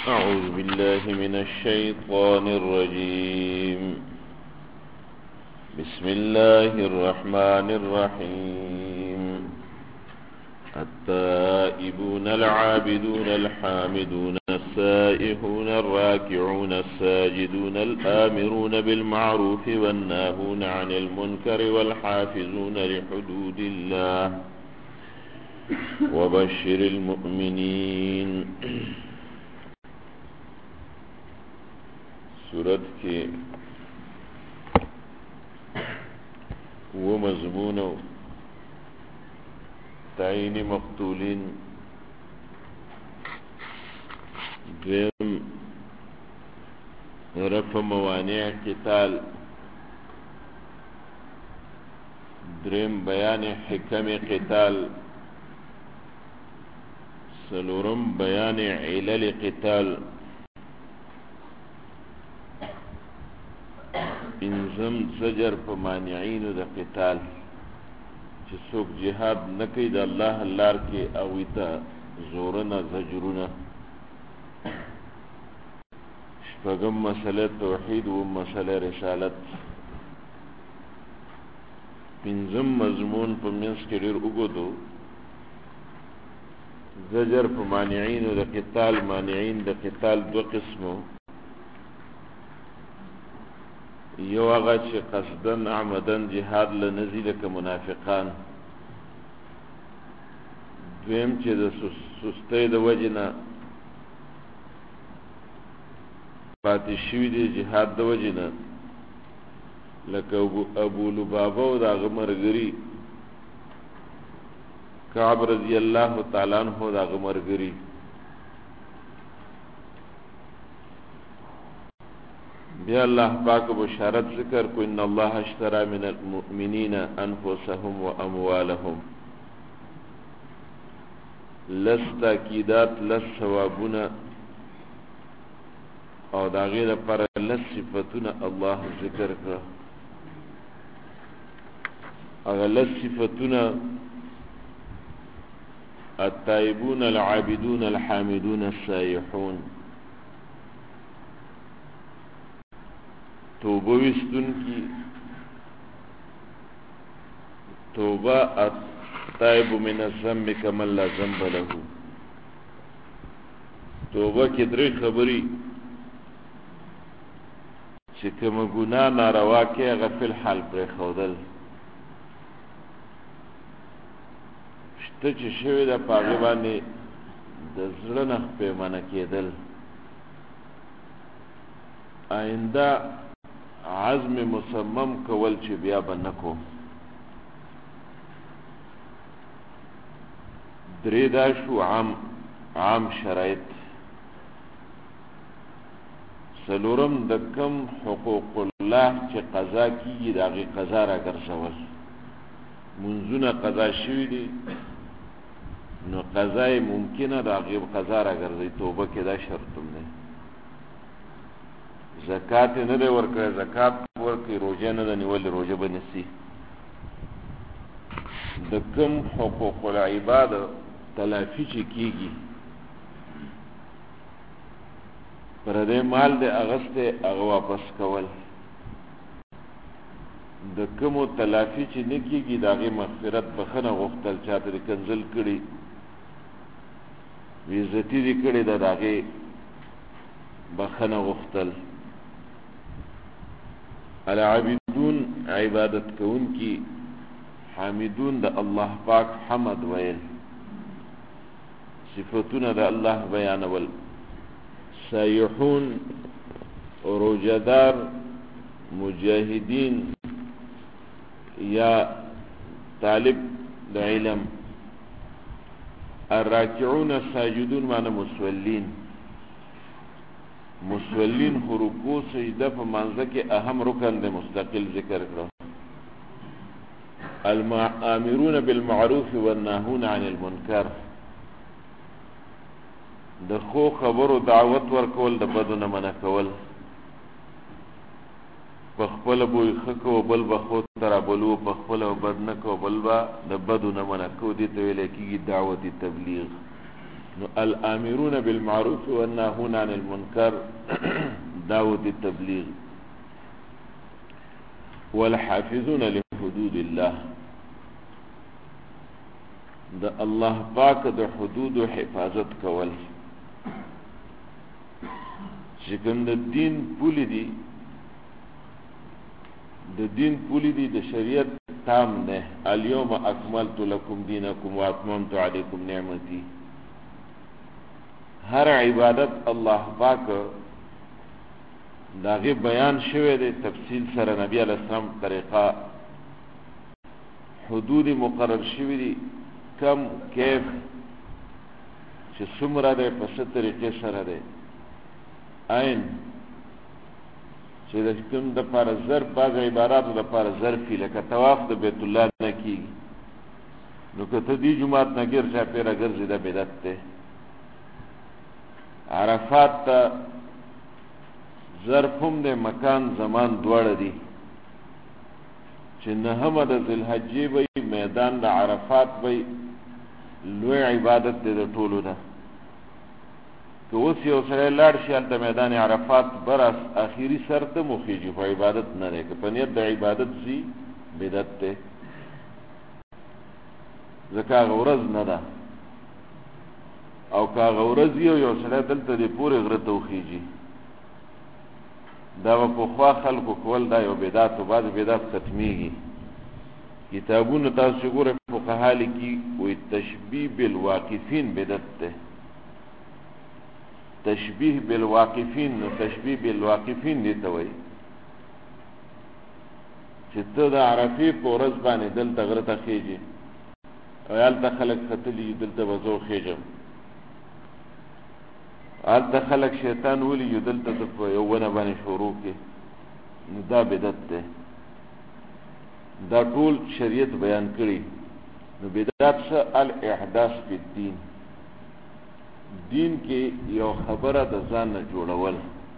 أعوذ بالله من الشيطان الرجيم. بسم الله الرحمن الرحيم. التائبون العابدون الحامدون السائحون الراكعون الساجدون الآمرون بالمعروف والناهون عن المنكر والحافظون لحدود الله وبشر المؤمنين. سورت کے وہ مضمون تعین مقتولین، دویم رفع موانع قتال، دریم بیان حکم قتال، سلورم بیان علل قتال، انزم زجر په مانعینو د قتال چې څوک جهاد نه کوي د الله لار کې او ته زورونه زجرونه. شپږم مسله توحید و مسله رسالت. پنځم مضمون په منځ کې ډېر اوږد و، زجر په مانعینو د قتال. مانعین د قتال دو قسمو، یو هغه چې قصدن عمدن جهاد لنزي لکه منافقان، دویم چې د سستۍ د وجې نه پاتې شوي دي جهاد د وجې نه، لکه ابو لبابه او د هغه ملګري کعب رضی الله تعالی عنہ د هغه ملګري. بیا الله پاک بشارت ذکر کو ان الله اشترى من المؤمنین انفسهم واموالهم. لس تاکیدات، لس ثوابونه او دا غیر پر لس صفتونه الله ذکر کړه. هغه لس صفتونه التائبون العابدون الحامدون السائحون. توبه وستون کی توبه التائب من الذنب كمن لا ذنب له. توبه کې درې خبرې چې کوم ګناه ناروا کې هغه فی الحال پرې ښودل شته چې شوی د پاغې باندې د زړه نه پیمانه کېدل، آینده عزم مصمم کول چې بیا به نکو. درې دا شو عام شرایط. څلورم د کم حقوق الله چې قضا کیږي د هغې قضا را ګرځول. منځونه قضا شوي دي نو قضا یې ممکنه د هغې قضا را ګرځوي. توبه کې دا شرط هم دی. زکات نه دی ورکړی، زکات ورکړي. روژه نه ده نیولې، روژه به نیسي. د کم حقوق العباد تلافي چې کېږي، پردی مال دی اغستی هغه واپس کول. د کمو تلافي چې نه کېږي د هغې مغفرت بخښنه غوښتل، چاته دې کنځل کړي، بې عزتي دې کړې ده، د هغې بخښنه غوښتل. العابدون عبادت کون کی، حامدون د الله پاک حمد ویل، صفتونه د الله بیانول. سایحون روجدار مجاهدین یا طالب د علم. الراکعون ساجدون معنی مسولین. مسولین خو رکوع سجده په منځه کې اهم رکن دی، مستقل ذکر کړو. الامرون بالمعروف والناهون عن المنکر. د خو خبرو دعوت ورکول، د بدو نه منع کول. په خپله به یې ښه کوو، بل به خو ته رابلو، په خپله به بد نه کوو، بل به د بدو نه منع کوو. دې ته ویلی کېږي دعوت تبلیغ. نو الامرون بالمعروف والناهون عن المنکر دعوت التبلیغ والحافظون لحدود الله د الله پاک د حدود حفاظت کول چې کوم د دین پولی دي د شریعت تام نه اليوم اکملت لكم دینکم واتممت علیکم نعمتي هر عبادت الله پاک داغه بیان شوه د تفصیل سره نبی علیہ السلام طریقه حدود مقرر شوی دي کم کیف چې څومره ده په څه طریقې سره ده عین چې د کوم د پر ظرف بعض عبارات د پر ظرفي لکه طواف د بیت الله نه کیږي نو کته دی جمعات نګر چې پیرا ګرځي د بدعت ته عرفات ته ظرفم د مکان زمان دواړه دي چې نهمه د ذوالحجې وي میدان د عرفات وي لوی عبادت د ټولو ده که اوس یو سره لاړ شي د میدان عرفات برس اخیری سر ته مخیږي په عبادت نه ده که په نیت د عبادت زی بدعت ده ځکه غورز نه ده او که غورز یو سره دلته د پوره غره توخیږي دا په خوا خلکو کول دا یو بدعت او بعد بدعت ختميږي کتابونو تاسو ګوره فقها لیکي وي تشبیه بالواقفین بدعت ده تشبیه بالواقفین نو تشبیه بالواقفین دي ته وي چې ته د عرفې په ورځ باندې دلته غره ته خېږي او یالته خلک ختلی دلته وځو خېږم آلته خلق شیطان ولی یو دلته په یو ونه باندې شروع کې نو دا بدعت ده دا ټول شریعت بیان کړي نو بدعت څه الاحداث فی الدین دین کې یو خبره د ځان نه جوړول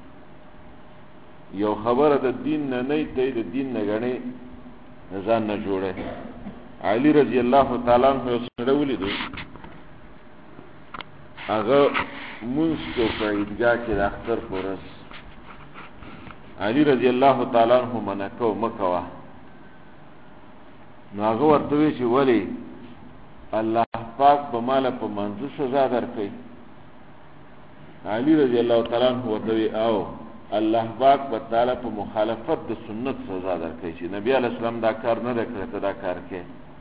یو خبره د دین نه نه ته د دین نه غني ځان نه جوړه علی رضی الله تعالی عنہ سره ولیدو هغه منسکو په عیدګاه کې د اختر پورس علی رضی الله تعالی عنہ منکو مکوا نو هغه ورته وی چې ولی الله پاک په مال په منځ سزا درکړي علی رضی الله تعالی عنہ ورته وی او الله پاک په تعالی په مخالفت د سنت سزا درکړي چې نبی علیہ السلام دا کار نه کړی ته دا کار کې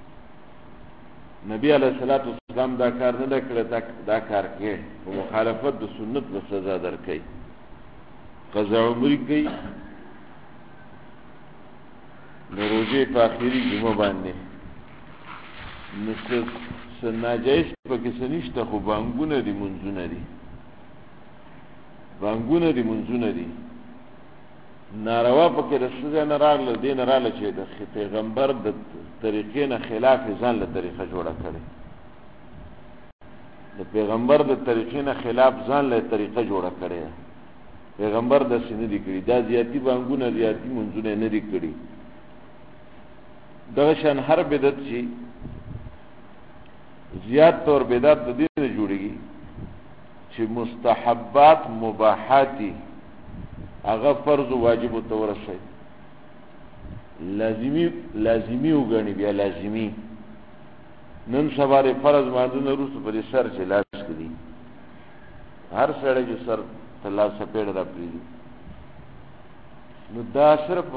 نبی علیہ الصلوۃ والسلام دا کار نه کړی دا کار کې په مخالفت د سنت به سزا درکړي قضا عمر کوي د روزې په اخیری جمعه باندې نو ناجایز پکې څه نشته خو بانګونه دي منځونه دي بانګونه دي منځونه دي ناروا پکې رسول نه راغله دین رااله چې د پیغمبر د طریقې نه خلاف ځان له طریقه جوړه کړي د پیغمبر د طریقې نه خلاف ځان له طریقه جوړه کړي پیغمبر د سینې دي کړي دا زیاتی بانګونه زیاتی منځونه نه دي کړي دغه شان هر بدعت شي زیات طور بدعت د دین نه جوړيږي چې مستحبات مباحاتي هغه فرض او واجب ته ورسي لازمی وګڼي بیا لازمی نن سواره فرض باندې وروسته په سر چې لاس کړي هر سړی چې سر تلا سپېړ را پریږي نو دا صرف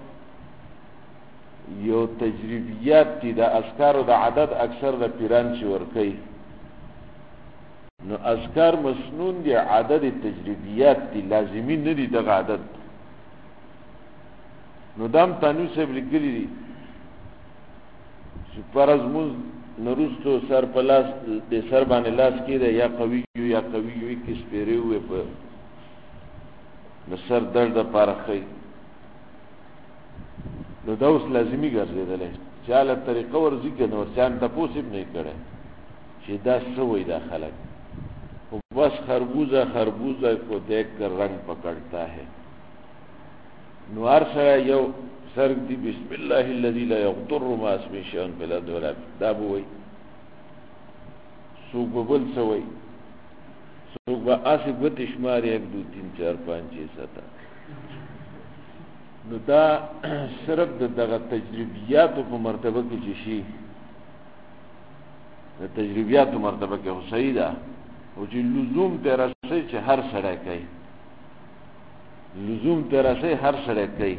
یو تجربیات دي د اذکار او د عدد اکثر د پیران چې ور کوي نو اذکار مسنون دي عدد تجربیات دي لازمی نه دي دغه عدد نو دام تانو سه بلګلی دي چې فرض مون نورستو سر پلاس د سر باندې لاس کېده یا قوي کې سپیره وي په سر درد پارخی نو دا اوس لازمی ګرځیدل چاله طریقه ورزي کنه ورچان تاسو نه کړي چې دا سوې دا خلک بس خربوزہ کو دیکھ کر رنگ پکڑتا ہے نوار سره یو سرگ دی بسم الله الذي لا يضر ما اسمه شيء في الارض ولا في السماء وي سوق بل سوي څوک به اسی ګوتې شماري 1 2 3 4 5 6 7 نو دا صرف دغه تجربیاتو په مرتبه کې چې شي د تجربیاتو مرتبه کې صحیح ده او چې لزوم ته راسي چې هر سړی کوي لزوم ته راسي هر سړی کوي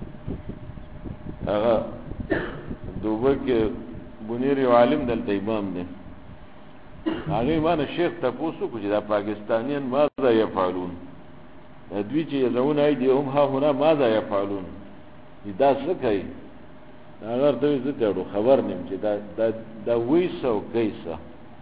هغه دوبه کې بنیر عالم دلته امام دی هغه باندې شیخ تاسو کو چې دا پاکستانیان ماذا يفعلون دوی چې یزون ایدی هم ها هنا ماذا يفعلون دا څه کوي هغه ته زه ته خبر نیم چې دا وېسو کیسه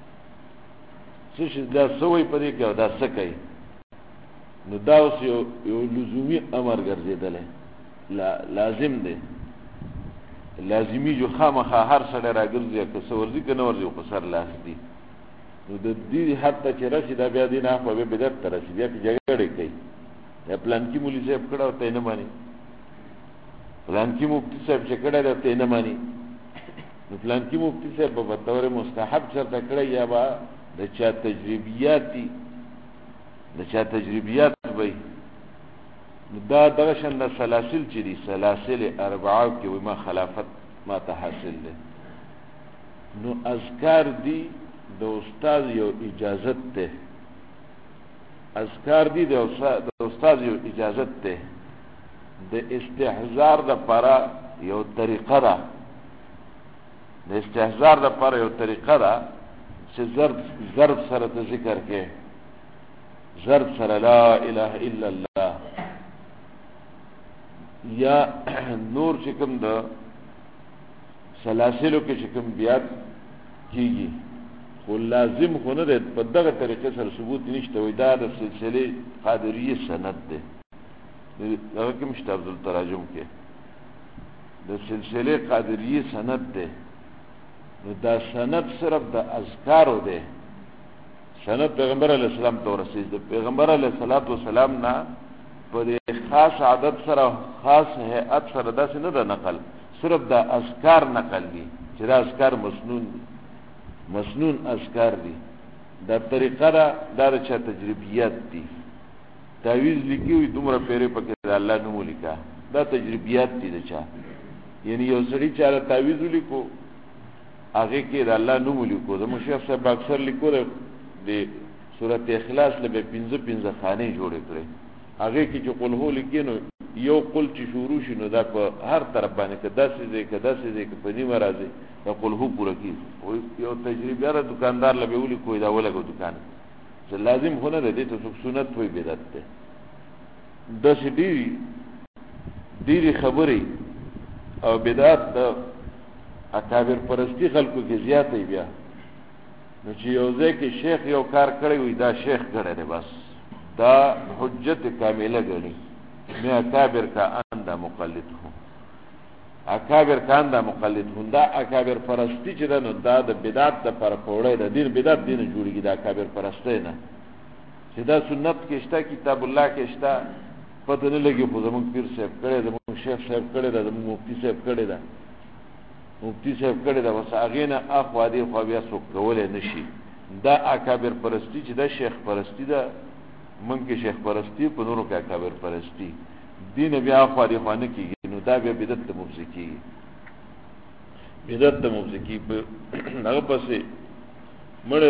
څه دا سوې پرې کې دا څه کوي نو دا اوس یو لزومی امر ګرځیدل لازم دی لازمی جو خامخا هر سړی راګرځي که څه ورځي که نه ورځي خو سر لاس دي نو د دې حتی چې راشي دا بیا دې نه خو به بدعت ته راشي بیا پې جګړې کوي یا پلانکي مولي صاحب کړه ورته یې نه ماني پلانکي مفتي صاحب چې کړی دی ورته یې نه ماني نو پلانکي مفتي صاحب به بطور مستحب چېرته کړی یا به د چا تجربیات دي د چا تجربیات وي دا دغه شان د سلاسل چې دي سلاسل اربعه کې وي ما خلافت ما ته حاصل دی نو اذکار دي د استاد یو اجازت ده اذکار دي د استاد یو اجازت ده د استحضار د پاره یو طریقه ده د استحضار د پاره یو طریقه ده چې ضرب سره ته ذکر کې ضرب سره لا اله الا الله یا نور چې کوم د سلاسلو کې چې کوم بیات کیږي خو لازم خو نه ده په دغه طریقې سره ثبوت نشته وي دا د سلسله قادریه سند ده هغه کې مشته عبد التراجم کې د سلسله قادریه سند ده نو دا سند صرف د اذکارو ده سند پیغمبر علیه السلام ته ورسید د پیغمبر علیه السلام نه پر خاص عادت سره خاص هيئت سره داسې نه ده نقل صرف د اذکار نقل دي چې دا اذکار مسنون اذکار دي دا طریقه دا د چا تجربیات دي تعویذ لیکي وي دومره پیره پکې د الله نوم لیکا دا تجربیات دي د چا یعنی یو سړي چې تعویذ لیکو هغه کې د الله نوم لیکو د مشیخ صاحب اکثر لیکو د سورۃ اخلاص له 15 خانه جوړې کړې هغه کې چې قل هو لیکینو یو قل چې شروع شنو دا په هر طرف باندې کدا سي په نیمه راځي دا قل هو پوره کی یو تجربه را دکاندار لبه ولي کوی دا ولګو دکان چې لازم هونه ده ته سنت وي بدعت ده د ډیری خبرې او بدعت د اکابر پرستی خلکو کې زیاتې بیا نو چې یو ځکه شیخ یو کار کړی وي دا شیخ کړی دی بس دا حجت کامله غني میں اکابر کا اندہ مقلد ہوں اکابر کا اندہ مقلد ہوں دا اکابر پرستی چې نو دا د بدعت د پر کوړې د دین بدعت دین جوړیږي دا اکابر پرستی نه چې دا سنت کې شته کتاب الله کې شته پته نه لګي په زمون پیر صاحب کړي زمون شیخ صاحب کړي دا زمون مفتی صاحب کړي دا مفتی صاحب کړي دا وس هغه نه اخوا دي خو بیا څوک کولای نشي دا اکابر پرستی چې دا شیخ پرستی دا من کې شیخ پرستی په نورو کې اکابر پرستی دین بیا خو دې خوانه کیږي نو دا بیا بدعت مفسکی په هغه پسې مړه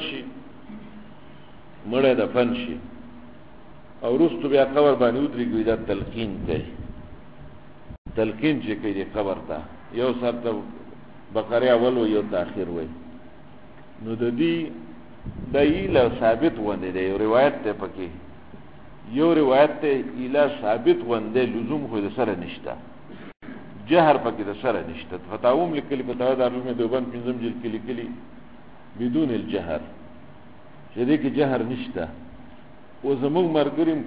د فن شي او رستو بیا قبر باندې ودرېږي دا تلقین چې کوي قبر ته یو سرته بقره اول و یو تاخیر وای نو د دې دایله ثابت ونه دی روایت ته پکې یو روایت ته اله ثابت ونده لزوم خو د سره نشته جهر پکې د سره نشته فتاوم لیکلي فتاوا دارالعلوم دیوبند پنځم جلد کې لیکلي بدون الجهر چې دې کې جهر نشته او زموږ مرګریم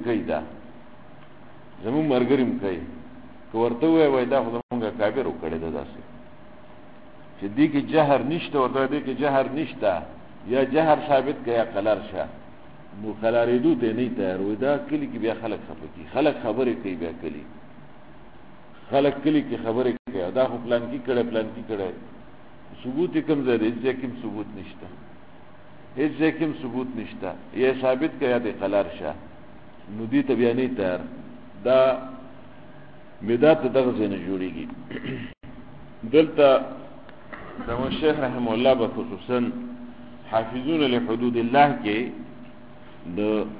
کوي ورته وای دا خو موږ کافر وکړی دا داسې چې دې کې جهر نشته ورته دې کې جهر نشته یا جهر ثابت کیا قلار شه نو قلاریدو ته نه تیار وي دا کلی کې بیا خلک خپکی خلک خبرې کوي بیا خلک کلی کې خبرې کوي دا خو پلان کې کړه ثبوت کم زده دې کوم ثبوت نشته هیڅ ځکه ثبوت نشته یا ثابت کیا د قلار شه نو دي ته بیا نه تر دا بدعت دغه ځای نه جوړیږي دلته د شیخ رحم الله به خصوصا حافظون لحدود الله کې د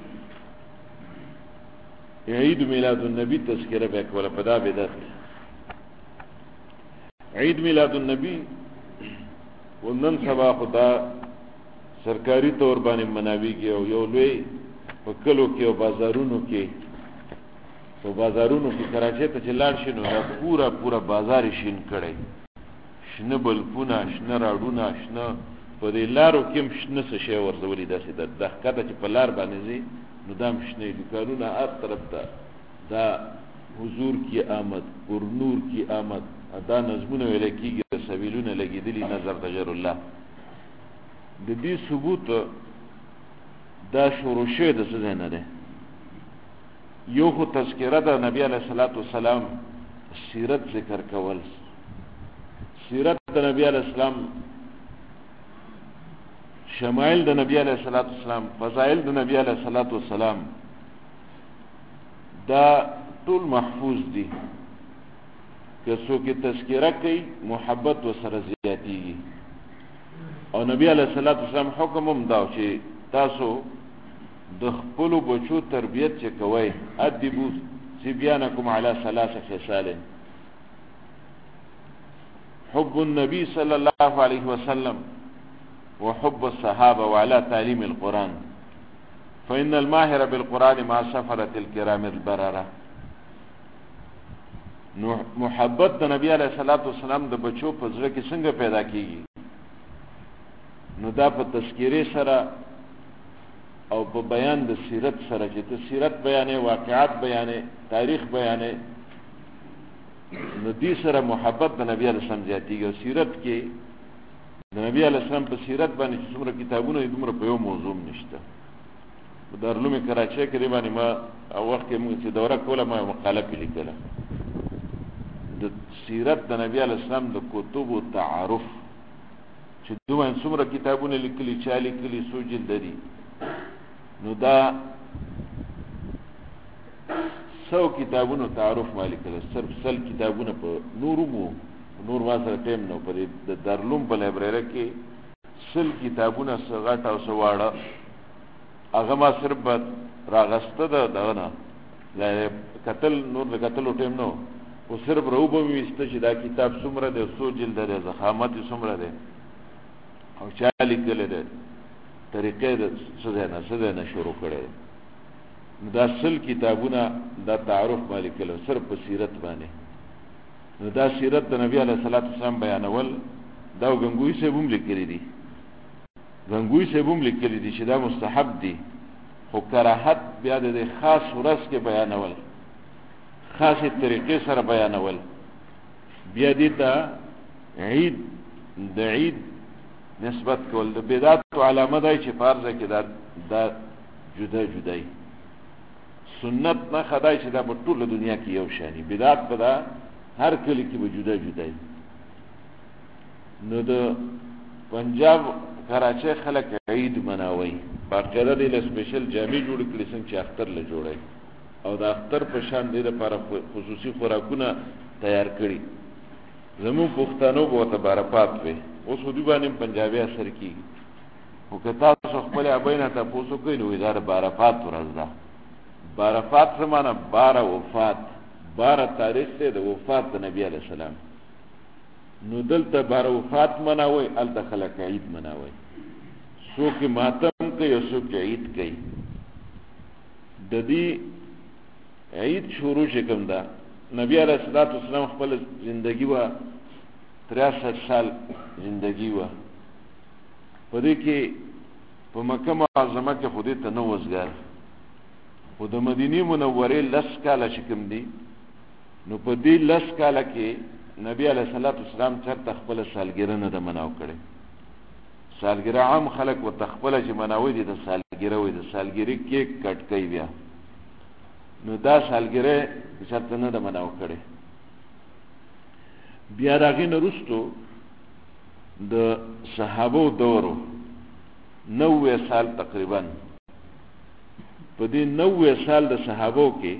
عید میلاد النبی تذکرہ به کوله په دا بدعت عید میلاد النبی ونن سبا خدا سرکاری طور باندې مناویږي او یو لوی په کلو کې او بازارونو کې کراچۍ ته چې لاړ شي نو دا پورا بازار شین کړی شنه بلپونه شنه راډونه شنه په دې لارو کې شنه څه شی ورزولي داسې د ښکته چې په لار باندې ځي نو دام شنه دکانونه هر طرف ته دا حضور کی آمد پر نور کی آمد دا نظمونه ویل کېږي سبیلونه لګېدلي نظر تجر الله د دې ثبوت دا شروع شوی د څه ځای نه دی یو خو تذکره د نبی علیه الصلاة والسلام سیرت ذکر کول سیرت د نبی علیه السلام شمائل د نبی علیه الصلاة والسلام فضائل د نبی علیه الصلاة والسلام دا ټول محفوظ دي که څوک تذکره کوي محبت وسره زیاتیږي او نبی علیه الصلاة والسلام حکم هم دا چې تاسو د خپلو بچو تربیت چې کوئ ادبوا صبیانکم علی ثلاث خصال حب النبي صلى الله عليه وسلم وحب الصحابة وعلى تعليم القرآن فإن الماهر بالقرآن مع سفرة الكرام البررة محبت د نبی علیه الصلاة والسلام د بچو په زړه کې څنګه پیدا کیږي نو دا په تذکیره سره او په بیان د سیرت سره چې ته سیرت بیانې واقعات بیانې تاریخ بیانې نو دې سره محبت د نبی علیه السلام زیاتیږي او سیرت کې د نبی علیه السلام په سیرت باندې چې څومره کتابونه دي دومره په یو موضوع نشته په دارالعلوم کراچۍ کې باندې ما او وخت کې موږ چې دوره کوله ما مقاله پې لیکله د سیرت د نبی علیه السلام د کتبو تعارف چې دومره څومره کتابونه لیکلي چا لیکلي څو جلده دي نو دا 100 کتابونو تعارف ما لیکله صرف 100 کتابونه په نور ما سره ټیم نو په د دارالعلوم په لایبرری کې 100 کتابونه غټ او سواړه هغه ما صرف راغسته دغه نه کتل نور د کتلو ټیم نو او صرف روبه مې وسته چې دا کتاب څومره دی څو جلد دی ضخامت یې څومره دی او چا لیکلی دی طریقې د څه نه شروع کړی دا 100 کتابونه دا تعارف ما لیکلو صرف په سیرت باندې نو دا سیرت د نبی علیه الصلاة والسلام بیانول دا غنگوی صاحب هم لیکلی دي چې دا مستحب دي خو کراهت بیا د خاص ورځ کې بیانول خاصه طریقې سره بیانول بیا دې ته عید نسبت کول د بدعت علامه دی چې فرض کې دا جدای سنت نه خدای چې دا په ټوله دنیا کې یو شانی بدعت په دا هر کلی کې به جدای نو د پنجاب کراچۍ خلک عید مناوي باقاعده د سپیشل جامع جوړ کړي څنګه چې اختر له جوړي او د اختر په شان د لپاره خصوصي خوراکونه تیار کړي زمو پښتنو به ته بارپات وي اوس دوی باندې پنجابي اثر کیږي او که تاسو خپل ابینه تاسو کوی نو دا بارپات ورځ ده بارپات زمانہ 12 وفات 12 تاریخ ته د وفات د نبی علیہ السلام نو دلته 12 وفات مناوي ال خلک عید مناوي څوک ماتم کوي او څوک عید کوي د دې عید شروع شکم دا نبی علیہ الصلوۃ والسلام خپل زندگی وا 63 سال زندگی وا په دې کې په مکه معظمه کې خودی ته نو وزګار خو د مدینه منوره لس کاله شکم دی نو په دې لس کاله کې نبی علیہ الصلوۃ والسلام چرته خپل سالګره نه د مناو کړي سالګره عام خلک و تخپل چې مناوي دي د سالګره وي د سالګری کیک کټ کوي بیا نو دا سالګره چرته نه د مناو کړي بیا راغی نو رستو د صحابه دورو 90 سال تقریبا. په دې 90 سال د صحابو کې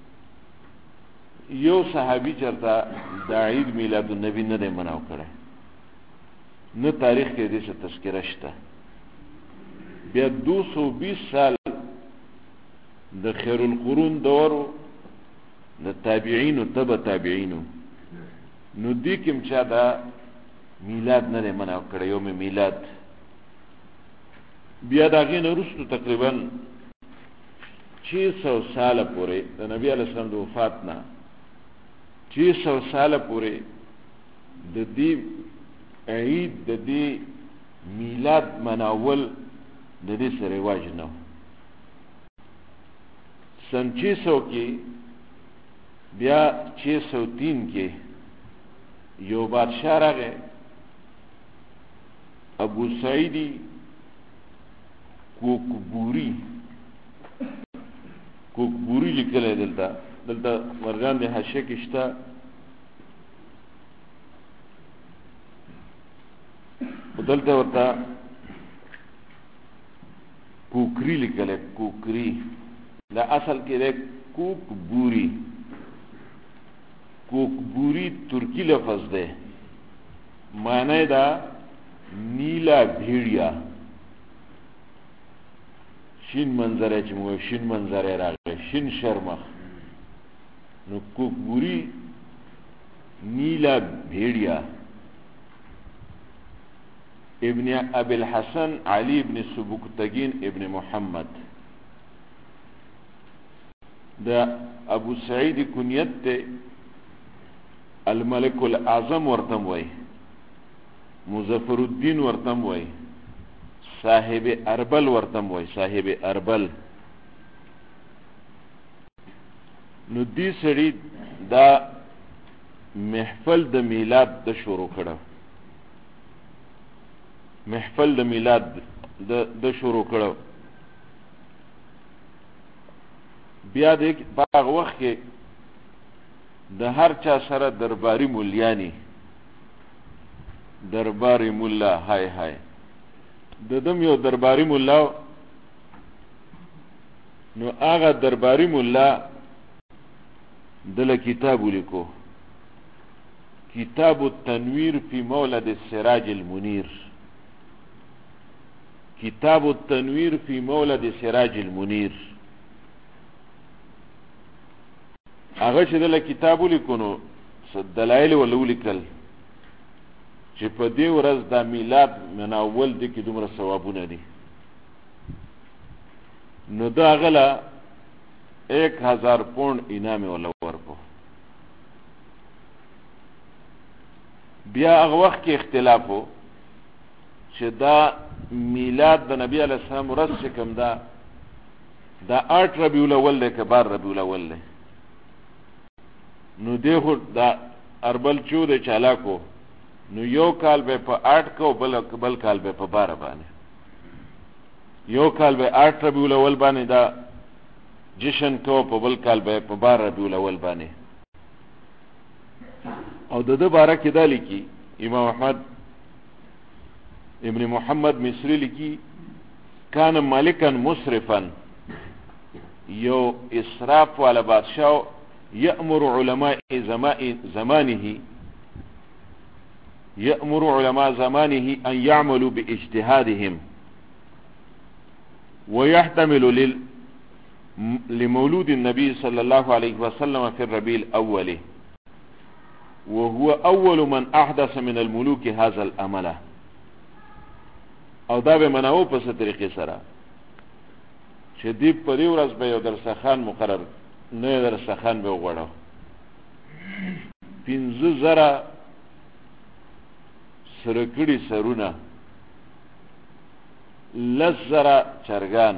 یو صحابي چرته د عید میلاد النبی نه دی مناو کړی، نه تاریخ کې دې څه تذکره شته. بیا 220 سال د خیر القرون دورو د تابعینو تبع تابعینو، نو دې کوم چا دا میلاد نه دی مناو کړی، یوم میلاد. بیا د هغې نه وروسته تقریبا 600 ساله پورې د نبي علیه السلام د وفات نه 600 ساله پورې د دې عید د دې میلاد مناول د دې سره رواج نه. سن 600 کې بیا 603 کې یو بادشاہ راغی ابو سعیدی کوکبوری لیکلی دلته مرجان د حاشیه کې شته. دلته ورته کوکری لیکلی، کوکری دا اصل کې دی کوکبوری ترکی لفظ دی، معنی دا نیلا بھیڑیا، شین منظره چې موږ شین منظره راغلی، شین شرمخ، نو کوکبوری نیلا بھیڑیا. ابن ابي الحسن علي ابن سبکتگین ابن محمد، دا ابو سعید کنیت ته الملک الاعظم ورتم وای، مظفر الدین ورتم وای، صاحب اربل ورتم وای، صاحب اربل. نو دې سړي دا محفل د میلاد د شروع کړه، محفل د میلاد د شروع کړه. بیا د باغ وخت کې د هر چا سره درباري مولیانی، درباري مولا، های های د دم یو درباري مولا، نو هغه درباري مولا دله کتاب ولیکو، کتاب التنویر فی مولد السراج المنیر، کتاب التنویر فی مولد سراج المنیر. هغه چې دله کتاب ولیکو نو دلایل ولو لیکل چې په دې ورځ دا میلاد مناول دي کې دومره ثوابونه دي. نو دا غلا 1000 پوند انعام ولا ورکو. بیا هغه وخت کې اختلاف وو چې دا میلاد د نبی علیه السلام ورځ چې کوم دا 8 ربیع الاول دی که 12 ربیع الاول دی. نو دی خو دا اربل چو دی چالاکو، نو یو کال به په 8 کو، بل کال به په 12 باندې، یو کال به 8 ربیع الاول باندې دا جشن کو، په بل کال به په 12 ربیع الاول باندې. او د دې باره کې دا لیکي امام احمد ابن محمد مصری لیکي کان مالکا مسرفا، یو اسراف والا بادشاہ، یأمر علماء زمانه ان يعملوا باجتهادهم ويحتمل لمولود النبي صلى الله عليه وسلم في الربيع الأول، وهو أول من أحدث من الملوك هذا الأمل. او دا به مناو په څه طریقې سره چې دی په دې ورځ به یو درسخان مقرر، نه درسخان به وغواړو 15,000 سره کړي سرونه، 10,000 چرګان،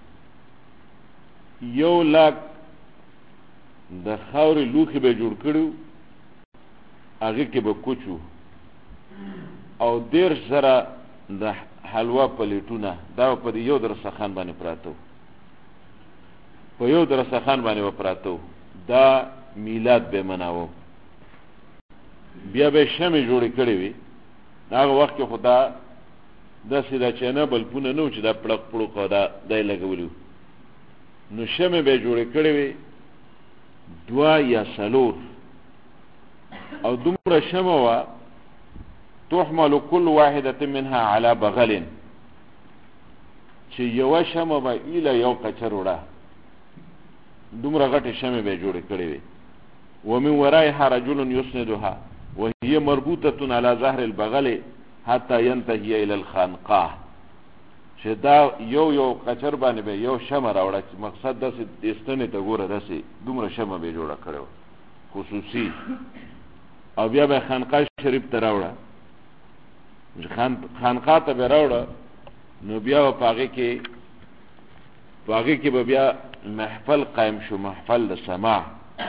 100,000 د خاورې لوښي به جوړ کړو، هغې کې به کوچو، او 10,000 د حلوا پلیټونه، دا په یو درسخان باندې پراته، په یو درسخان باندې پراته. دا میلاد به مناوه. بیا به شمې جوړې کړې وي. هغه وخت کې خدا داسې دا چې نه بلپونه نه و چې دا پړق پړق او دا دی لګولي نو شمې به یې جوړې کړې وې 2 یا 4 او دومره شمه وه تحمل كل واحدة منها على بغل چې یوه شمه به ایله یو قچر وړه دومره غټې شمې به یې جوړې کړې وې ومن ورائها رجل يسندها وهي مربوطة على ظهر البغل حتى ينتهي الى الخانقاه چې دا یو قچر باندې به یو شمه راوړه چې مقصد داسې ستنې ته ګوره داسې دومره شمه به یې جوړه کړې وه خصوصي او بیا به خانقاه شریف ته راوړه خانقاه ته به راوړه نو بیا به په هغې کې به بیا محفل قایم شو محفل د سماع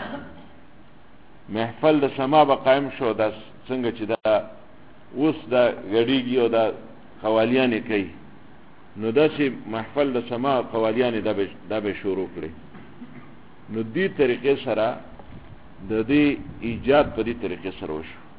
محفل د سماع به قایم شو دا څنګه چې دا اوس دا غړیږي او دا قوالیانې کوي نو داسې محفل د سماع قوالیانې دا به شروع کړي نو دې طریقې سره د دې ایجاد په دې طریقې سره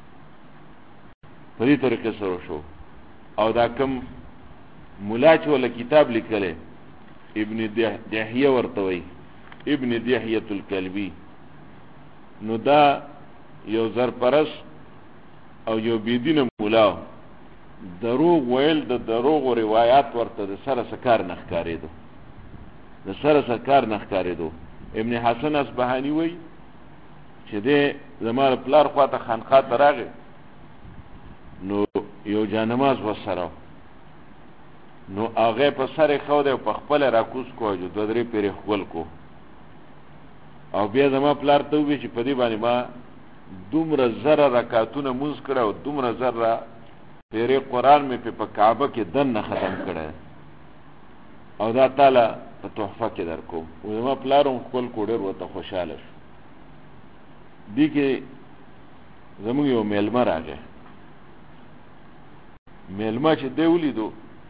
وشو او دا کم ملا چې ولا کتاب لیکلی ابن دحیه ورته وایي ابن دحیة الکلبی نو دا یو زرپرست او یو بيدینه مولا دروغ ویل د دروغ روایت ورته د سره سکار نخکارېدو ابن حسن اصبهانی وایي چې دې زما پلار خواته خانقاه ته راغی نو یو جانماز وسره نو هغه په سر خو د په خپل راکوس کوجو 2-3 پیری خپل کو او بیا زما پلار ته وی چې په دې باندې ما دومره زره رکعاتونه مونږ کړو دومره زره پیری قران مې په کعبه کې دنه ختم کړه او دا تعالی په تحفه کې درکو او زما پلارم خپل کوډر وته خوشاله شو دی کې زموږ یو میلمه راغی میلمه چې دی ولیدو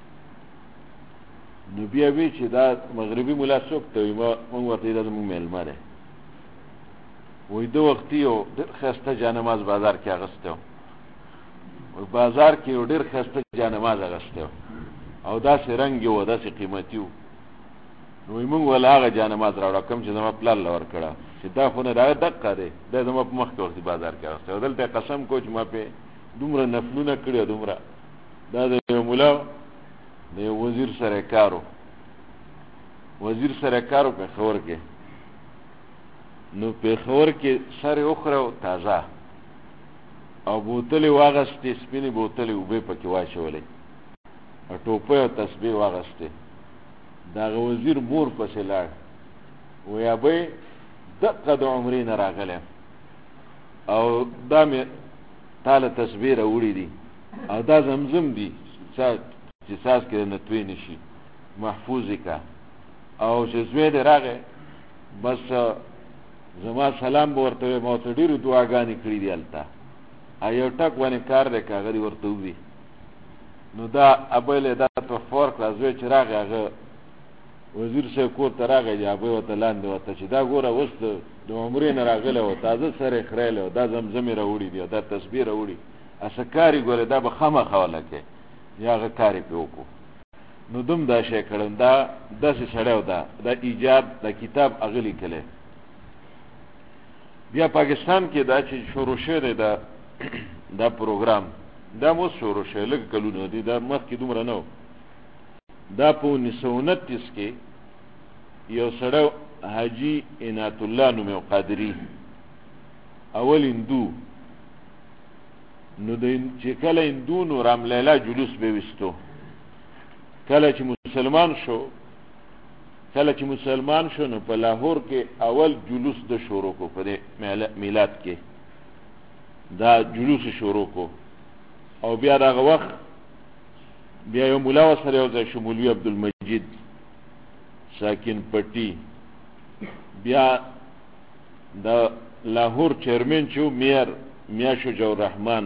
نو بیا وی چې دا مغربي مولا څوک ته وي مونږ ورته دا زموږ میلمه دی وی دو وختي یو ډېر ښایسته جانماز بازار کې اغوستی و بازار کې یو ډېر ښایسته جانماز اغوستی و او داسې رنګ یې و داسې قیمتي و نو وی مونږ ول هغه جانماز راوړه کوم چې زما پلار له ورکړه چې دا خو نه دا دقه دی دا زما په مخکې وختي بازار کې اغوستی و دلته قسم کو چې ما پې دومره نفلونه کړي دومره دا د یو مولا د یو وزیر سره کارو پېښور کې نو پېښور کې سر اخره تازه او بوتلې واغستې سپینې بوتلې اوبه پکې واچولې او ټوپۍ او تسبیح واغستې د هغه وزیر مور پسې لاړ وی ابۍ دقه د عمرې نه راغلی او دا مې تاله تسبیح راوړي دي او دا زمزم دي چې ساس کې نتوی نشي محفوظ کا او چې زوی دې راغی بس زما سلام به ورته وی ما ورته ډېرې دعاګانې کړي دي هلته یو ټک باندې کار دی که هغه دې ورته ووي نو دا ابۍ دا تحفه ورکړه زوی چې راغی هغه وزیر صاحب کور ته راغی چې ابۍ ورته لاندې ورته چې دا ګوره اوس د عمرې نه راغلی و تازه سر یې خریلی و دا زمزم یې راوړي دي او دا تسبیح راوړي اسه کار یې ګورې دا به خامخا ولکې یا هغه کار یې پرې وکړو نو دوم دا شی کړم دا داسې سړی و دا ایجاد دا کتاب هغه لیکلی بیا پاکستان کې دا چې شروع شوی دی دا پروګرام دا مو شروع شوی لږ کلونه دي دا مخکې دومره نه و دا په 1929 کې یو سړی حاجي عنایت الله نومې قادري اول هندو نو چې کله هندو نو راملیلا جلوس به ویستو کله چې مسلمان شو نو په لاهور کې اول جلوس د شروع کو په میلاد کې دا جلوس شروع کو او بیا دغه وخت بیا یو مولا سره یو ځای شو مولوي عبدالمجید ساکن پټي بیا د لاهور چیرمن چې میا شجاع الرحمن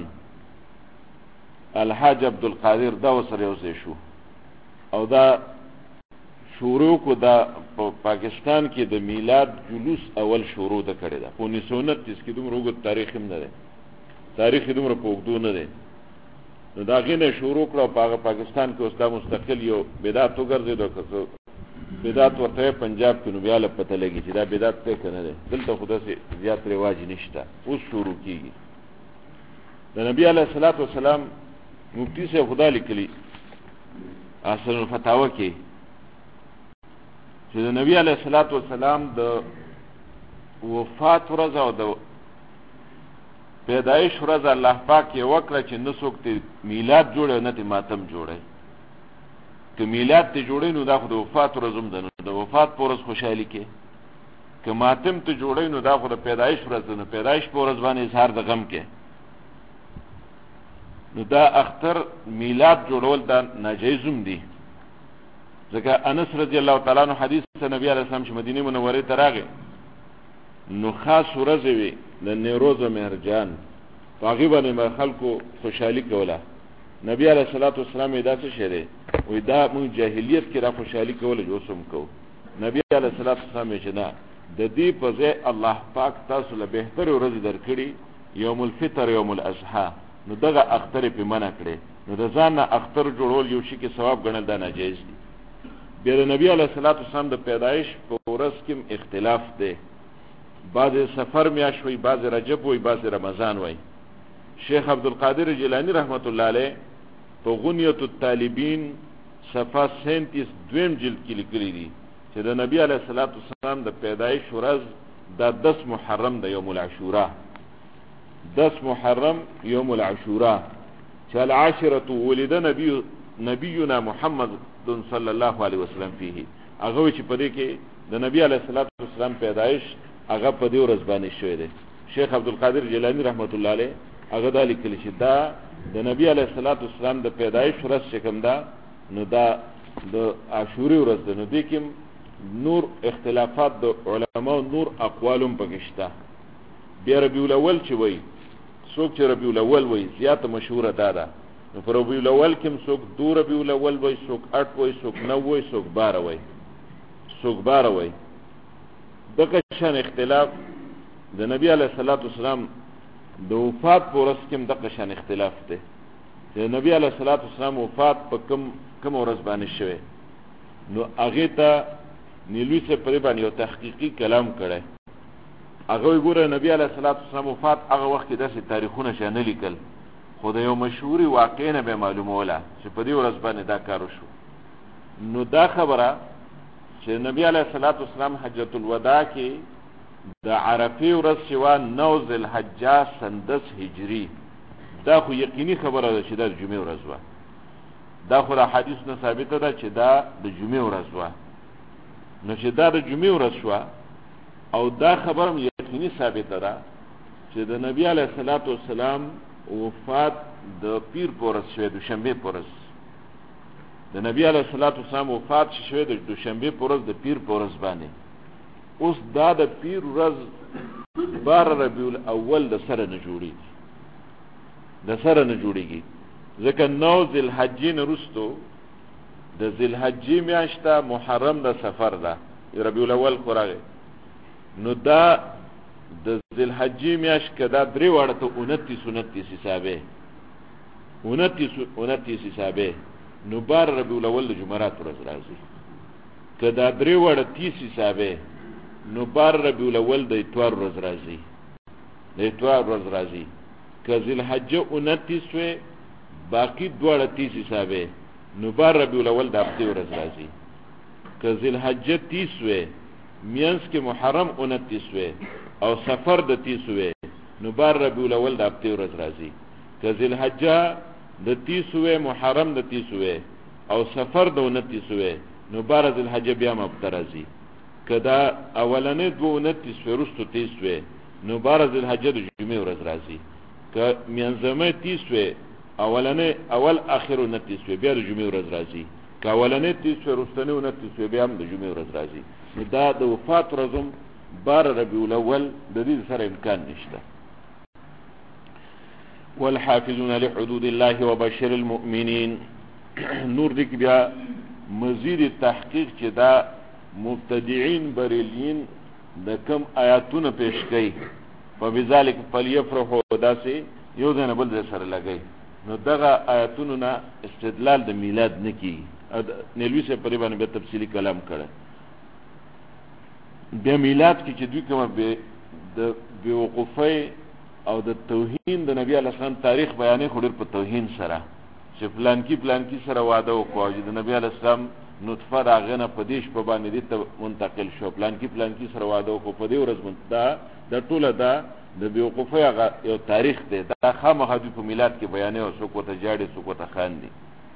الحاج عبدالقادر دا سره یو ځای شو او دا شروع کو دا پاکستان کې د میلاد جلوس اول شروع ده کړی ده 1929 کې دومره اوږد تاریخ هم نه دی تاریخ دومره په اوږدو نه دی نو دا غینه شروع کړو په پاکستان کې اوس دا مستقل یو بدعت وګرځیدو که بدعت ورته پنجاب کې نو بیا له پته لګي چې دا بدعت ته کنه ده دلته خدا سي زیات رواج نشته اوس شروع کیږي د نبی علیه الصلاۃ والسلام مفتی سے خدا لیکلی اصل الفتاوا کې چې د نبی علیه الصلاۃ والسلام د وفات ورځ او د پیدایش ورځ الله پاک یې وکړه چې نه څوک ته میلاد جوړ نه ته ماتم جوړي که میلاد ته جوړي نو دا خو د وفات ورځ هم ده نو د وفات پر ورځ خوشحالي کې که ماتم ته جوړي نو دا خو د پیدایش ورځ ده نو پیدایش پر ورځ باندې اظهار د غم کې نو دا اختر میلاد جوړول دا ناجیزم دي ځکه انس رضی الله تعالی عنہ حدیث ته نبی علیہ السلام چې مدینه منوره ته راغی نو خاص ورځ وی د نیروز مهرجان هغه باندې خلکو خوشحالي کوله نبی علیہ الصلوۃ والسلام دا څه شری وې دا مون جاهلیت کې را خوشحالي کوله جوسم کو نبی علیہ الصلوۃ والسلام چې نه د دې په ځای الله پاک تاسو له بهتر ورځ درکړي یوم الفطر یوم الاضحى نو دغه اختر په منع کړي نو د ځان اختر جوړول یو شي کې ثواب ګڼل دا ناجیز دي بیا د نبی علیہ الصلوۃ والسلام د پیدایش په ورځ کې اختلاف دی بعض سفر میاش وی بعض رجب وی بعض رمضان وی شیخ عبدالقادر جیلانی رحمت الله علیه په غنیت الطالبین صفحه 37 دویم جلد کې لیکلی دي چې د نبی علیه الصلوۃ والسلام د پیدایش ورځ د 10 محرم د یوم العاشورا 10 محرم یوم العاشورا چې العاشره ولد نبینا محمد صلی الله علیه وسلم فيه هغه چې په دې کې د نبی علیه الصلوۃ والسلام پیدایش هغه په دې ورځ باندې شوی دی شیخ عبدالقادر جیلانی رحمت الله علیه هغه دا لیکلی چې دا د نبی علیه الصلوۃ والسلام د پیدایش ورځ چې کوم دا نو دا د عاشوري ورځ ده نو دې کې نور اختلافات د علماو نور اقوالم پکشته بیا ربیع الاول چې وای څوک چې ربیع الاول وای زیات مشهور ده نو پر ربیع الاول کې څوک 2 ربیع الاول وای څوک 8 وای څوک 9 وای څوک 12 وای څوک 12 وای دغه شان اختلاف د نبی علیه الصلوۃ والسلام د وفات پر ورځ کې دغه شان اختلاف دی د نبی علیه الصلوۃ والسلام وفات په کوم ورځ باندې شوه نو هغه ته نیلوی سے پرې باندې یو تحقیقی کلام کړي هغه ګوره نبی علیه الصلوۃ والسلام وفات هغه وخت داسې تاریخونه شانه لیکل خو د یو مشهوري واقعې نه به معلومه ولا چې په دې ورځ باندې دا کار وشو نو دا خبره چې نبی علیه الصلوۃ والسلام حجۃ الوداع کې د عرفه ورځ شوا 9 ذی الحجه سن 10 هجری دا خو یقیني خبره ده چې دا جمعه ورځ و دا خو د حدیث نه ثابت ده چې دا د جمعه ورځ و نو چې دا د جمعه ورځ شو او دا خبره یقیني ثابت ده چې د نبی علیه الصلوۃ والسلام وفات د پیر پورس شوه دوشنبه پورس د نبی علیه الصلوۃ والسلام وفات شوه د دوشنبه پورس د پیر پورس باندې اوس دا د پیر ورځ 12 ربیع الاول د سره نه جوړیږي ځکه 9 ذی الحجې نه وروسته د ذی الحجې میاشته محرم د سفر ده ربیع الاول خوراغه نو دا د ذی الحجې میاشت کدا درې وړه ته 29 حسابه 29 حسابه نو 12 ربیع الاول د جمعرات ورځ راځي کدا درې وړه 30 حسابه نو 12 ربیع الاول د اتوار ورځ راځي که ذی الحجه 29 و باقی دواړه 30 حسابه نو 12 ربیع الاول د هفته ورځ راځي که ذی الحجه 30 و میانس کې محرم 29 و او سفر د 30 و نو 12 ربیع الاول د هفته ورځ راځي که ذی الحجه د 30 و محرم د 30 و او سفر د 29 و نو 12 ذی الحجه بیا مبتر راځي کدا اولنې 29 ورستو 30 و نو 12 ذی الحجه د جمعې ورځ راځي که میانځمه 30 و اولنې اول اخر 29 و بیا د جمعې ورځ راځي که اولنې 30 ورستنه 29 و بیا د جمعې ورځ راځي دا د وفات ورځم 12 ربیع الاول د دې سره امکان نشته والحافظون لحدود الله وبشر المؤمنين نور دې بیا مزید تحقیق چې دا مبتدعين بریلین د کم آیاتونه پیش کړي فبذلک فلیفرحوا داسې یو ځنه بل سره لګي نو دغه آیاتونو نه استدلال د میلاد نه کیږي. نیلوی صاحب پرې باندې به تفصیلي کلام کړی. بیا میلاد کې چې دوی کومه د بیوقوفۍ او د توهین د نبی علیه السلام تاریخ بیانې خو ډېر په توهین سره چې پلانکی سره واده وکړو چې د نبی علیه السلام نطفه د هغې نه په دې شپه باندې دې ته منتقل شو، پلانکی سره واده وکړو په دې ورځ دا ټوله دا د بیوقوفۍ هغه یو تاریخ دی. دا خامخا دوی په میلاد کې بیانې او څوک ورته جاړي څوک ورته خاندي.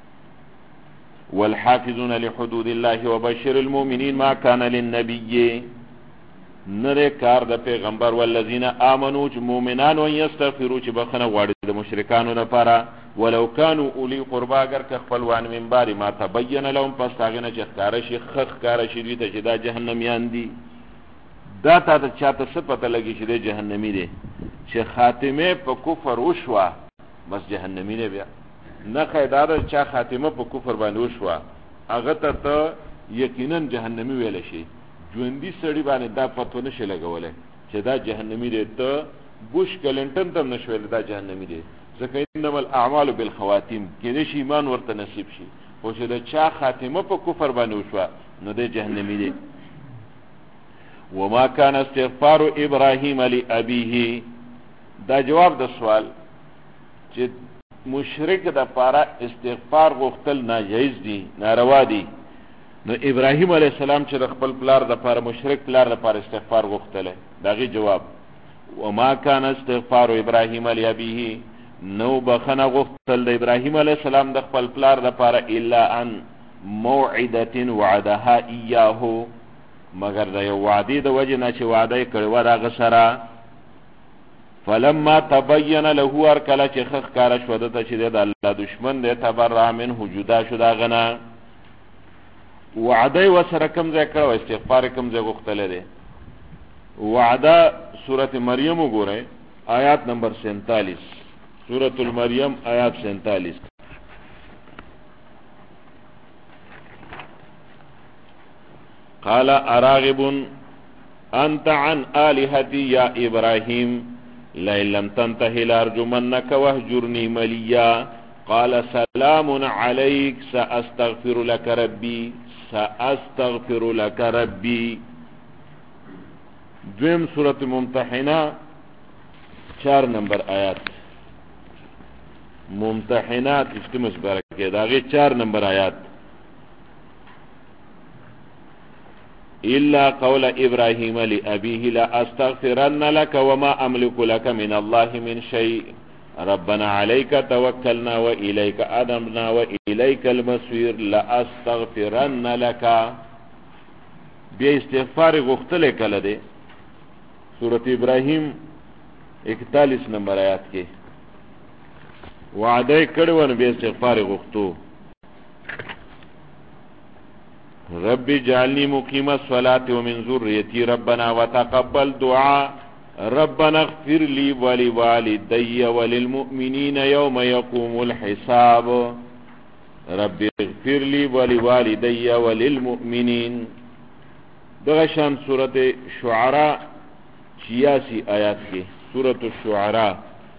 والحافظون لحدود الله وبشر المؤمنین ما كان للنبي نره کار د پیغمبر والذین آمنوا چې مؤمنان و یستغفروا چې بخنه غواړي د مشرکانو لپاره ولو كانوا اولی قربا اگر که خپلوان من بعد ما تبین لهم پس هغې نه چې ښکاره شي ښکاره شي دوی ته چې دا جهنمیان دي. دا تا ته چاته څه پته لګي چې دی جهنمي دی؟ چې خاتمه په کفر وشوه بس جهنمي دی. بیا نه دا ده چا خاتمه په کفر باندې وشوه هغه ته یقینا جهنمي ویل شي. ژوندي سړي باندې دا پته نشي لګولی چې دا جهنمي دی. ته بوش کلنټن ته هم نشي ویلی دا جهنمي دی، ځکه انما الاعمال بالخواتیم، کېدای شي ایمان ورته نصیب شي، خو چې د چا خاتمه په کفر باندې وشوه نو دی جهنمي دی. وما كان استغفار ابراهیم لابیه، دا جواب د سوال چې مشرک د پاره استغفار غوښتل ناجایز دي، ناروا دي. نو ابراهیم علیه السلام چې د خپل پلار د پاره مشرک پلار د پاره استغفار غوښتل، داغي جواب وما كان استغفار ابراهیم لابیه، نو بخنه غوښتل د ابراهیم علیه السلام د خپل پلار د پاره الا ان موعده وعدها اياه، مگر د یو وعده د وجه نه چې وعده یې کړې وه د هغه سره. فلما تبین له هر کله چې ښه ښکاره شوه ده ته چې دی د الله دشمن دی تبرأ منه جدا شو د هغه نه. وعده یې ورسره کوم ځای کړی و، استغفار یې کوم ځای غوښتلی دی. وعده سورت مریم وګورئ آیات نمبر 47، سورت المریم آیات 47. قال اراغب انت عن آلهتي يا ابراهيم لئن لم تنتهي لارجمنك واهجرني مليا قال سلام عليك سأستغفر لك ربي. دویم سورة ممتحنه 4 نمبر آیات، ممتحنات اشتمس برکه داغی 4 نمبر آیات. إلا قول إبراهيم لأبيه لا أستغفرن لك وما أملك لك من الله من شيء ربنا عليك توكلنا وإليك أنبنا وإليك المصير لا أستغفرن لك. بیا استغفار غختل کله دی سورة ابراهیم 41 نمبر آیات کې وعده کړو نو بیا استغفار غختو. رب اجعلني مقيم الصلاة ومن ذريتي ربنا وتقبل دعاء ربنا اغفر لي ولوالدي وللمؤمنين يوم يقوم الحساب. رب اغفر لي ولوالدي وللمؤمنين. دغشان سورة شعراء 86 آیات کې سورة الشعراء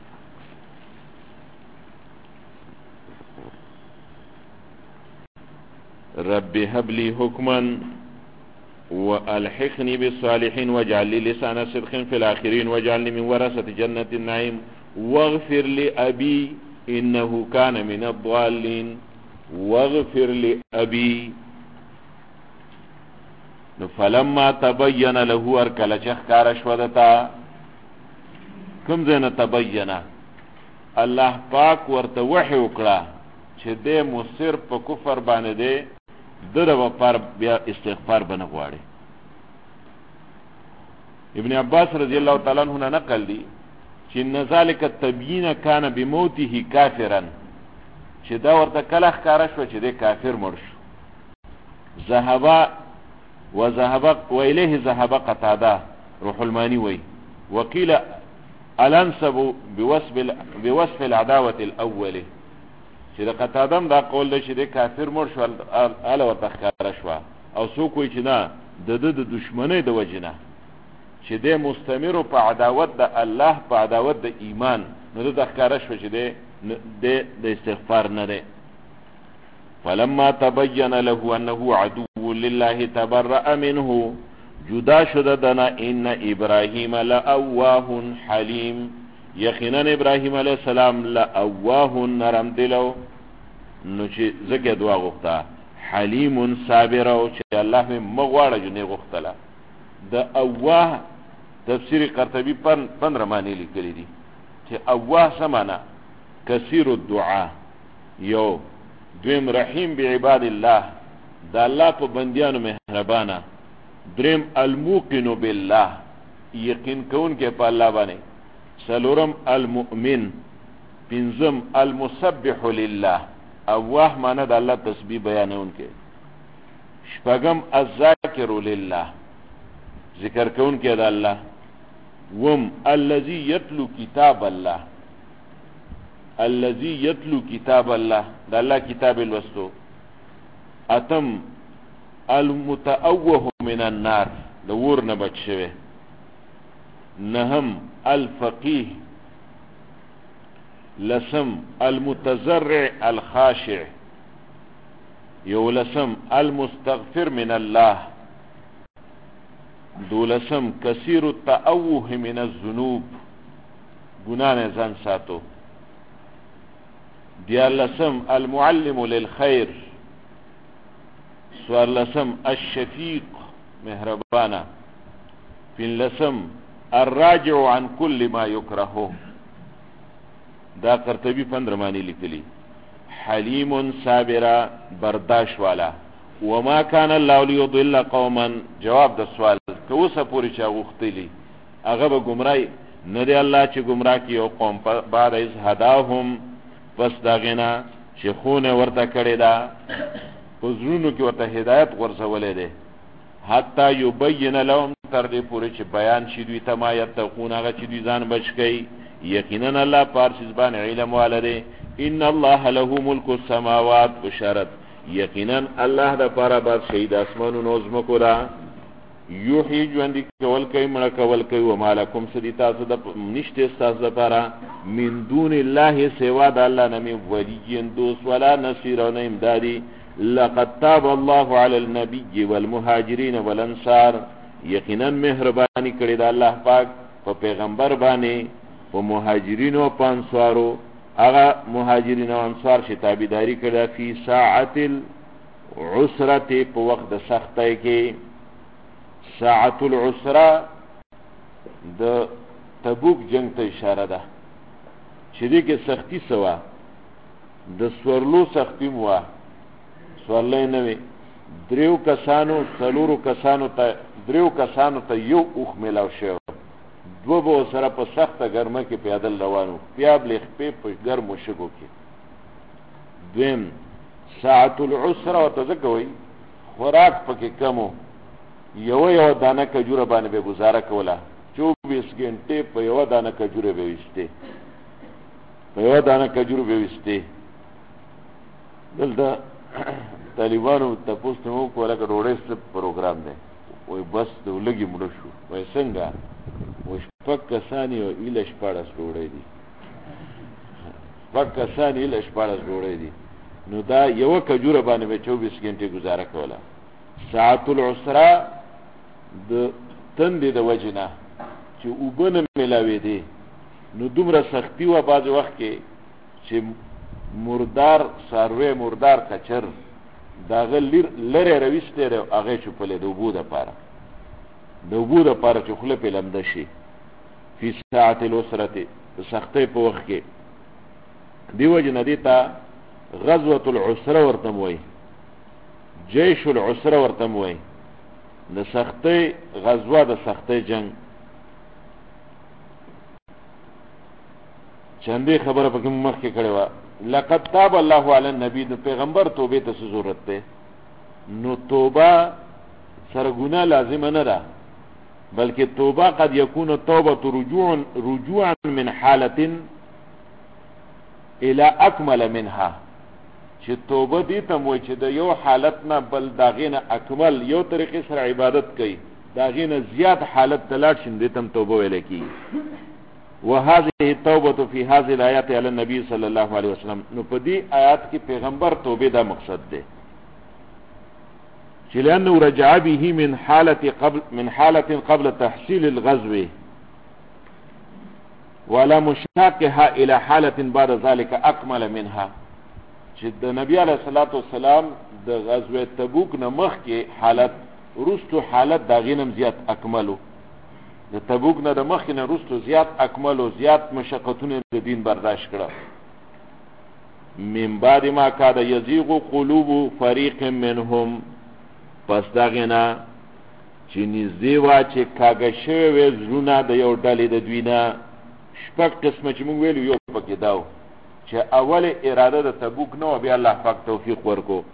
رب هب لي حكما والحقني بالصالحين واجعل لي لسان صدق في الاخرين واجعلني من ورثة جنة النعيم واغفر لأبي انه كان من الضالين واغفر لأبي. فلما تبين له ارکل چخکار شودتا کم زین تبین الله پاک ورته وحی وکړه چې دې مصر په کفر باندې دی دره وپار بیا استغفار بنه غواړي. ابن عباس رضی الله تعالی عنہ نقل دی چې ان ذلک التبیین کان بموته کافرا، چې دا ورته کله ښکاره شو چې دې کافر مړ شو. وذهب وإليه ذهب قتاده روح الماني وي وقيل الانسب بوصف العداوة الأولي، چې د قتادم دا قول دی چې د کافر مړ شو اله ورته ښکاره شوه، او څوک وایي چې نه د دشمنۍ د وجې نه چې د مستمرو په عداوت د الله په عداوت د ایمان نو د ښکاره شوه چې د د استغفار نه ده. فلما تبين له انه عدو لله تبرأ منه، جدا شد دنا ان ابراهیم لأواه حلیم، یقینا ابراهیم علیہ السلام لأواه نرم دلو، نو چې زکه دعا غوښته حلیم صابر او چې الله می مغواړه جنې غوښتله. د اواه تفسیر قرطبی 15 معنی لیکلی دي چې اواه سمانا کثیر الدعاء، یو دویم رحیم بعباد الله، د الله په بندیانو مهربانه، دریم الموقن بالله، یقین کون کې په الله باندې، سلورم المؤمن، پنځم المسبح لله، اواه معنا د الله تسبیح بیانون کې، شپږم الذاکر لله، ذکر کون کې د الله، وم الذي يتلو كتاب الله، الذي يتلو كتاب الله د الله کتاب الوستو، اتم المتأوه من النار د ور نه بچ شوی، نهم الفقيه، لسم المتزرع الخاشع، یولسم المستغفر من الله، دولسم کثیر التأوه من الذنوب، گناہ نه ځان ساتو، دیارلسم المعلم للخیر، سوارلسم الشفیق مهربانه، پنلسم الراجع عن كل ما يكرهه، دا قرطبی 15 معنی لیکلی، حلیم صابرا برداشت والا، وما كان الله ليضل قوما، جواب د سوال کوسه پوری چا غختلی هغه به گمراهی نه دی الله چې گمراه کی او قوم بعد از هداهم، پس داغینا چې خونه ورته کړی دا حضورونو کې ورته هدایت ورسولې ده، حتی یبین لهم، تر دې پوری چې بیان شي دوی ته ما یتقون، هغه چې دوی ځان بچ کوي، یقینا الله پارسیز باندې علم والده، ان الله له ملک السماوات، بشارت یقینا الله د پاره باد شهید اسمانو نظم کورا، یوحی ژوند کول کوي مړه کول کوي، و مالکم سدی تاسو د نشته تاسو لپاره من دون الله سوا د الله نه ولی دوست ولا نصير او امدادي، لقد تاب الله على النبي والمهاجرين والانصار، یقینا مهرباني کړی د الله پاک په پیغمبر باندې، په مهاجرین او انصارو، هغه مهاجرین او انصار چې تابعداري کړه فی ساعت العسره، په وخت د سختۍ کې. ساعت العسره د تبوک جنگ ته اشاره ده چې دې کې سختی سوا، د سورلو سختی مو سورلې نه وي، دریو کسانو ته یو اوخ ملاو شو، دو به سره په سخته ګرمه کې پیادل روانو، پیاب لیخ په ګرمو شګو کې. دویم ساعت العسره وتذکوي خوراک پکې کمو، یو دانه کجوره باندې به گزاره کوله، 24 غنټه په یو دانه کجوره به وسته، دلته طالبانو تاسو ته مو کوله ډوړې ست پروګرام دی، وای بس د لګي مړ شو، وای څنګه، وای شپږ کسانی او ایله شپاړس ډوړې دي، نو دا یو کجوره باندې به 24 غنټه گزاره کوله. ساعت العسره د تندې د وجنه چې وبنه ملاوي دي، نو دومره سختی و بعض وخت کې چې مردار کچر داغه لره رويسته هغه چپلې د وبو د پاره چې خله په لمده شي، فی ساعت العسره سختۍ په وخت کې، دیو جن دیتا غزوه العسره ورته وای، جیش العسره ورته وای، د سختۍ غزوه، د سختۍ جنگ. چندې خبره پکې مخکې کړې و، لقد تاب الله علی النبی، نو پیغمبر توبه ته ضرورت ده، نو توبه سره ګناه لازم نه ده، بلکې توبه قد یکون توبه رجوعا من حالة الى اکمل منها، چې توبه دې ته موي چې د یو حالت نه بل داغینه اکمل یو طریقې سره عبادت کوي، داغینه زیات حالت تلاړ شین دې تم توبه ویل کی. وهذه التوبه في هذه الايات على النبي صلى الله عليه وسلم. نو په دې آیات کې پیغمبر توبه دا مقصد ده چې لانه رجع به من حاله قبل تحصيل الغزو ولا مشاقها الى حاله بعد ذلك اكمل منها. چې د نبی علیه الصلاۃ والسلام د غزوه تبوک نه مخکې حالت رستو حالت دا غینم زیات اکملو، د تبوک نه د مخکې نه رستو زیات اکملو، زیات مشقتونه د دین برداشت کړه. من بعد ما کاد یزیغ قلوب فریق منهم، پس دا غینا چې نږدې وا چې کاږه شوی وي زړونه د یو ډلې د دوی نه. شپږ قسمه چې موږ ویلو یو پکې دا و چې اول اراده د تبوک نه و، بیا الله پاک توفیق ورکو.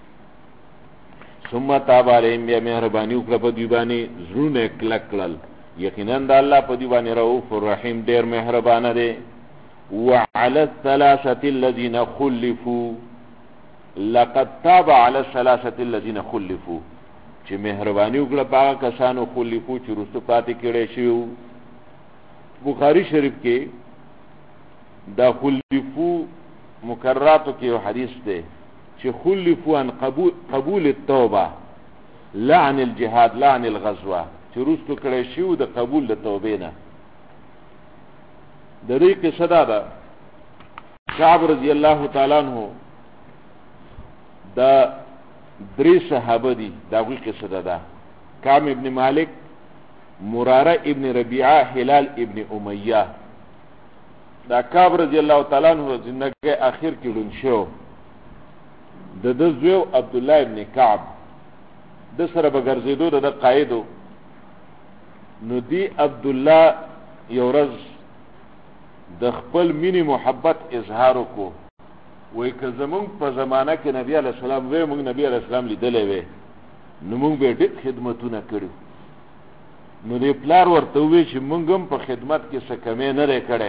ثم تاب علیهم، بیا مهرباني وکړه په دوی باندې، زړونه کلک کړل. یقینا د الله په دوی باندې رؤوف الرحیم، ډېر مهربانه دی. وعلى الثلاثه الذين خلفوا، لقد تاب على الثلاثه الذين خلفوا، چې مهرباني وکړه په هغه کسانو خلفو چې رستو پاتې کړي شوي. بخاری شریف کې دا خلفو مکرراتو کې یو حدیث دی چې خلفو عن قبول التوبه لا عن الجهاد لا عن الغزوه، چې رستو کړي شوي د قبول د توبې نه. د دې قصه ده کعب رضی الله تعالی عنہ دا درې صحابه دي، دا غوی قصه ده. کعب ابن مالک، مراره ابن ربیعه، هلال ابن امیه. دا کعب رضی الله تعالی عنہ زندګي اخر کې لون شو. د زوی عبد الله ابن کعب د سره بغرزیدو د قائدو. نو دی عبد الله یو ورځ د خپل مینی محبت اظهار کو، وای که زمونږ په زمانہ کې نبی علیہ السلام وې، موږ نبی علیہ السلام لیدلې وې، نو موږ به ډېر خدمتونه کړو. نو دې پلار ورته وې چې موږ هم په خدمت کې څه کمې نه لري کړې.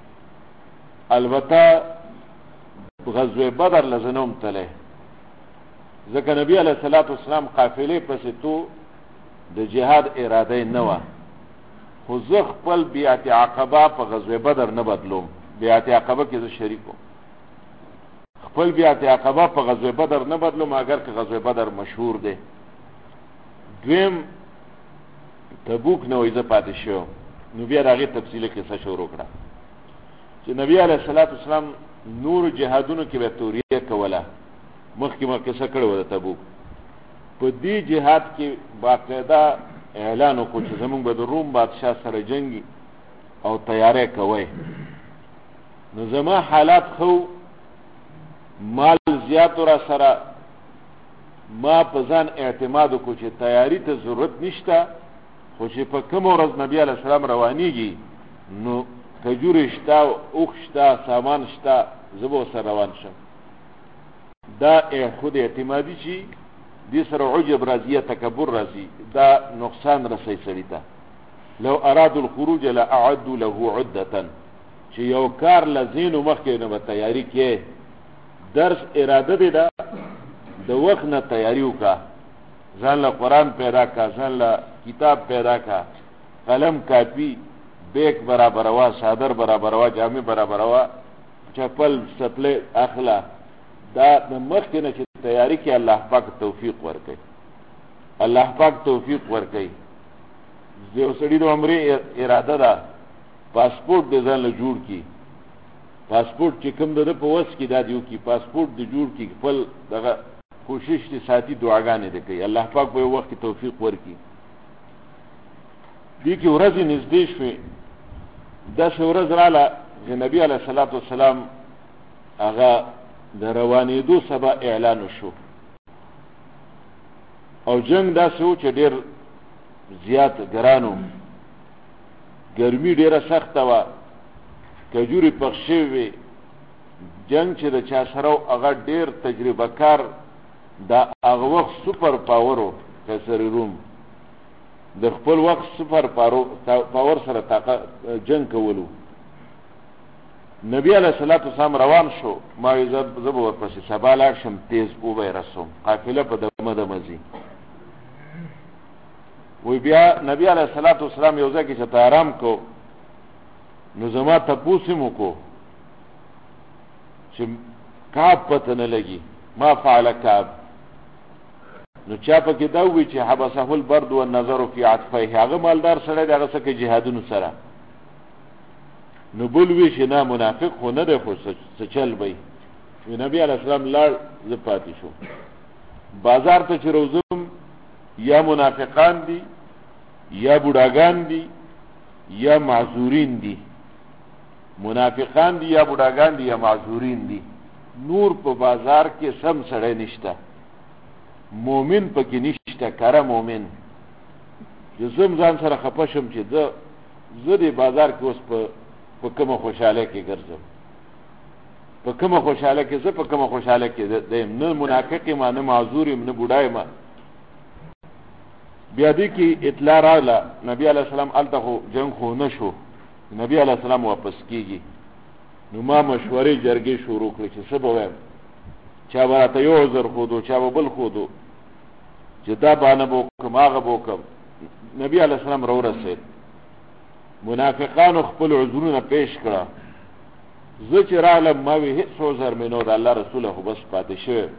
البته غزوه بدر لزنوم تله، ځکه نبی علیہ الصلوۃ والسلام قافلې پسې تو د جهاد اراده نه و. خو زه خپل بیعت عقبه په غزوه بدر نه بدلوم، بیعت عقبه کې زه شریکم. خپل بیعت عقبه په غزوه بدر نه بدلوم، اگر که غزوه بدر مشهور ده. دویم تبوک نه وایزه پاتې شو. نو بیا دغه تفصیلی قصه شروع کړه چې نبی علیہ الصلوۃ والسلام نور جهادونو کې به توریه کوله، مخکې ما قصه کړو د تبوک. په دې جهاد کې باقاعده اعلان وکړ چې زمونږ به د روم بادشاه سره جنگي او تیاری کوي. نو زما حالات خو مال زیات را سره، ما په ځان اعتماد وکړ چې تیاری ته ضرورت نشته، خو چې په کوم ورځ نبی علیہ السلام روانیږي نو کجور شته، اوخ شته، سامان شته، زه به سره روان شم. دا خود اعتمادي چې دې سره عجب راځي، تکبر راځي، دا نقصان رسي سړي ته. لو ارادوا الخروج لاعدوا له عده، چې یو کار لزینو مخکې نه به تیاری کې. درس اراده دی دا د وخت نه تیاری وکا، ځان له قرآن پیدا کا، ځان له کتاب پیدا کا، قلم کاپی بیک برابر وا، صادر برابر وا، جامع برابر وا، چپل سپله اخلا. دا د مخکې نه چې تیاری کې الله پاک توفیق ورکړي، الله پاک توفیق ورکړي. یو سړي د عمرې اراده ده پاسپورت د ځان له جوړ کی، پاسپورت چې کوم د په وس کې دا دیو کی، پاسپورت د جوړ کی، خپل دغه کوشش دي ساتي، دعاګانې دي کوي، الله پاک به وخت توفیق ورکړي. دې کې ورځې نږدې شوې، دا ورځ رااله چې نبی علیہ الصلوۃ والسلام هغه د روانېدو سبا اعلان شو، او جنگ داسې و چې ډېر زیات ګرانو، ګرمي ډېره سخته وه، کجورې پخشې وې. جنگ چې د چا سره و هغه ډېر تجربه کار، دا هغه وخت سوپر پاور و قیصر روم، د خپل وخت سوپر پاور سره جنگ کولو. نبی علیہ الصلوۃ والسلام روان شو، ما زه به ورپسې سبا لاړ شم، تیز وبه رسوم، قافله په دمه دمه ځي. وی بیا نبی علیہ الصلوۃ والسلام یو ځای کې چې آرام کو، نو زما تپوس مو کو چې کعب پته نه لګي ما فعل کعب. نو چا پکې دا وی چې حبسه البرد والنظر فی عطفه، هغه مالدار سره د هغه څخه جهادونو سره. نو بل وی چې نه منافق خو نه دی، خو څه چل بی. نبی علیہ السلام لاړ، زه پاتې شوم. بازار ته چې روزم یا منافقان دي یا بوډاګان دي یا معذورین دي، منافقان دي یا بوډاګان دي یا معذورین دي. نور په بازار کې سم سړی نشته، مومن پکې نشته، کره مومن. زم ځان سره خپه شم چې زه دې بازار کې اوس په کومه خوشحاله کې ګرځم، په کومه خوشحاله کې زه په کومه خوشحاله کې دیم، نه منافق یم نه معذور یم نه بوډا یم. بیا دې کې اطلاع راغله نبی علیہ السلام هلته خو جنګ خو نه شو، نبی علیہ السلام واپس کیږي. نو ما مشورې جرګې شروع کړې چې څه به وایم، چا به راته یو عذر ښودو، چا به بل ښودو چې دا بانه به وکړم هغه به وکړم. نبی علیہ السلام راورسېد، منافقانو خپل عذرونه پیش کړه. زه چې راغلم ما وی هېڅ عذر مې نو د الله رسوله خو بس پاتې شوی.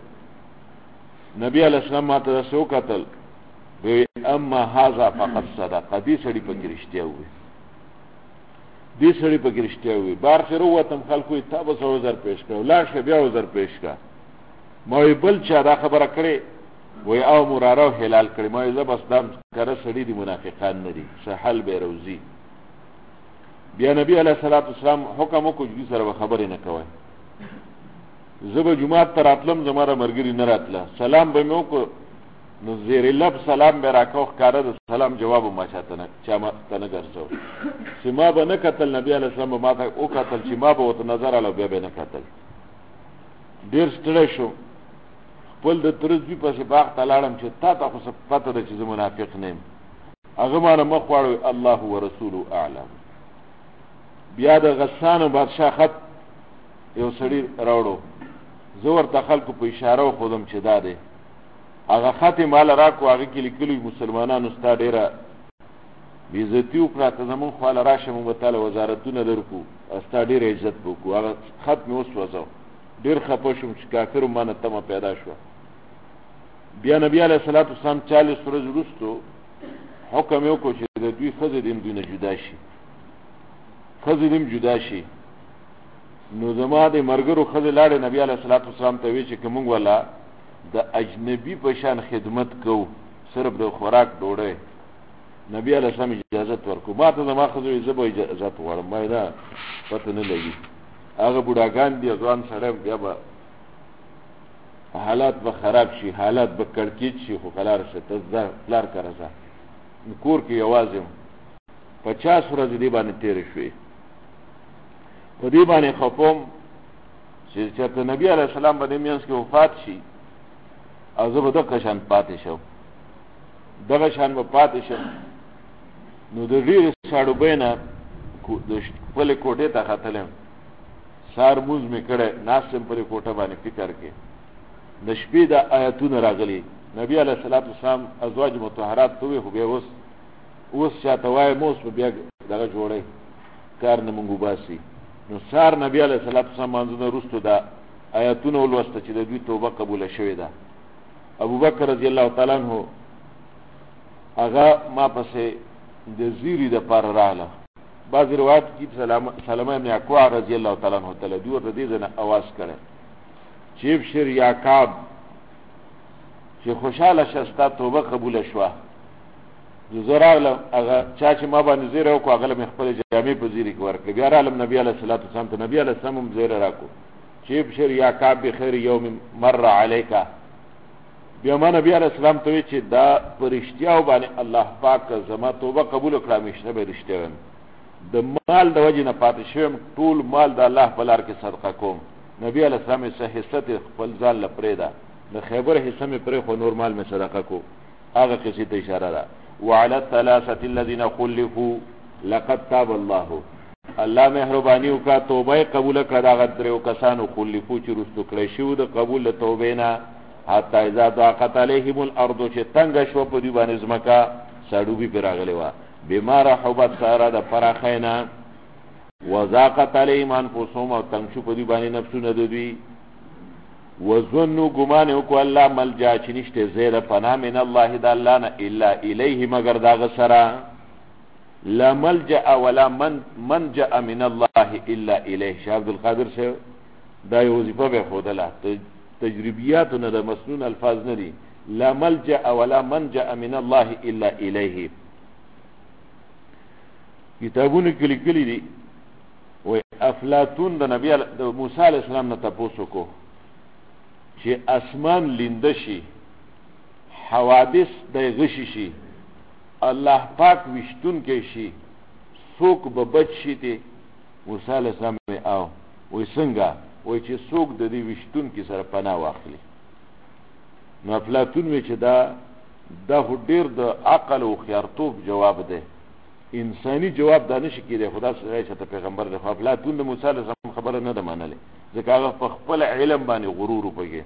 نبی علیہ السلام ما ته داسې وکتل، وی اما هذا فقد صدق، دې سړي پکې رښتیا ووایي، دې سړي پکې رښتیا ووایي. بار چې ووتم خلکو یې تا به څه عذر پیش کړه، ولاړ شه بیا عذر پیش کړه. ما وی بل چا دا خبره کړې، وی او مراره حلال کړې. ما وی زه بس دا کره سړي دي، منافقان نه دي، څه حل به روزي. بیا نبی علیہ الصلوۃ والسلام حکم وکړ چې سره خبرې نه کوئ. زه به جمعات ته راتلم، زما را ملګري نه راتله، سلام به مې وکړ، نو زیر لب سلام به راکاو، ښکاره د سلام جواب ما چاته نه ګرځو چې ما به نه کتل. نبی علیہ السلام به ما ته وکتل چې ما به ورته نظر اړو، بیا به نه کتل. ډېر ستړی شو، خپل د تره زوی پسې باغ ته لاړم چې تا ته خو څه پته ده چې زه منافق نه یم. هغه ما نه مخ واړوي، الله ورسوله اعلم. بیا د غسان بادشاه خط یو سړي راوړو، زه ورته خلکو په اشاره وښودم چې دا دی. هغه خط یې ماله راکړو، هغې کې لیکلي مسلمانانو ستا ډېره بېعزتي وکړه، ته زمونږ خواله راشه، مونږ به تاله وزارتونه درکړو او ستا ډېره عزت به وکړو. هغه خط مې وسوځو، ډېر خفه شوم چې کافرو ما نه تمه پیدا شوه. بیا نبی علیہ الصلوۃ والسلام 40 ورځې وروستو حکم یې وکړو چې د دوی ښځې دې دوی نه جدا شي، ښځې دې جدا شي. نو زما د ملګرو ښځې لاړې نبی علیہ الصلوۃ والسلام ته وی چې که مونږ ولا د اجنبي په شان خدمت کوو، صرف د خوراک ډوډۍ. نبی علیہ السلام اجازت ورکړو. ما ته زما ښځې وی زه به اجازت غواړم. ما دا پته نه لګي، هغه بوډاګان دي، ځوان سړی بیا به حالات به خراب شي، حالات به کړکېچ شي، خو قلار شه ته ځه پلار کره ځه. کور کې یوازې یم، 50 ورځې دې باندې تېرې شوې. په دې باندې خفوم چې چېرته نبی علیہ السلام به دې منځ کې وفات شي او زه به دغه شان پاتې شم، دغه شان به پاتې شم. نو د ډېرې ساړوبۍ نه د خپلې کوټې ته ختلم، سار مونځ مې کړی، ناست یم پرې کوټه باندې فکر کې. د شپې د آیتونه راغلي، نبی علیہ الصلوۃ والسلام ازواج مطهرات ته وی، خو بیا اوس چاته وایم اوس به بیا دغه جوړی کار نه مونږ وباسي. نو سار نبی علیہ الصلوۃ والسلام منځونه وروستو دا آیتونه ولوسته چې د دوی توبه قبوله شوې ده. ابوبکر رضی الله تعالی عنہ هغه ما پسې د زیری د پاره راغله. بعض روایت کې سلمہ ابن اکوع رضی الله تعالی عنہ ته دوی ورته دې ځنه आवाज کړي چې ابشر یا کعب، چې خوشاله شستا توبه قبول شوه. زه راغلم، هغه چا چې ما باندې زیری وکړو هغه مې خپلې جامې په زیري کې ورکړې. بیا راغلم نبی علیہ الصلوۃ والسلام ته، نبی علیہ السلام هم زیری راکړو چې ابشر یا کعب بخیر یوم مر علیک. بیا ما نبی علیہ السلام ته وی چې دا په رښتیاو باندې الله پاک زما توبه قبول کړه، همیشه به رښتیا وایم. د مال د وجې نه پاتې شوم، ټول مال د الله په لار کې صدقه کوم. نبی علیہ السلام یې حصه خپل ځان له پرېږده، د خیبر حصه مې پرې خو نور مال مې صدقه کو. هغه قصې ته اشاره ده. وعلى الثلاثة الذين خلفوا لقد تاب الله، الله مهرباني وکړه توبه قبول کړه دا غدرو کسانو خلفو چې رستو کړی شو د قبول توبې نه، حتی اذا ضاقت عليهم الارض، چې تنګ شو په دې باندې ځمکه، سړوبې پرې راغلې وه، بما رحبت ساره د پراخینا وضاقت علیهم انفسهم او تنگ شو په دې باندې نفسونه د دوی وظنوا ګمان وکړو الله ملجا چې نشته زیر پناه من الله د الله نه الا الیه مگر داغه سره لا ملجا ولا منجا من الله الا الیه. شیخ عبدالقادر سے دا یو وظیفه به خودله تجربیاتونه د مسنون الفاظ نه دي. لا ملجا ولا منجا من الله الا الیه. کتابونه کلی دي و افلاطون د نبی د موسی علیہ السلام نه تاسو کو چې اسمان لنده شي حوادث د غشي شي الله پاک وشتون کې شي څوک به بچ شي ته موسی علیہ السلام او وې څنګه وې چې څوک د دې وشتون کې سره پناه واخلي. نو افلاطون وی چې دا ډیر د عقل او خیارتوب جواب ده، انسانی جواب دا نشي کېدی. خدا سره چې پیغمبر د افلاطون د موسی علیہ السلام خبره نه ده منلې ځکه هغه په خپل علم باندې غرور وکړي.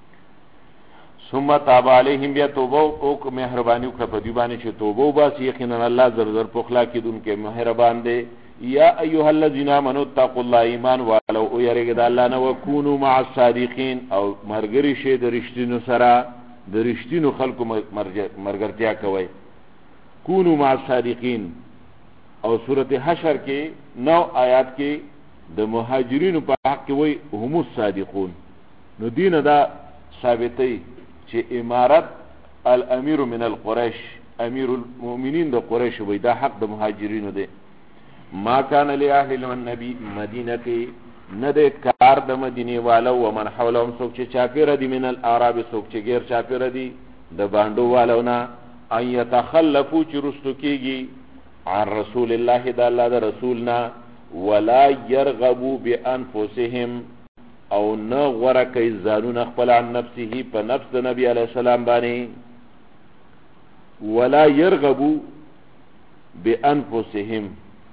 ثم تاب علیهم بیا توبه او مهرباني وکړه په دې باندې چې توبه وباسي. یقینا الله زر په اخلاق کې دونکو مهربان دی. یا ایها الذین آمنوا اتقوا الله ایمان والو او یریګ د الله نه وکونو مع الصادقین او مرګری شه د رښتینو سره د رښتینو خلکو مرګرتیا کوي. کونو مع الصادقین او سورته حشر کې 9 آیات کې د مهاجرینو په حق کې وای هم الصادقون. نو دین دا ثابتې چې امارت الامیر من القریش امیر المؤمنین د قریش وای دا حق د مهاجرینو دی. ما کان لاهل النبی مدینه ند کار د مدینه والو ومن حولهم سوک چې چاپیره دي من الاعراب سوک چې غیر چاپیره دي د باندو والونا ان يتخلفوا چې رستو کیږي عن رسول الله د الله د رسولنا ولا يرغبوا بانفسهم او نه غره کوي ځانونه خپل عن نفسه په نفس د نبی علیہ السلام باندې. ولا يرغبوا بانفسهم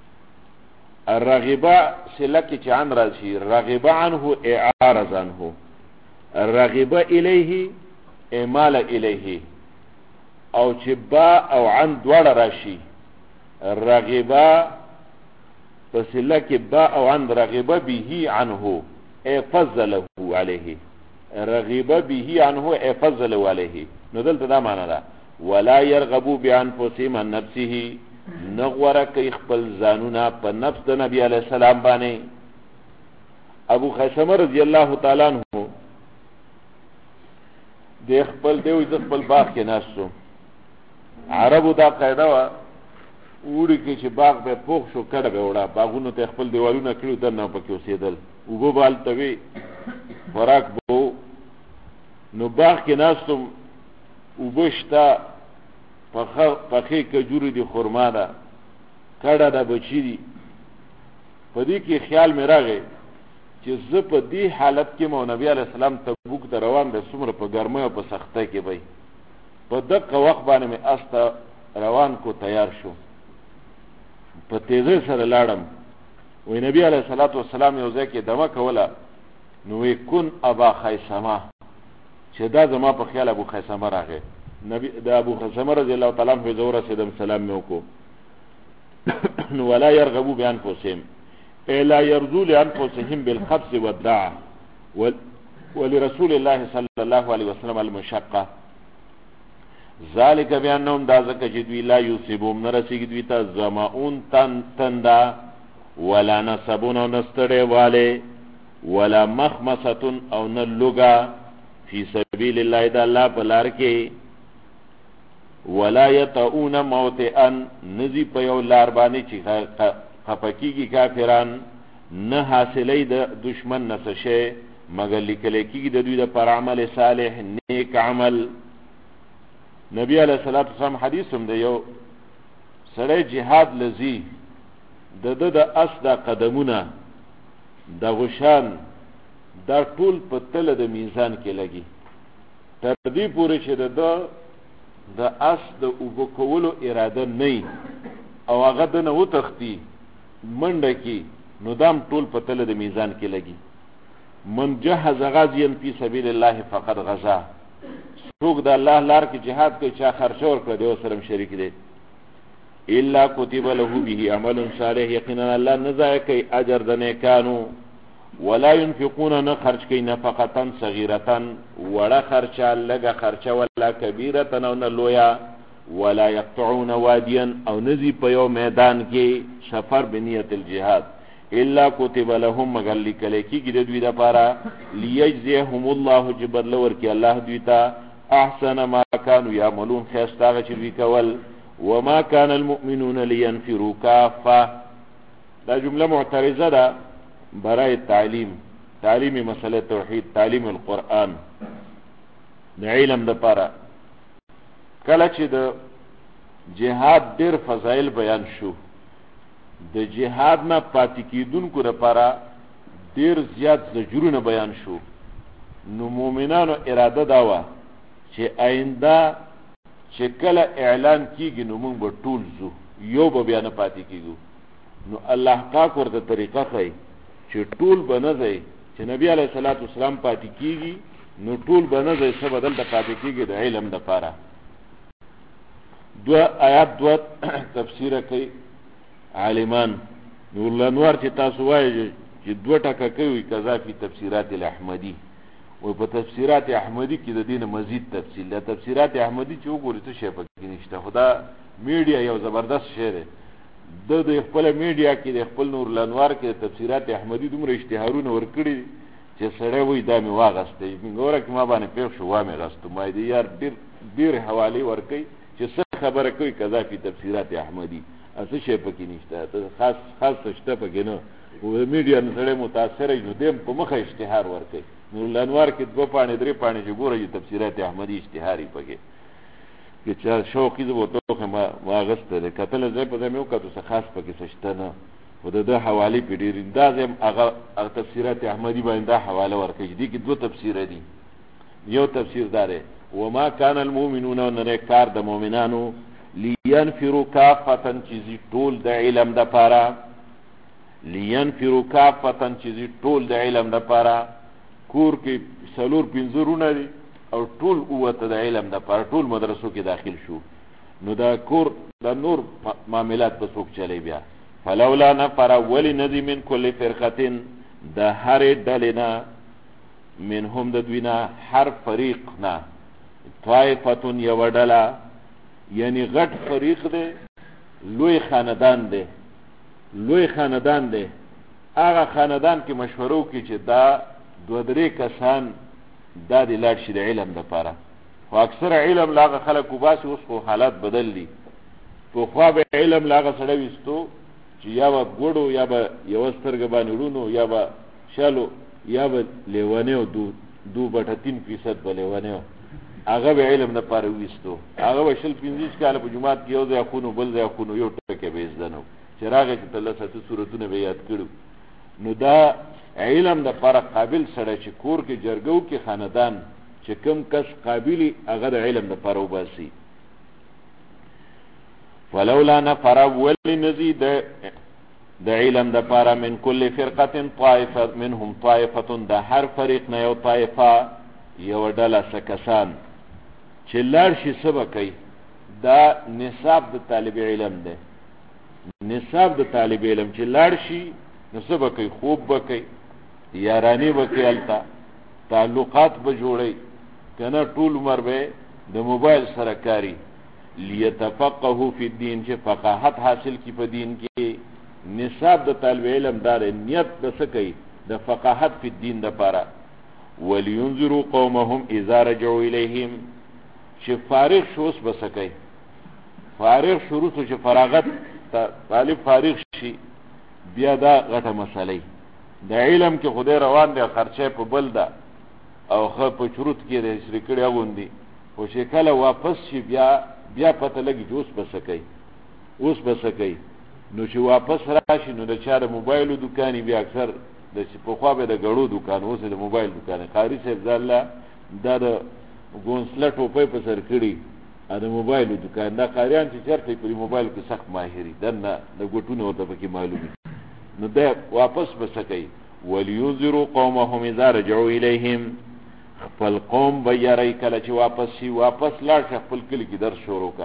الرغبه سلک چې عن راشي رغبه عنه اعارض عنه الرغبه الیه امال الیه او چې با او عن دوړ راشي رغبه فسلك با او عن رغبه به عنه افضله عليه رغبه به عنه افضله عليه. نو دلته دا معنا ده ولا يرغبوا بانفسهم عن نفسه نغوره کوي خپل ځانونه په نفس د نبی علیہ السلام باندې. ابو خیثمه رضی الله تعالی عنہ د خپل دیو د خپل باغ کې ناشتو. عربو دا قاعده وا وړي کې چې باغ به پوخ شو کړه به وړه باغونو ته خپل دیوالونه کړو دنه پکې اوسېدل وګو بالتوي خوراک بو. نو باغ کې ناستم وبشتا پخې کجوري دي خرما ده کړه ده بچی دي. په دې کې خیال مې راغی چې زه په دې حالت کې مو نبی علیہ السلام تبوک ته روان به څومره په ګرمۍ او په سختۍ کې وي. په دغه وخت باندې مې استه روان کو تیار شو په تیزه سره لاړم. وی نبی علیہ الصلوۃ والسلام یو ځکه دمه کوله نو وی کن ابا خیثمه چې دا زما په خیال ابو خیثمه راغی. نبی د ابو خیثمه رضی الله تعالی عنہ زوره سیدم سلام مې وکړو. نو ولا يرغبوا بانفسهم الا يرجوا لانفسهم بالخبث والدعاء ولرسول الله صلى الله عليه وسلم المشقه ذالک بیانهم دا زکه چې دوی لا یوسبوم نرسیږي دوی ته زماون تندا ولا نسبون او نستړی واله ولا مخمصه او نه لوګا فی سبیل الله د الله په لار کې ولا یطؤون موطئا نزی په یو لار باندې چې خپکیږي کافران نه حاصلې د دشمن نسشه مگر لیکل کېږي د دوی د پر عمل صالح نیک عمل. نبی علیہ الصلوۃ والسلام حدیث هم دی یو سړی جهاد لذي د اسدا قدمونه د غشان دا ټول په تل د میزان کې لګي تر دې پورې چې د اس د وګکولو اراده نه او هغه د نو تختی منډه کې نو دام ټول په تل د میزان کې لګي. من جهز غازیا فی سبیل الله فقد غزا. څوک د الله لار کې jihad کوي چا خرچ ور کړ دی سره شریک دی. الا كتب له به عمل صالح یقینا الله نزای کوي اجر د نیکانو ولا ينفقون نخرج کوي نفقه صغيره ولا خرچه لګه خرچه ولا کبیره او نه لویا ولا يقطعون واديا او نزي په یو میدان کې سفر بنیت الجهاد الا كتب لهم مگر لیکل کېږي د دوی لپاره ليجزيهم الله جبر لور کې الله دوی ته احسن ما كانوا يعملون خاصه چې دوی کول وما كان المؤمنون لينفروا كافه دا جمله معترضه ده برای تعلیم مسئله توحید تعلیم القرآن د علم د پاره کله چې د جهاد ډېر فضایل بیان شو د جهاد نه پاتې کیدونکو لپاره ډېر زیات زجرونه بیان شو نو مؤمنانو اراده دا وه چې آینده چې کله اعلان کیږي نو موږ به ټول ځو یو به بیا نه پاتې کیږو نو الله پاک ورته طریقه ښیي چې ټول به نه ځئ چې نبی علیه الصلاة والسلام پاتې کیږي نو ټول به نه ځئ څه به دلته پاتې کیږي د علم دپاره آیات دوه تفسیره کوي عالمان نور الانوار چې تاسو وایئ چې دوه ټکه کوي قضا فی تفسیرات الاحمدی و په تفسیرات احمدی کې د دې نه مزید تفصیل ده تفسیرات احمدی چې وګورئ څه شی پکې نشته خو دا میډیا یو زبردست شی دی د خپل میډیا کې د خپل نور الانوار کې تفسیرات احمدی دومره اشتهارونه ورکړي چې سړی وایي دا مې واغستی ګوره کې ما باندې پېښ شو وامې غستو ما دې یار ډېر حوالې ورکوي چې څه خبره کوي قضا فی تفسیرات احمدی څه شی پکې نشته خاص څه شته پکې نه و میډیا نه سړی متاثره نو دیم په مخه اشتهار ورکوي نور الانوار کې 2 پاڼې 3 پاڼې چې ګوره چې تفسیرات احمدی اشتهاري پکې چې چا شوقي زه به ورته ما اغسته دی کتله ځای په ځای مې وکتو څه خاص پکې څه شته نه خو د ده حوالې پې ډېرې دا ځای هغه تفسیرات احمدي باندې دا حواله ورکوي چې دې کې 2 تفسیره دي یو تفسیر دا دی وما كان المؤمنون نه کار د مؤمنانو لینفروا کافة چې ځي ټول د علم دپاره لینفروا کافة چې ځي ټول د علم دپاره کور کې 4-5 رونه دي او ټول قوته د علم د پر ټول مدرسو کې داخل شو نو دا کور د نور معاملات په څوک چلی بیا فلولا نفر ولی ندی من کل فرقتين د هر ډلنا منهم د دوینا هر فریقنا طائفتون یو ډله یعنی غټ فریق دی لوی خاندان دی هغه خاندان کې مشورو کې چې دا 2-3 کسان دا د لاړ شي د علم دپاره خو اکثر علم لاغه خلک وباسي اوس خو حالات بدل دي پخوا به علم لاغه سړی ویستو چې یا به ګوډو یا به یوه سترګه باندې ړونو یا به شالو یا به لیونیو 2/3% به لیونیو هغه به علم دپاره ویستو هغه به 15 کاله په جومات کې یو ځای خونو بل ځای خونو یو ټکی به زده نه و چې راغی چې ته 10 صورتونه به یاد کړو نو دا علم د پر قابل سره چې کور کې جرګو کې خاندان چې کم کس قابلی هغه د علم د پر وباسي ولولا نفر ولنزيد د علم د پر من كل فرقه طائفه منهم طائفه د هر فريق نه یو طائفه یو ډله سکسان چې لار شي سبا کوي دا نصاب د طالب علم دی نصاب د طالب علم چې لار شي نو سبا کوي خوب بکي یارانی بکی التا تعلقات بجوڑی کنا طول عمر بے د موبایل سرکاری لیتفقهو فی الدین چې فقاحت حاصل کی په دین کې نصاب د طالب علم دار نیت د سکی د فقاحت فی الدین د پاره ولینذروا قومهم اذا رجعوا الیهم چې فارغ شوس بسکی فارغ شروع چې فراغت طالب فارغ شي بیا دا غټه مسئله د علم کې خدای روان دی خرچه په بل ده او خو په شروط کې د شریکړی غوندي او چې کله واپس شي بیا پته لګي چې اوس بسکی نو چې واپس راشي نو د چا د موبایل دکاني بیا اکثر د په خوا به د غړو دکان اوس د موبایل دکان قاری صاحب ځاله دا د ګونسله ټوپۍ په سر کړی د موبایل دکان دا قاریان چې چرته په موبایل کې سخت ماهری دنه د ګټونو ورته پکې معلومي نو ده واپس بسکی ولینذروا قومهم اذا رجعوا الیهم خپل قوم به یری کله چې واپس شي واپس لاړ شي خپل کلی کې درس شروع کا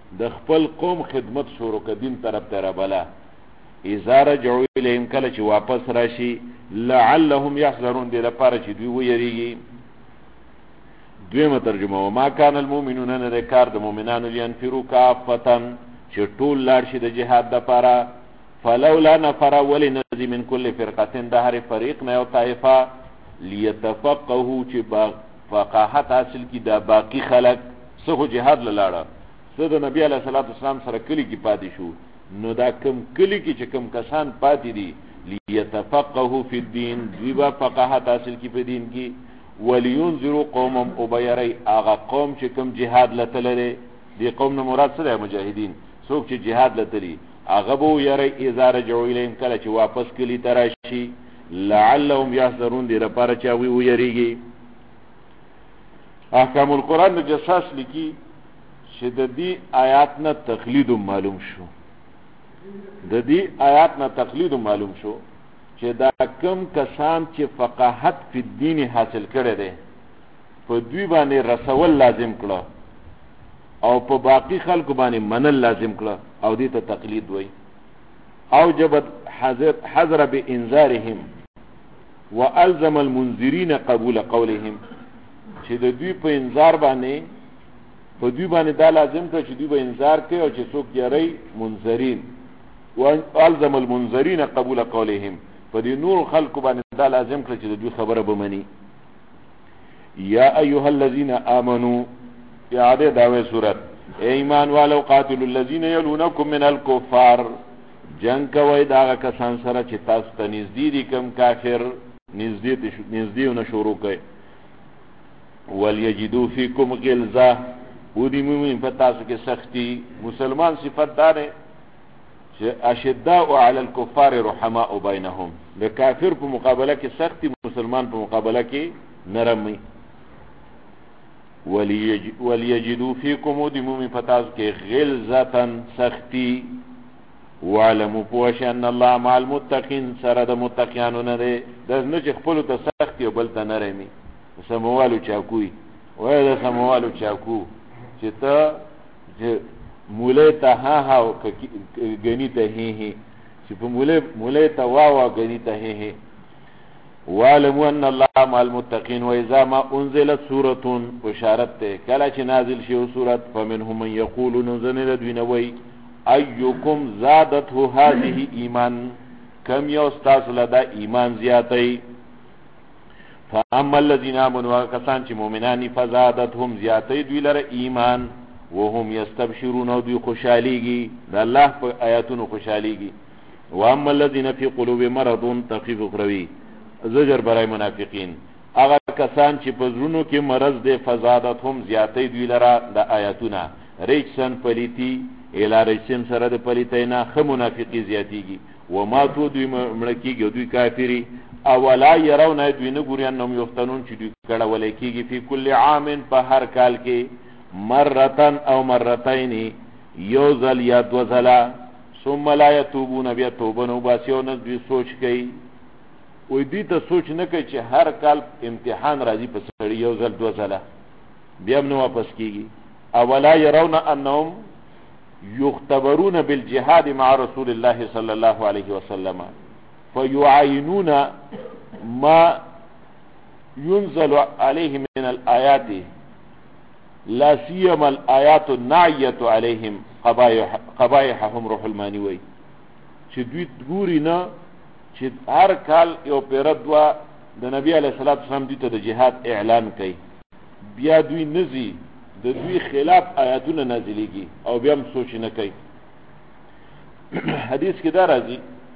د خپل قوم خدمت شروع ک دین طرف ته رابلا اذا رجعوا الیهم کله چې واپس راشي لعلهم يحذرون دې لپاره چې دوی ویریږي. دویمه ترجمه وما كان المؤمنون ان کار د مؤمنانو لينفروا کافه چې ټول لاړ شي د جهاد لپاره فلولا نفر ولنذ من كل فرقه د هر فریق نه یو طائفه ليتفقهوا چې فقاهت حاصل کی دا باقی خلق سخو جهاد لاړه څه د نبی علیه الصلاۃ والسلام سره کلی کې پاتې شو نو دا کم کلی کې چې کم کسان پاتې دي ليتفقهوا فی الدین دوی با فقاهت حاصل کی په دین کې ولينذروا قومهم وبيري اغا قوم چې کم جهاد لتلره دی قوم نه مراد سره مجاهدین څوک چې جهاد لتلی هغه بو یری اذا رجعوا الیهم کله چې واپس کلی تراشي لعلهم يحذرون دې لپاره چې وی ویریږي. احکام القرآن د جساس لیکي چې د دې آیات نه تقلید معلوم شو چې دا کم کسان چې فقاهت فی الدین حاصل کړي دي په دوی باندې رسول لازم کړه او په باقی خلکو باندې منل لازم کړه او دې ته تقلید وای او جبت حذر بانذارهم والزم المنذرین قبول قولهم چې د دوی په انذار باندې په دوی باندې دا لازم کړ چې دوی به انذار کوي او چې څوک یری منذرین والزم المنذرین قبول قولهم په دې نور خلق باندې دا لازم کړ چې د دوی خبره به مني. یا ایها الذین آمنوا اعاده داوی صورت ایمان والو قاتلوا الذین یلونکم من الکفار جنگ کوي دا کسان سره چې تاسو ته نږدې دي کوم کافر نږدې شروع کوي ولیجدوا فیکم غلظه ودی مومن په تاسو کې سختی. مسلمان صفت دار چې اشداء علی الکفار رحماء بینهم د کافر په مقابله کې سختی مسلمان په مقابله کې نرمي. ولیجدوا فیکم ودی مومن په تاسو کې غلظه سختی وعلموا پوش ان الله مع المتقین سره د متقینانو نه دی د نه چې خپل ته سختی او بل ته نرمي. سموالو چاکوی وای دا سموالو چاکو چې ته مولی ته ها گنی ته هی چې په مولی ته وا گنی ته هی. وعلموا ان الله مع المتقین واذا ما انزلت سوره بشارت ته کله چې نازل شي سوره فمنهم من یقول نزل دوینوي ایکم زادته هذه ایمان کم یو استاسو لدا ایمان زیاتای. فاما الذين امنوا کسان چې مؤمنانی فزادتهم زیاتې دوی لره ایمان وهم یستبشرون او دوی خوشاليږي د الله په آیاتونو خوشاليږي. واما الذين في قلوبهم مرض تخفيف اخروی زجر برای منافقین هغه کسان چې په زړونو کې مرض دي فزادتهم زیاتې دوی لره د آیاتونه ریچسن پلیتی اله ریچم سره د پلیتینا خ منافقی زیاتېږي وما تو دوی مړکیږي دوی کافری اولا يرون دوی نه ګوري انهم یفتنون چې دوی کړه ولې کېږي په کل عام په هر کال کې مرتن او مرتين یوزل یا دوزلا ثم لا يتوبون بیا توبه نو باسیو نه دوی سوچ کوي وې دې ته سوچ نه کوي چې هر کال امتحان راځي په سړی یوزل دوزلا بیا نو واپس کېږي. اولا يرون انهم يختبرون بالجهاد مع رسول الله صلى الله عليه وسلم فيعينون ما ينزل عليه من الآيات لا سيما الآيات النعية عليهم قبائحهم روح المانی وی چې دوی ګوري نه چې هر کال یو پیردوا د نبی علیه الصلاۃ والسلام دې ته د جهاد اعلان کوي بیا دوی نزي د دوی خلاف آیاتونه نازلېږي او بیا هم سوچ نه کوي. حدیث کې دا راځي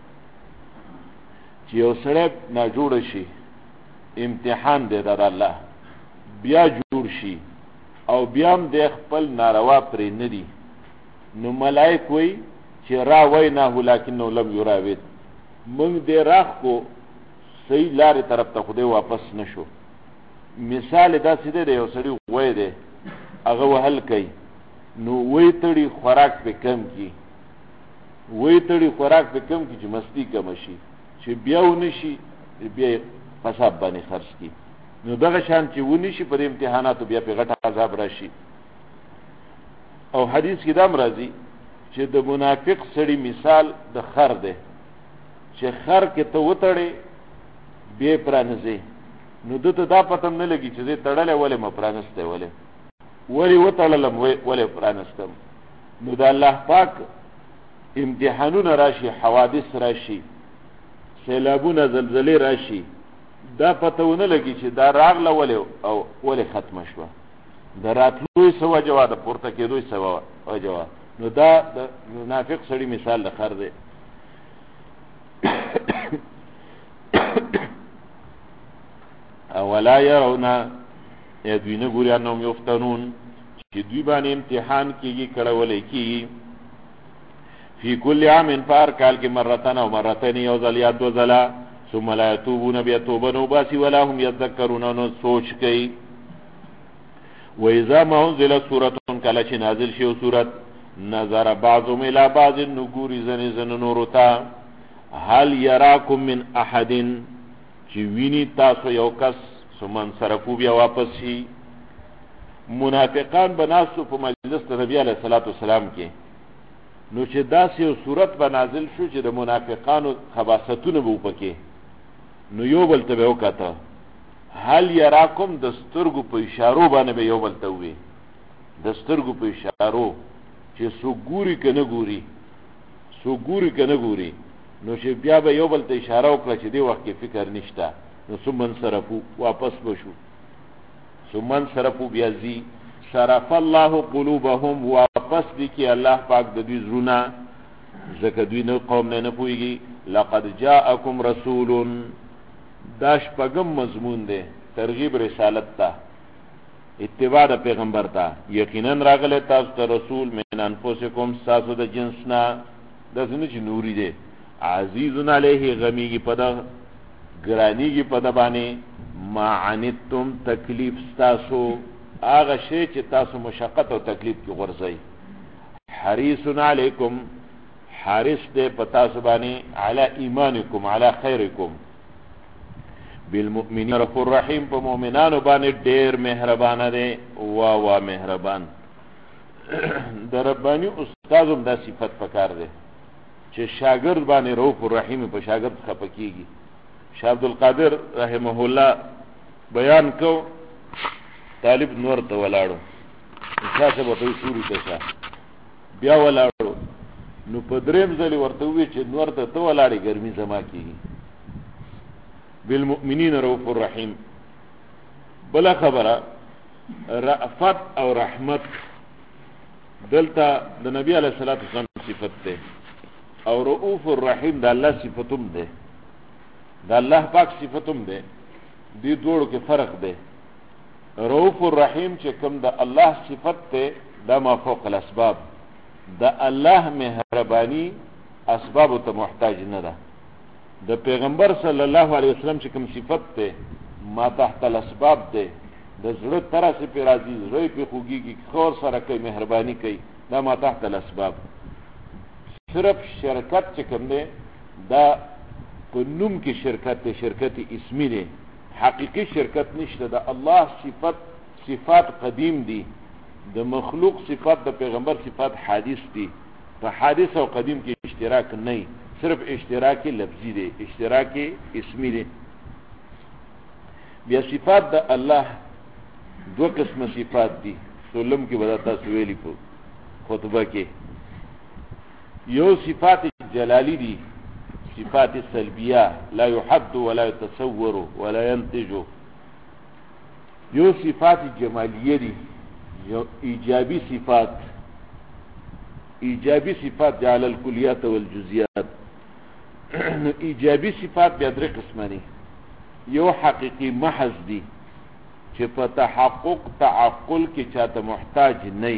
چې یو سړی نه جوړ شي امتحان دی د الله بیا جوړ شي او بیا هم د خپل ناروا پرې نه دي نو ملائک وی چې را ویناه لکنه لم یراود موږ دې راخ کو صحیح لارې طرف ته خدای واپس نشو. مثال دا سیده دی یو سړی وای دی هغه وهل کوي نو وی تړي خوراک په کم کی چې مستی کم شي چې بیا ونشي بیا فساد باندې خرج کی نو دغه شان چې ونشي په امتحاناتو بیا په غټه عذاب راشي. او حدیث کې دا مرضی چې د منافق سړي مثال د خر دی چې خر کې ته وتړې بیا پرانځي نو دته دا پته نه لګي چې دې تړلې ولې م پرانسته ولې وتړلم ولې پرانستم نو د الله پاک امتحانونه راشي حوادث راشي سیلابونه زلزلې راشي دا پته ونه لګي چې دا راغله ولې ختمه شوه د راتلوی سوا جواب د پورته کېدوی سوا جواب نو دا د منافق سړي مثال د خر دی اولا يرون يدوین ګوري انهم یفتنون چې دوی باندې امتحان کیږي کړهولې کیږي فی کل عام فار کال کې مرتين او مرتين یو ځل یا دو ځله ثم لا يتوبون بيتوبون وباسي ولا هم يذكرون نو سوچ کوي و اذا ما انزل سوره کله چې نازل شي سوره نظر بعضهم الى بعض نګوري زن نورتا هل يراكم من احد چې ویني تاسو یو کس سمن صرفو بیا واپس شي منافقان بناسو په مجلس نبی علیہ الصلوۃ والسلام کې نو چې داسې یو صورت به نازل شو چې د منافقانو خباثتونه به وپکې نو یو بل ته به وکاته هل یراکم د سترګو په اشارو باندې به یو بل ته وي د سترګو په اشارو چې سو ګوري کنه ګوري نو چې بیا به یو بل ته اشاره وکړه چې دی وخت کې فکر نشته نو ثم صرفو واپس بشو ثم صرفو بیازی صرف الله قلوبهم واپس دی کی الله پاک د دوی زړونه زکه دوی نو قوم نه پويږي لقد جاءکم رسول داش پغم مضمون دی ترغیب رسالت ته اتباع د پیغمبر ته یقینا راغله تاسو ته رسول من انفسکم تاسو د جنسنا د زنه چې نوري دی عزیز علیه غمیږي پدا ګرانیږي پدا باندې ما عنتم تکلیف تاسو هغه شی چې تاسو مشقت او تکلیف کې غورځي حریص علیکم حارس دې پتا سبانی علی ایمانکم علی خیرکم بالمؤمنین رفور رحیم په مؤمنانو باندې ډېر مهربان دی وا مهربان د ربانی استادم دا صفت پکار دی چې شاګرد باندې رؤوف الرحیم په شاګرد خپکیږي شاه عبد القادر رحمه الله بیان کو طالب نور ته ولاړو تاسو به په سوري ته بیا ولاړو نو په دریم ځل ورته وی چې نور ته ولاړی ګرمي زما کیږي بالمؤمنین رؤوف الرحیم بلا خبره رأفت او رحمت دلته د نبی علیہ الصلوۃ والسلام صفت ده او رؤوف الرحیم د الله صفتوم ده د الله پاک صفتوم ده دې دوړو کې فرق ده رؤوف الرحیم چې کوم د الله صفت ده دا ما فوق الاسباب د الله مهربانی اسباب ته محتاج نه ده د پیغمبر صلی الله علیه وسلم چې کوم صفت ده ما تحت الاسباب ده د زړه طرفه په راځي زړه په خوږیږي خور سره کوي مهرباني کوي دا ما تحت الاسباب صرف شرکت چې کوم ده دا په نوم کې شرکت ده شرکت اسمی ده حقیقی شرکت نشته د الله صفات قدیم دي د مخلوق صفات د پیغمبر صفات حادث دي په حادث او قدیم کې اشتراک نه صرف اشتراکی لفظی دی اشتراکی اسمی دی بیا صفات د الله دو قسم صفات دي سلم کې بداتا سویلی په خطبه کې یو صفات جلالی دي صفات سلبیه لا يحد ولا يتصور ولا ينتج یو صفات جمالیه دي یو ایجابی صفات جعل الکلیات والجزئیات ایجابی صفات بیا درې قسمه دي یو حقیقی محض دي چې په تحقق تعقل کې چاته محتاج نه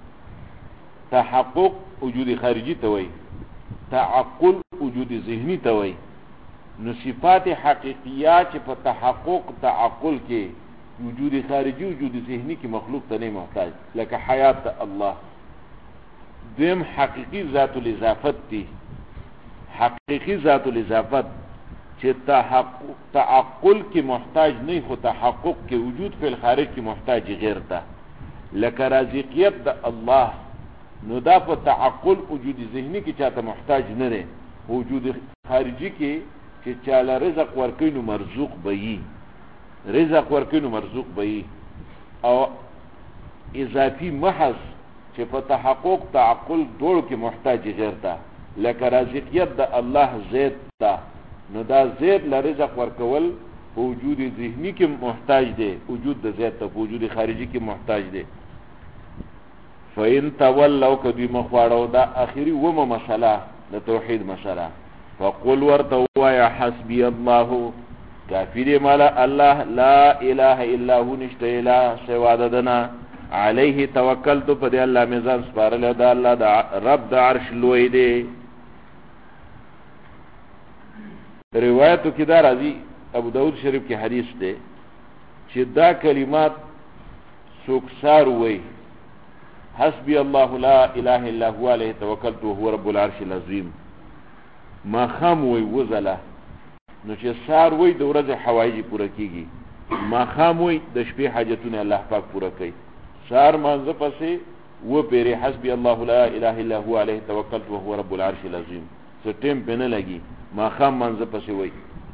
تحقق وجود خارجي ته وای تعقل وجود ذهني ته وای نو صفات حقیقیات چې په تحقق تعقل کې وجود خارجي وجود ذهني کې مخلوق ته نه محتاج لکه حیات الله دیم حقیقی ذات الاضافت دي حقیقی ذات الاضافت چې تعقل کې محتاج نه خو تحقق کې وجود فی الخارج کې محتاج غیر ده لکه رازقیت د الله نو دا په تعقل وجود ذهني کې چاته محتاج نه دی، وجود خارجي کې چې چاله رزق ورکوي نو مرزوق به رزق ورکوي نو مرزوق به او اضافي محض چې په تحقق تعقل دوړو کې محتاج غیر ته، لکه رازقیت د الله زید ته، نو دا زید له رزق ورکول په وجود ذهني کې محتاج دی، وجود د زید ته په وجود خارجي کې محتاج دی. فإن تولوا کدی مخواړو دا اخیری ومه مسله د توحید مسله، فقل ورته وایا حسبی الله کافی دی مالا الله لا اله الا هو نشته اله سوا ددنا علیه توکلت په دی الله میزان سپارل دا الله دا رب د عرش لوی دی. روایتو کې دا راځي ابو داود شریف کې حدیث دی چې دا کلمات سوکسار وی حسبی الله لا اله الا هو علیه توکلت وهو رب العرش العظیم، ما خام وی وزله نو چې سار وی د ورځې حوایج پوره کیږي، ما خام وی د شپې حاجتونه الله پاک پوره کوي. سار مانځه پسې و پیری حسبی الله لا اله الا هو علیه توکلت وهو رب العرش العظیم، څه ټیم په نه لګي، ما خام مانځه پسې وی.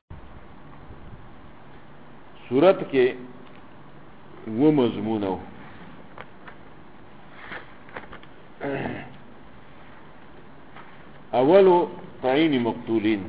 صورت کې و مضمونو اولو تعین مقتولین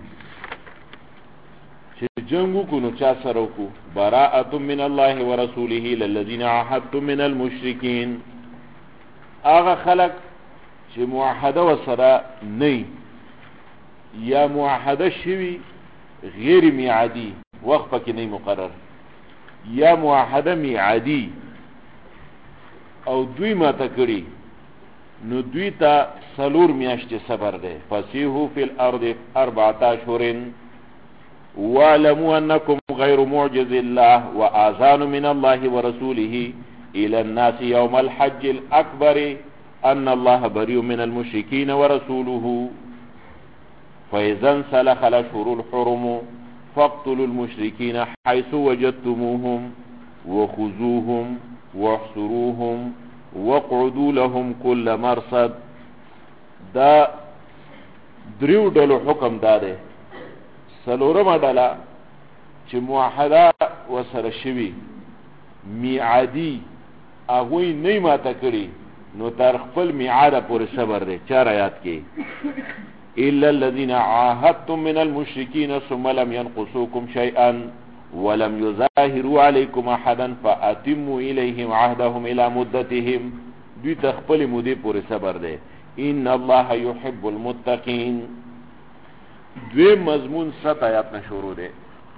چې جنگو کو نو چا سره کو براءة من الله ورسوله للذین عاهدتم من المشرکین، هغه خلق چې معاهده وسره نه یا معاهده شوی غیر میعادی وخت پکې نه مقرر، یا معاهده میعادی او دوی ماته کړي نو دوی ته 4 میاشتې صبر دی. فسیحوا فی الارض 4 اشهر واعلموا انکم غیر معجز الله واذان من الله ورسوله الى الناس يوم الحج الاكبر ان الله بريء من المشركين ورسوله فاذا انسلخ الاشهر الحرم فاقتلوا المشركين حيث وجدتموهم وخذوهم واحصروهم وقعدوا لهم كل مرصد. دا دریو ډلو حکم داده. سلورمه ډله چې معاهده وسره شوي میعادي هغوی نه ماته کړي نو تر خپل میعاده پورې صبر دی. 4 آیات کې الا الذين عاهدتم من المشركين ثم لم ينقصوكم شيئا ولم يظاهروا عليكم احدا فاتموا اليهم عهدهم الى مدتهم، دوی تخپل مودې پورې صبر دی. ان الله يحب المتقين. دوی مضمون 7 آیات نه شروع دی.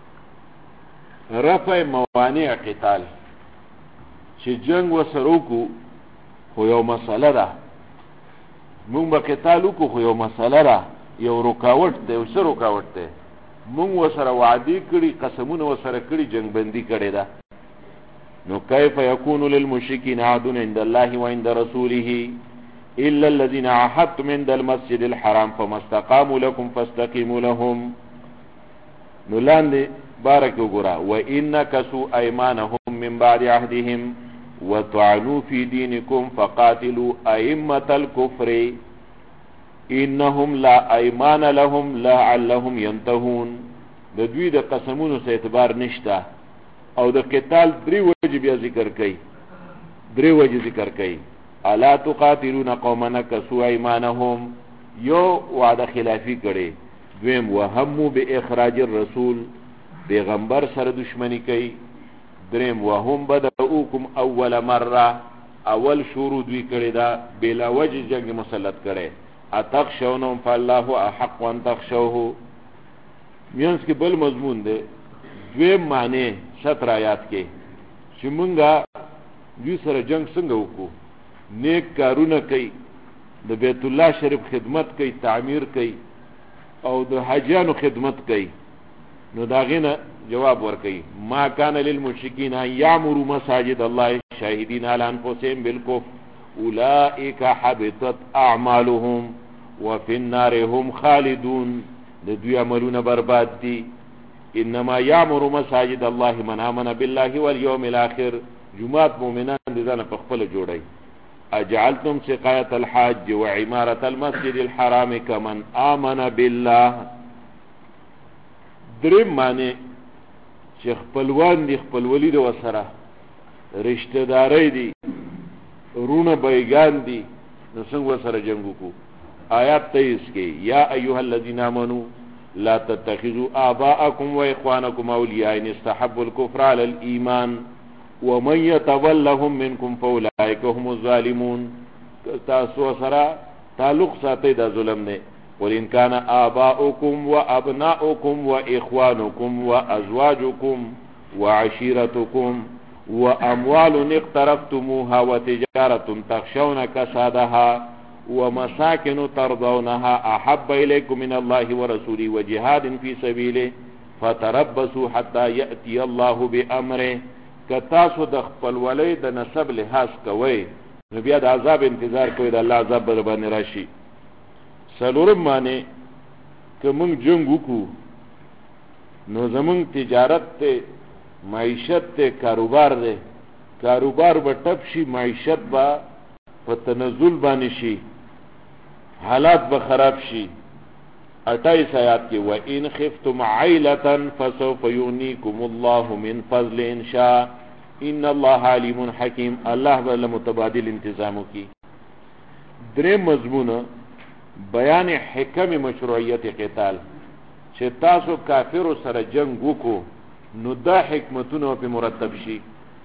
رفع موانع قتال چې جنگ وسرو کو خو یو مسله ده، مونږ به قتال وکړو خو یو مسله ده، یو رکاوټ دی، یو څه رکاوټ دی. مونږ وسره وعدې کړي، قسمونه وسره کړي، جنگ بندي کړې ده. نو کیف یکون للمشرکین عهد عند الله وعند رسوله الا الذين عاهدتم عند المسجد الحرام فما استقاموا لكم فاستقيموا لهم. نو لاندې بارک وګوره وان نكثوا ايمانهم من بعد عهدهم وطعنوا في دينكم فقاتلوا ائمه الكفر انهم لا ايمان لهم لعلهم ينتهون. د دوی د قسمونو څخه اعتبار نشته او د قتال 3 وجه بیا ذکر کړي، 3 وجه ذکر کړي. الا تقاتلون قوما نكثوا ايمانهم، یو وعده خلافی کړي. دویم وهموا باخراج الرسول، پیغمبر سره دشمنی کوي. دریم وهم بدؤکم اول مره، اول شروع دوی کړي دا بلا وجه جنگ مسلط کړي. اتخشونهم فالله احق ان تخشوه. مینس کې بل مضمون دی. دویم معنی 17 آیات کې چې مونږه دوی سره جنگ څنګه وکړو، نیک کارونه کوي، د بیت الله شریف خدمت کوي، تعمیر کوي او د حاجیانو خدمت کوي. نو داغینه جواب ورکوي ما کان للمشرکین ان یعمروا مساجد الله شاهدین علی انفسهم بالکفر اولئک حبطت اعمالهم وفي النار هم خالدون. د دوی عملونه برباد دي. انما یعمر مساجد الله من آمن بالله واليوم الاخر. جمعات مؤمنان دي ځان په خپل جوړي اجعلتم سقایة الحاج وعمارة المسجد الحرام كمن آمن بالله. درم معنی چې خپلوان دي، خپلولی دي وسره، رشتہ داری دي، رونه بیگان دي، نو څنګه وسره جنگ وکړو. آیات 23 کې یا ایها الذین آمنوا لا تتخذوا آباءکم واخوانکم اولیاء ان استحبوا الكفر على الايمان ومن يتولهم منكم فاولئك هم الظالمون. تاسو سره تعلق ساتي دا ظلم نه. قل ان كان آباؤكم وابناؤكم واخوانكم وازواجكم وعشيرتكم واموال اقترفتموها وتجارة تخشون كسادها ومساكن ترضونها احب اليكم من الله ورسوله وجهاد في سبيله فتربصوا حتى ياتي الله بامره. کتاسو د خپل ولی د نسب لحاظ کوي نو بیا د عذاب انتظار کوي، د الله عذاب بر باندې راشي. سلورم معنی که مونږ جنگ وکړو نو زمونږ تجارت ته، معیشت ته، کاروبار دی، کاروبار به ټپ شي، معیشت به په تنزل باندې شي، حالات به خراب شي. 28 آیات کې وَإِنْ خِفْتُمْ عَيْلَةً فَسَوْفَ يُغْنِيكُمُ اللَّهُ مِنْ فَضْلِ إِنْ شَاءَ إِنَّ اللَّهَ عَلِيمٌ حَكِيمٌ. الله به متبادل انتظامو کی. درې مضمون بیان حکم مشروعیت قتال، چې تاسو کافر سره جنگ وکړو نو دا حکمتونه په مرتب شي.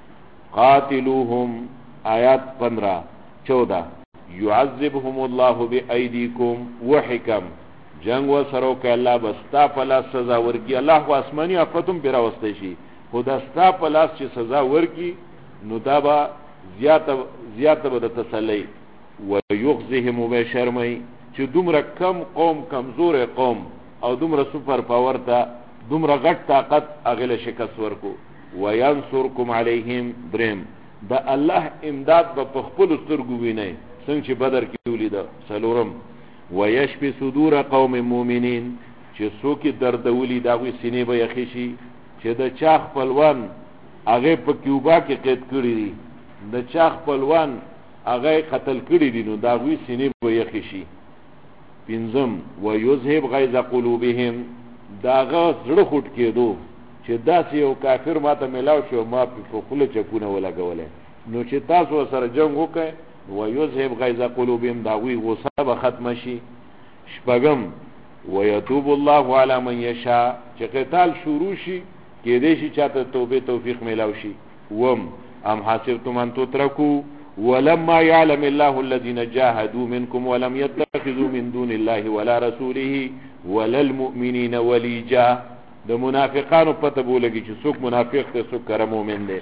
قاتلوهم آیات 15-14 يعذبهم الله بأيديكم وحکم جنگ و سرو که اللہ بستا پلاس سزا ورکی. اللہ کو آسمانی آفتم پیرا وسته شي، خدا ستا پلاس چې سزا ورکی نو دا با زیادت با دا تسلی. ویغزهم و بشرمی چې دومره کم قوم، کمزور قوم او دومره سپر پاور تا، دومره غټ طاقت اغیل شکست ورکو. وینصرکم علیهم درم دا الله امداد با پخپل سترگو ویني څنګه چې بدر کې ولیده. سلورم ويشفي صدور قوم مؤمنين چې څوک دردولی داوی سینې به یخی شي. چې د چا خپلوان هغه په کیوبا کې قید کړی دي، د چا خپلوان هغه قتل کړی دي، نو داوی سینې به یخی شي. پنځم ويذهب غيظ قلوبهم داغه زړه خټ کېدو چې داسې یو کافر ماته ملاو شو، ما په خپل چکونه ولګولې، نو چې تاسو سره جنگ وکړئ ويذهب غيظ قلوبهم داوی غصه به ختم شي. شپږم ويتوب الله على من يشاء چې قتال شروع شي کې دې شي چاته توبه توفیق ملاو شي. وم ام حسبتم ان تتركوا ولما يعلم الله الذين جاهدوا منكم ولم يتخذوا من دون الله ولا رسوله ولا المؤمنين وليجا. د منافقانو پته بولږي چې څوک منافق ته څوک کړه مؤمن دی.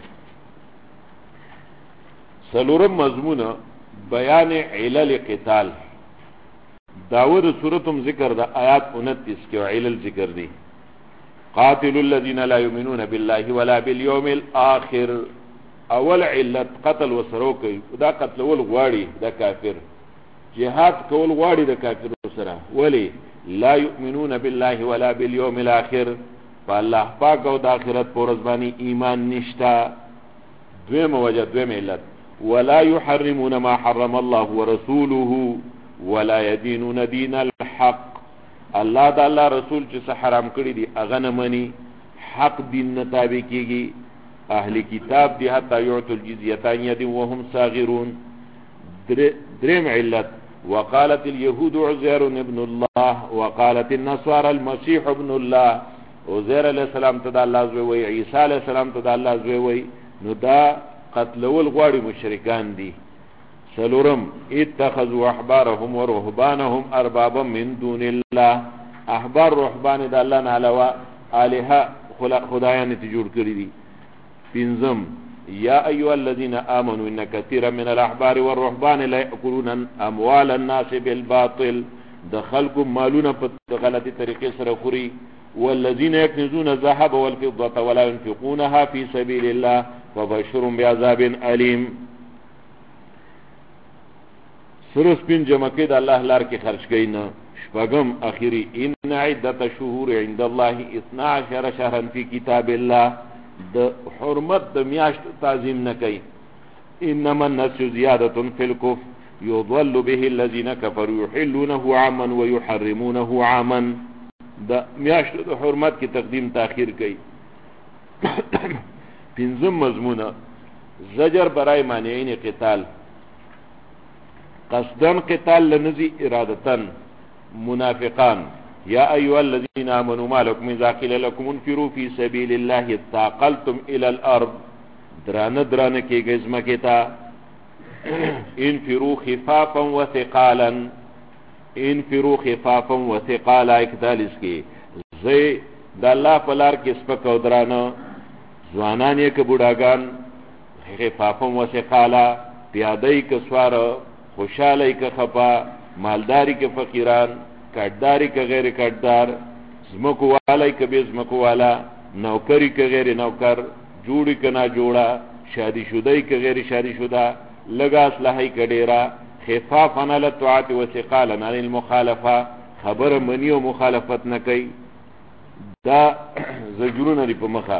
سلورم مضمون بیان علل قتال. داود سورتم ذکر دا آیات 29 کې علل ذکر دي. قاتل الذين لا يؤمنون بالله ولا باليوم الاخر. اول علت قتل وسرو کوي، دا قتل ول غواړي د کافر، جهاد کول غواړي د کافر سره، ولی لا يؤمنون بالله ولا باليوم الاخر، فالله پاک او د آخرت پر ورځ باندې ایمان نشتا. دویم وجه، دویم علت ولا يحرمون ما حرم الله ورسوله ولا يدينون دين الحق. الله دا الله رسول چې حرام کړی دي هغه نه مني، حق دین نه تابع کیږي. اهل کتاب دي حتی يعطوا الجزيه عن يد وهم صاغرون. دریم علت وقالت اليهود عزير ابن الله وقالت النصارى المسيح ابن الله. عزير علیہ السلام ته د الله زوی وی، عیسی علیہ السلام ته د الله زوی وی، نو دا قتلول غواړي مشرکان دي. سلورم اتخذوا احبارهم ورهبانهم اربابا من دون الله. احبار رهبان د الله نه علاوه الها خدایان ته جوړ کړی دي. پنځم یا ایها الذين امنوا ان كثيرا من الاحبار والرهبان لا ياكلون اموال الناس بالباطل. د خلق مالونه په غلطي طریقې سره خوري. والذين يكنزون الذهب والفضة ولا ينفقونها في سبيل الله فبشرهم بعذاب اليم. سرس پین جمع کې د الله لار کې خرج کړئ نه. شپږم اخیری ان عدة شهور عند الله 12 شهرا في كتاب الله. د حرمت د میاشت تعظیم نه کوي. انما النسي زيادة في الكفر يضل به الذين كفروا يحلونه عاما ويحرمونه عاما. دا میاشتو د حرمت کی تقدیم تاخیر کئی. پنځم مضمون زجر برای مانعین قتال، قصدن قتال لنزی ارادتن. منافقان یا ایها الذین آمنوا ما لكم اذا قیل لكم انفروا في سبیل الله اثاقلتم الى الارض، درانه کیږي زمکه تا. انفروا خفافا وثقالا، انفروا خفافا وثقالا اکتالیس کی زی دا اللہ پلار کی سپک او درانه، ځوانان یې که بوډاګان. خفافا وثقالا پیادهی که سوار، خوشحالی که خفا، مالداری که فقیران، کټداری که غیر کټدار، زمکو والی که بے زمکو والا، نوکری که غیر نوکر، جوڑی که نا جوڑا، شادی شدهی که غیر شادی شده، لگا اصلاحی که ډیرا. خفافا علی الطاعات وثقالا علی المخالفه، خبر منی و مخالفت نکی. دا زجرون دی پا مخا.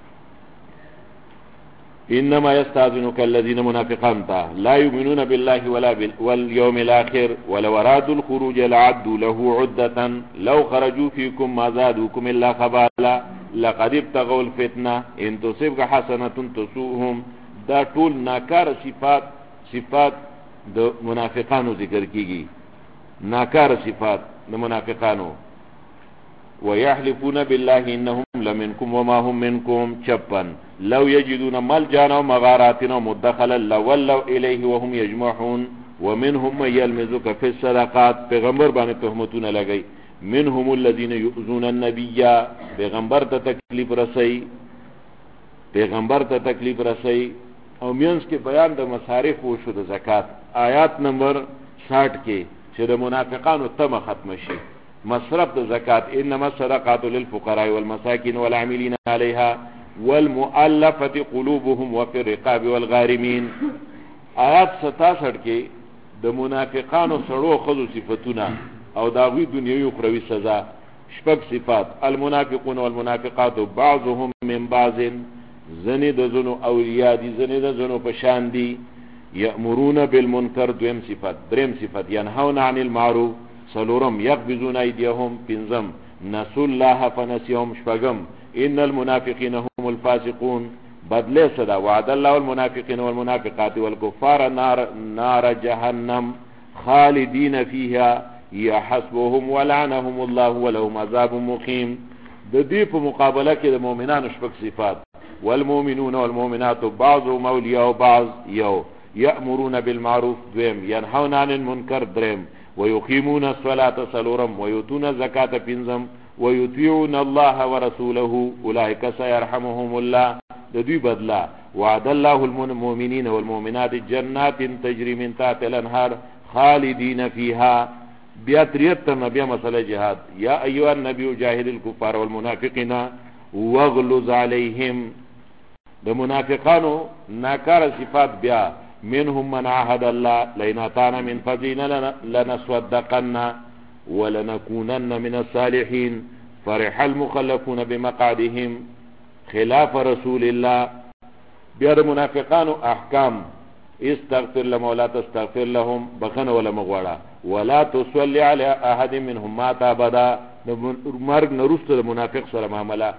انما يستاذنك الذين منافقان تا لا يؤمنون بالله واليوم الاخر ولو ارادوا الخروج لعدوا له عدة لو خرجوا فيكم ما زادوكم الا خبالا لقد ابتغوا الفتنه ان تصبك حسنه تسوءهم. دا ټول ناکار صفات د منافقانو ذکر کیږي، ناکار صفات د منافقانو. ويحلفون بالله انهم لمنكم وما هم منكم. 56 لو يجدون ملجا ومغارات ومدخلا لولوا اليه وهم يجمعون. ومنهم من يلمزك في الصدقات، پیغمبر باندې تهمتونه لګي. منهم الذين يؤذون النبي، پیغمبر ته تکلیف رسي، پیغمبر ته تکلیف رسي. او مینس کې بیان د مصارف وشو د زکات. آیات نمبر 60 کې چې د منافقانو تمه ختم شي، مصرف د زکات. انما الصدقات للفقراء والمساكين والعاملين عليها والمؤلفة قلوبهم وفي الرقاب والغارمين. آیات 67 کې د منافقانو سړو خذو صفاتونه او داوی دنیوي او اخروی سزا. 6 صفات. المنافقون والمنافقات بعضهم من بعض، زنی د زنو اولیاء دي، زنی د زنو پشان دي. یأمرون بالمنکر، دویم صفت. دریم صفت ینهون عن المعروف. سلورم یقبضون ایدیهم. پنځم نسوا الله فنسیهم. شپږم ان المنافقین هم الفاسقون. بدله صدا وعد الله المنافقین والمنافقات والكفار نار جهنم خالدین فيها يحسبهم ولعنهم الله ولهم عذاب مقیم. د دې په مقابله کې د مؤمنانو 6 صفات. والمؤمنون والمؤمنات بعضهم اولیاء بعض. یو یأمرون بالمعروف، دویم ینهون عن المنکر، دریم ويقيمون الصلاة، سلورم ويؤتون الزكاة، پنځم ويطيعون الله ورسوله اولئك سيرحمهم الله. د دوی بدلا وعد الله المؤمنين والمؤمنات جنات تجري من تحت الانهار خالدين فيها. بیا 73 بیا مسئلہ جهاد. یا ایها النبي جاهد الكفار والمنافقين واغلظ عليهم. د منافقانو ناکار صفات بیا. منهم من عهد الله لئن اتانا من فضلنا لنصدقن ولنكونن من الصالحين. فرح المخلفون بمقعدهم خلاف رسول الله. بیا د منافقانو احکام. استغفر لهم ولا تستغفر لهم، بخنه ولا مغواړه. ولا تصلي على احد منهم مات ابدا، مرګ نرسته د منافق سره معامله.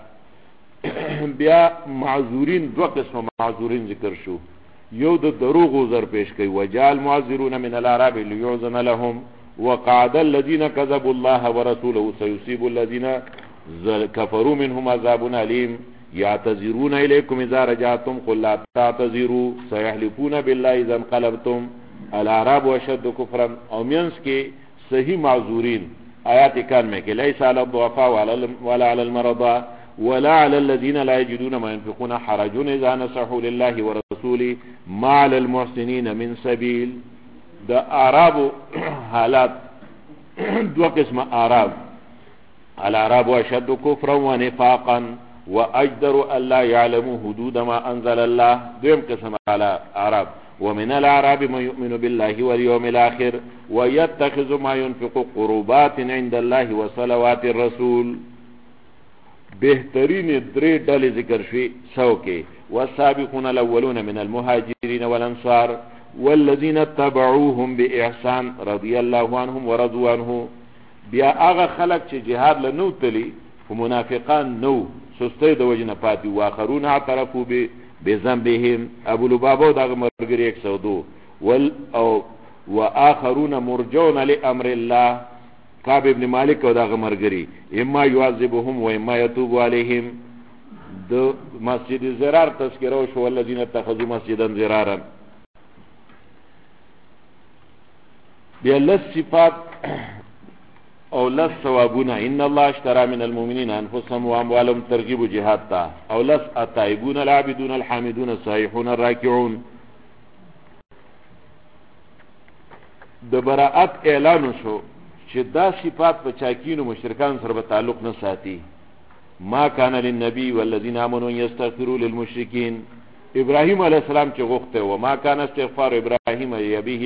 بیا معذورین، دو قسم معذورین ذکر شو. یو د دروغ عذر پیش کوي. وجعل معذرون من الاعراب ليعذن لهم وقعد الذين كذبوا الله ورسوله سيصيب الذين كفروا منهم عذاب أليم. يعتذرون إليكم إذا رجعتم قل لا تعتذروا سيحلفون بالله إذا انقلبتم. الاعراب اشد كفرا. او مینس کې صحیح معذورین آیات کان میں کہ ليس على الضعفاء ولا على المرضى ولا على الذين لا يجدون ما ينفقون حرج اذا نصحوا لله ورسوله ما على المحسنين من سبيل. دا اعراب حالات دو قسم اعراب. الاعراب اشد كفرا ونفاقا واجدر الا يعلموا حدود ما انزل الله. دویم قسم اعراب. ومن الاعراب من يؤمن بالله واليوم الاخر ويتخذ ما ينفق قربات عند الله وصلوات الرسول. بهترین درې ډلې ذکر شوي 100 کې. والسابقون الاولون من المهاجرين والانصار والذين اتبعوهم باحسان رضي الله عنهم ورضوا عنه. بیا هغه خلق چې جهاد لنو تلی خو منافقان نو سستی د وجه نه پاتې واخرون اعترفوا بذنبهم ابو لبابه دغه مرګري 102 واخرون مرجون لامر الله کعب ابن مالک او دغه مرګري اما يعذبهم و اما يتوب عليهم. د مسجد زرار تذکره شو الذين اتخذوا مسجدا زرارا. بیا لس صفات او لس ثوابونه ان الله اشترى من المؤمنين انفسهم واموالهم ترغيب جهاد تا او لس التائبون العابدون الحامدون السائحون الراكعون. د براءت اعلان شو چې دا صفات په چاکینو مشرکان سره به تعلق نه ساتي. ما كان للنبي والذين امنوا يستغفروا للمشركين. ابراهيم عليه السلام چې غوښته و ما كان استغفار ابراهيم يبيه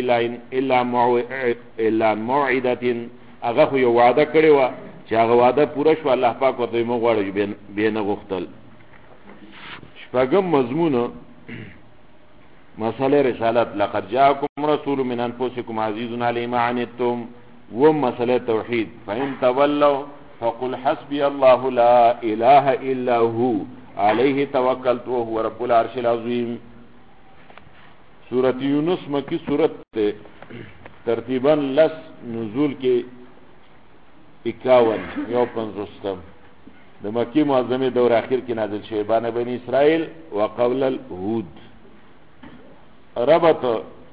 الا موعده هغه خو یو وعده کړی و چې هغه وعده پوره شو الله پاک ورته موږ غواړو به نه غوښتل. شپږم مضمون مسئله رسالت لقد جاءكم رسول من انفسكم عزيز عليه ما عنتم ومسألة توحيد فإن تولوا فقل حسبي الله لا إله إلا هو عليه توكلت وهو رب العرش العظيم. سورة یونس مکی سورت ترتیبا لس نزول کے 51 یو 50 د مکی معظمه دور اخر کې نازل شوی بانه بنی اسرائیل وقول الهود. ربط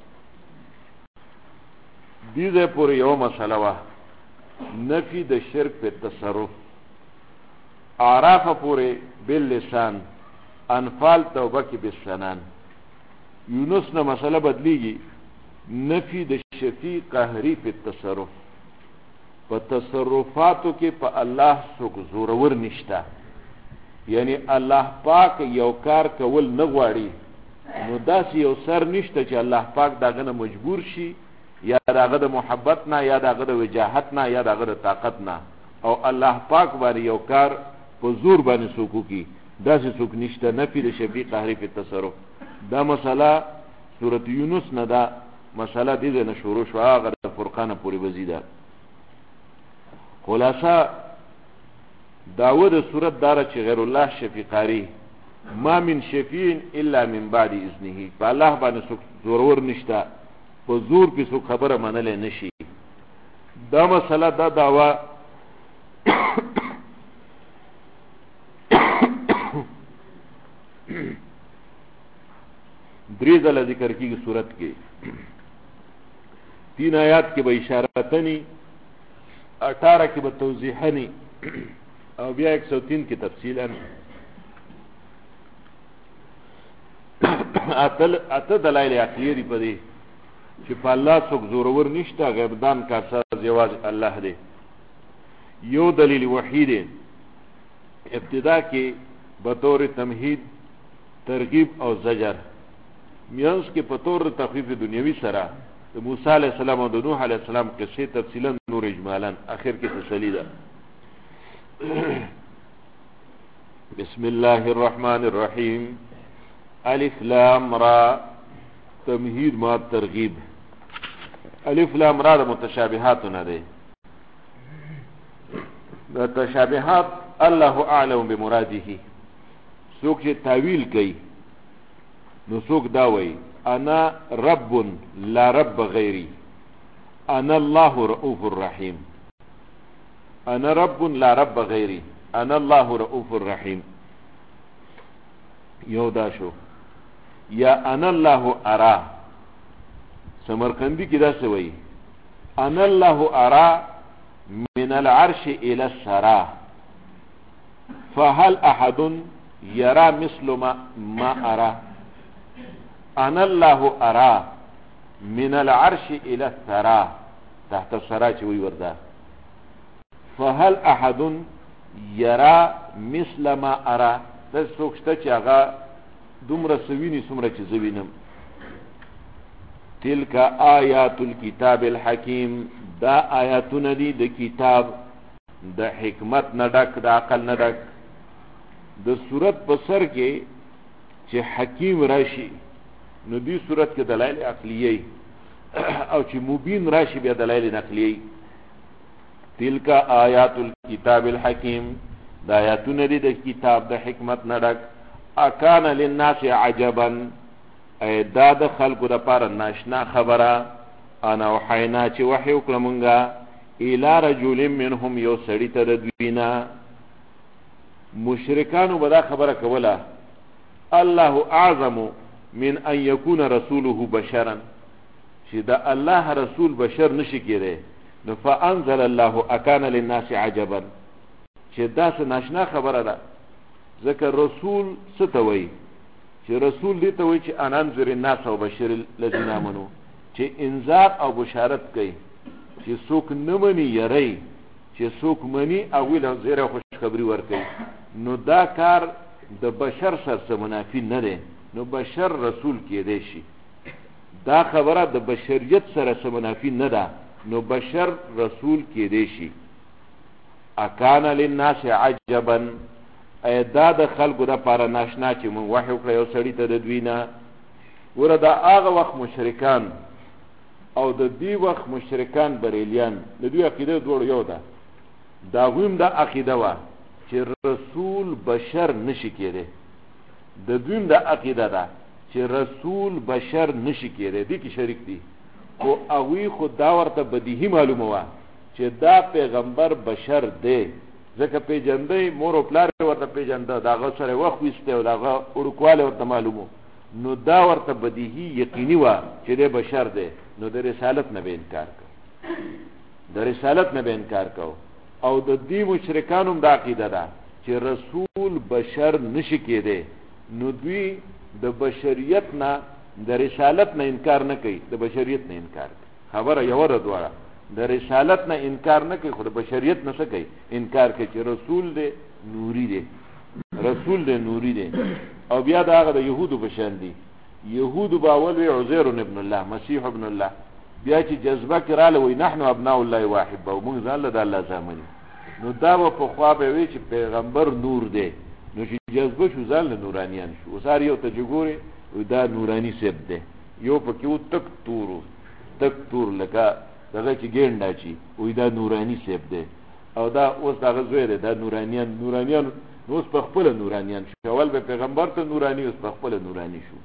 دیده پور یو مسئله وا نفی د شرک په تصرف اعراف پوره باللسان انفال توبه کی بالسنان. یونس نه مسئله بدلیږي نفی د شفیع قهری په تصرف په تصرفاتو کې په الله څوک زورور نشته یعنی الله پاک یو کار کول نه غواړي نو داسې یو سر نشته چې الله پاک داغه نه مجبور شي یا داغه د محبت نه یا داغه د وجاهت نه یا داغه د طاقت نه او الله پاک باندې یو کار په زور باندې څوک کی داسې څوک نشته. نفی د شفیع قهری په تصرف دا مسله سورۃ یونس نه دا مسله دې نه شروع شو هغه د فرقان پورې وزیده. خلاصہ داود سورۃ دار چې غیر الله شفیع قهری ما من شفیع الا من بعد اذنه په الله باندې څوک زورور نشته په زور په څوک خبره منل نشي. دا مسله دا دعوا دری ځله ذکر کیږي صورت کې 3 آیات کې به اشارتنی 18 کې به توضیحنی او بیا 103 کې تفصیلا اته دلایل عقلیه دی په دې چې په الله څوک زورور نشته غیبدان کارساز یواز الله دی. یو دلیل وحید ابتدا کې بطور تمهید ترغیب او زجر میانس کې په طور تخفیف دنیوي سره د موسی علیه السلام او د نوح علیه السلام قصې تفصیلا نور اجمالا اخر کې تسلی ده. بسم الله الرحمن الرحیم الف لام را تمهید ما ترغیب. الف لام را د متشابهات نه ده. د تشابهات الله اعلم بمراده څوک چې تعویل کوي نو څوک دا وایي انا رب لا رب غیری انا الله رؤوف الرحیم انا رب لا رب غیری انا الله رؤوف الرحیم. یو دا شو یا انا الله ارا سمرقندی کی دا سوئی انا الله ارا من العرش الى السرا فهل احد يرى مثل ما ارى انا الله ارا من العرش الى السرا تحت السرا چوي وردا فهل احد يرى مثل ما ارى تسوکشته چې هغه دومره سوینی سمره چې زوینم. تلک آیات الكتاب الحکیم دا آیاتونه دي د کتاب د حکمت نه ډک د عقل نه ډک. د صورت په سر کې چې حکیم راشي نو دې صورت کې دلایل عقلیه او چې مبین راشي بیا دلایل نقلیه. تلک آیات الكتاب الحکیم، دا آیاتونه دي د کتاب د حکمت نه ډک. اکان للناس عجبا، دا د خلقو د پاره ناشنا خبره. انا وحینا چې وحی وکړه مونږه الی رجل منهم، یو سړی ته د دوینا. مشرکانو به دا خبره کوله الله اعظم من ان یکون رسوله بشرا، چې دا الله رسول بشر نشي کېدی. نو فانزل الله اکان للناس عجبا، چې دا څه ناشنا خبره ده. ځکه رسول څه ته وایي؟ چې رسول دې ته وایي چې ان انذر الناس وبشر الذین آمنوا، چې انذار او بشارت کوي، چې څوک نه مني یری، چې څوک مني او له زیره خوشخبری ورکوي. نو دا کار د بشر سره منافی نه دی، نو بشر رسول کېدی شي. دا خبره د بشریت سره منافی نه ده، نو بشر رسول کېدی شي. اکان للناس عجبا، دا د خلقو د پاره ناشنا چې مونږ وحی وکړه یو سړی ته د دوی نه. ګوره دا هغه وخت مشرکان او د دې وخت مشرکان بریلیان د دوی عقیده دواړو یو ده. دا هم دا عقیده وه چې رسول بشر نشي کېدی. د دویم دا عقیده ده چې رسول بشر نشي کېدی، دې کې شریک دي. خو هغوی خو دا ورته بدیهي معلومه وه چې دا پیغمبر بشر دی، ځکه پیژنده مور او پلار ورته پیژنده، د هغه سره وخت ویستی او د هغه اړوکوالی ورته معلومو. نو دا ورته بدیهي یقیني وه چې دی بشر دی. نو د رسالت نه به انکار کو، د رسالت نه به انکار کو. او د دې مشرکانو هم دا عقیده ده چې رسول بشر نشي کېدی. نو دوی د بشریت نه د رسالت نه انکار نه کوي، د بشریت نه انکار کوي. خبره یو ده دواړه، د رسالت نه انکار نه کوي، خو د بشریت نه څه کوي؟ انکار کوي چې رسول دی نوري دی، رسول دی نوري دی. او بیا دا هغه د یهودو په شان دي. یهودو به اول وی عزیر ابن الله، مسیح ابن الله، بیا چې جذبه کې راله وی نحن ابناء الله واحب، او موږ ځان له د الله زامن. نو دا به په خوا به وی چې پیغمبر نور دی، نو چې جذبه شو ځان له نورانیان شو. اوس هر یو ته چې ګورې دا نورانی سیب دی، یو پکې و تک تور لکه دغه چې ګینډا چی وی دا نورانی سیب دی، او دا اوس دغه زوی دی. دا نورانیان نو اوس په خپل نورانیان شو. اول به پیغمبر ته نورانی، اوس په خپل نورانی شو.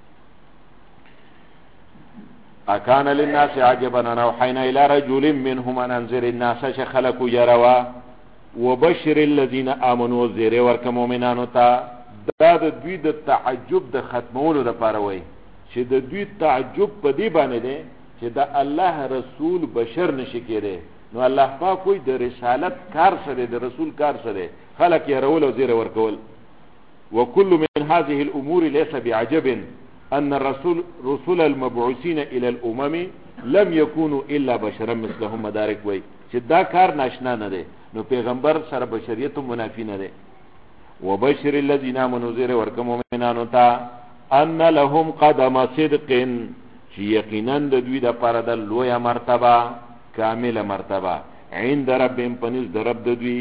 اکان للناس عجبا ان اوحینا الى رجل منهم ان انذر الناس خلقوا يروا وبشر الذين امنوا زیر ورک مؤمنانو ته. دا د دوی د تعجب د ختمولو لپاره وای چې د دوی تعجب په دې باندې دی چې د الله رسول بشر نشي کېدی. نو الله پاک وای د رسالت کار سره، د رسول کار سره خلق یې رول او زیر ورکول. وكل من هذه الامور ليس بعجب ان رسول المبعوثين الى الامم لم يكونوا الا بشرا مثلهم. مدارک وای چې دا کار ناشنا نه دی، نو پیغمبر سره بشریت منافی نه دی. وبشر الذين امنوا زیر ورک مؤمنانو ته ان لهم قدم صدق، چې یقینا د دوی د پاره د لوی مرتبه، کامله مرتبه، عند ربهم پنځ د رب د دوی.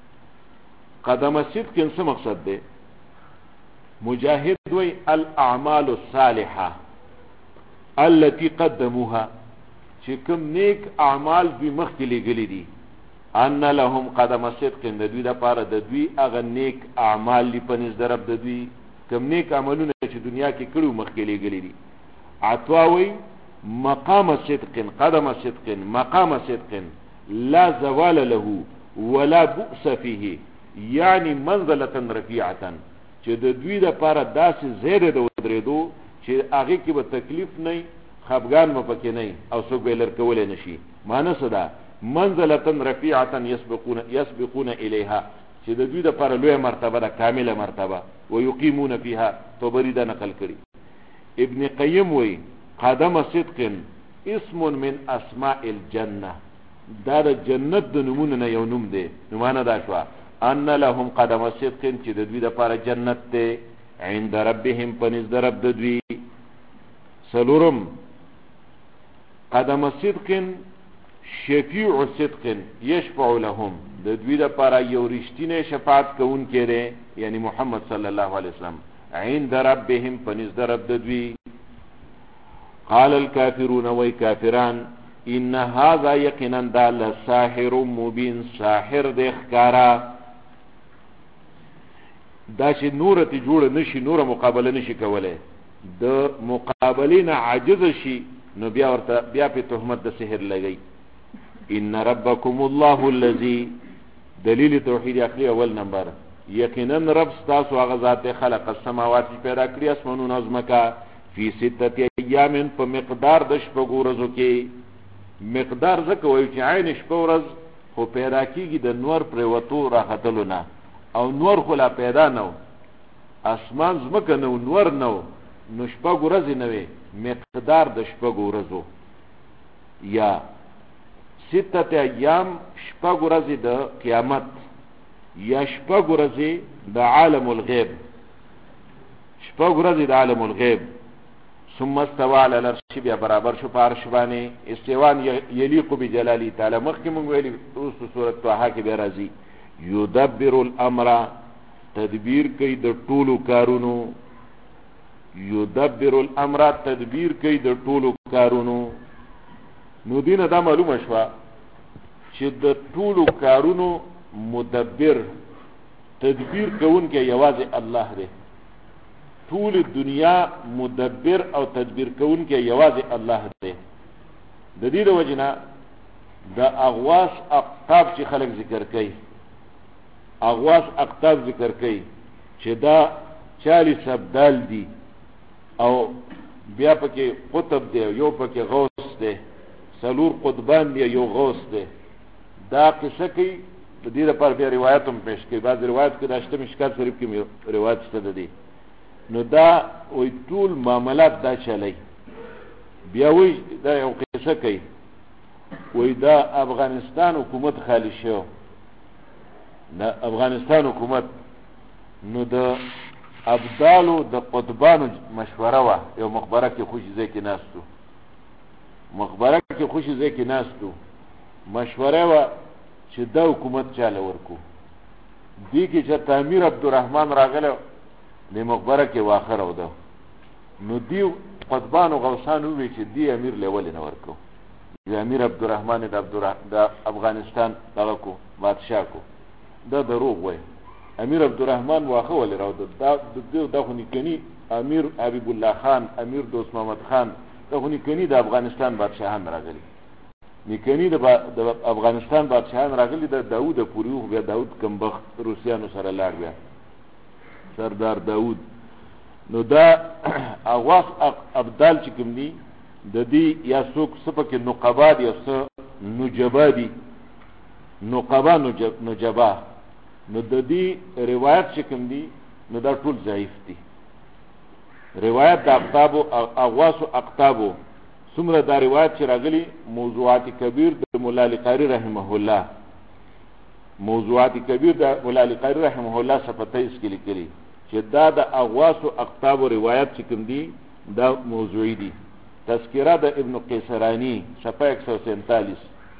قدم صدق څه مقصد دی؟ مجاهد وی الاعمال الصالحه التي قدموها، چې کوم نیک اعمال دوی مخکې لګلي دي. ان لهم قدم صدق، د دوی د پاره د دوی هغه نیک اعمال دی پنځ د رب د دوی، کوم نیک عملونه چې دنیا کې کړو مخکې لګلي دي. عطاوي مقام صدق، قدم صدق، مقام صدق لا زوال له ولا بؤس فيه، یعنی منزله رفیعه، چې د دوی د پاره داسې زیاده د ودرېدو چې هغه کې به تکلیف نه، خفګان مو پکې نه، او څوک به لر کولای نشي. معنی څه ده؟ منزله رفیعه یسبقون الیها، چې د دوی د پاره لوی مرتبه ده، کامله مرتبه. ويقيمون فيها، طبري دا نقل کړي. ابن قیم وی قدم صدق اسم من اسماء الجنه، دا د جنت د نمونه نه یو نوم دی. نو معنا دا شو ان لهم قدم صدق، چې د دوی د پاره جنت ته، عند ربهم پنځ د رب د دوی. سلورم قدم صدق شفیع صدق یشفع لهم، د دوی د پاره یو رښتینی شفاعت کوونکی دی، یعنی محمد صلی الله علیه وسلم. عند ربهم پنځ در رب دوی. قال الكافرون وای کافران ان هذا یقینا دا لساحر مبین ساحر د ښکارا دا چې نور ته جوړ نشي نور مقابله نشي کوله د مقابلین عاجز شي نو بیا ورته بیا په تهمت د سحر لګي. ان ربکم الله الذی دلیل توحید عقلی اول نمبر یقینا رب تاسو هغه ذات خلق السماوات پیدا کړی اسمانونو ازمکا فی سته ایام په مقدار د شپږو ورځو کې. مقدار ځکه وایي چې عین شپه ورځ خو پیدا کیږي د نور پر وتو راختلو نه او نور خو لا پیدا نو اسمان زمکه نو نور نو نو شپږ ورځې نه وي مقدار د شپږ ورځو یا سته ایام شپږ ورځې د قیامت یا شپږ ورځې د عالم الغیب شپږ ورځې د عالم الغیب. ثم استوى على العرش بیا برابر شو پارش باندې استوان یلیق بجلالی تعالی. مخکې مونږ ویلي اوس سورۃ طه کې بیا راځي یدبر الامر تدبیر کوي د ټولو کارونو یدبر الامر تدبیر کوي د ټولو کارونو. نو دینه دا معلومه شوه چې د ټولو کارونو مدبر تدبیر کوونکی یوازې الله دی. ټول دنیا مدبر او تدبیر کوونکی یوازې الله دی. د دې د وجنه د اغواس اقطاب چې خلک ذکر کوي اغواس اقطاب ذکر کوي چې دا 40 ابدال دي او بیا پکې قطب دی یو پکې غوث دی سلور قطبان دی یو غوث دی. دا قصه کوي د دې لپاره بیا روایت هم پیش کوي. بعض روایت کې داشته مشکات شریف کې روایت شته دی. نو دا وی ټول معاملات دا چلی بیا وی دا یو قصه کوي وی دا افغانستان حکومت خالی شو دا افغانستان حکومت نو د ابدالو د قطبانو مشوره وا یو مخبره کې خوشی ځای کې ناستو مخبره کې خوشی ځای کې ناستو مشوره وا چې دا حکومت چاله ورکو. دی کې چې امیر عبدالرحمن راغله د مخبره کې واخر او ده نو دی قطبانو غوثانو وی چې دی امیر لول نه ورکو. دی امیر عبدالرحمن د افغانستان دغه کو بادشاہ کو دا دروغ وای. امیر عبدالرحمن واخه ول راو د خو نکنی امیر حبیب الله خان امیر دوست محمد خان دغه نکنی د افغانستان بادشاہان راغلي نکنی د افغانستان بادشاہان راغلي د داوود پوری بیا داوود کمبخت روسیانو سره لاړ بیا سردار داود. نو دا اغواس ابدال چې کوم دي د دې یا څوک سپکه نقبا دي او نجبا دي نقبا نجبا نو د دې روایت چې کوم دي نو دا ټول ضعیف دي. روایت د اقطاب او اغواس اقطاب څومره دا روایت چې راغلي موضوعات کبیر د مولا علی قاری رحمه الله موضوعات کبیر د مولا علی قاری رحمه الله صفته کې لیکلي چې دا د اغواس او اقطاب روایت چې کوم دي دا موضوعي دي. تذکرہ د ابن قیسرانی صفحه 147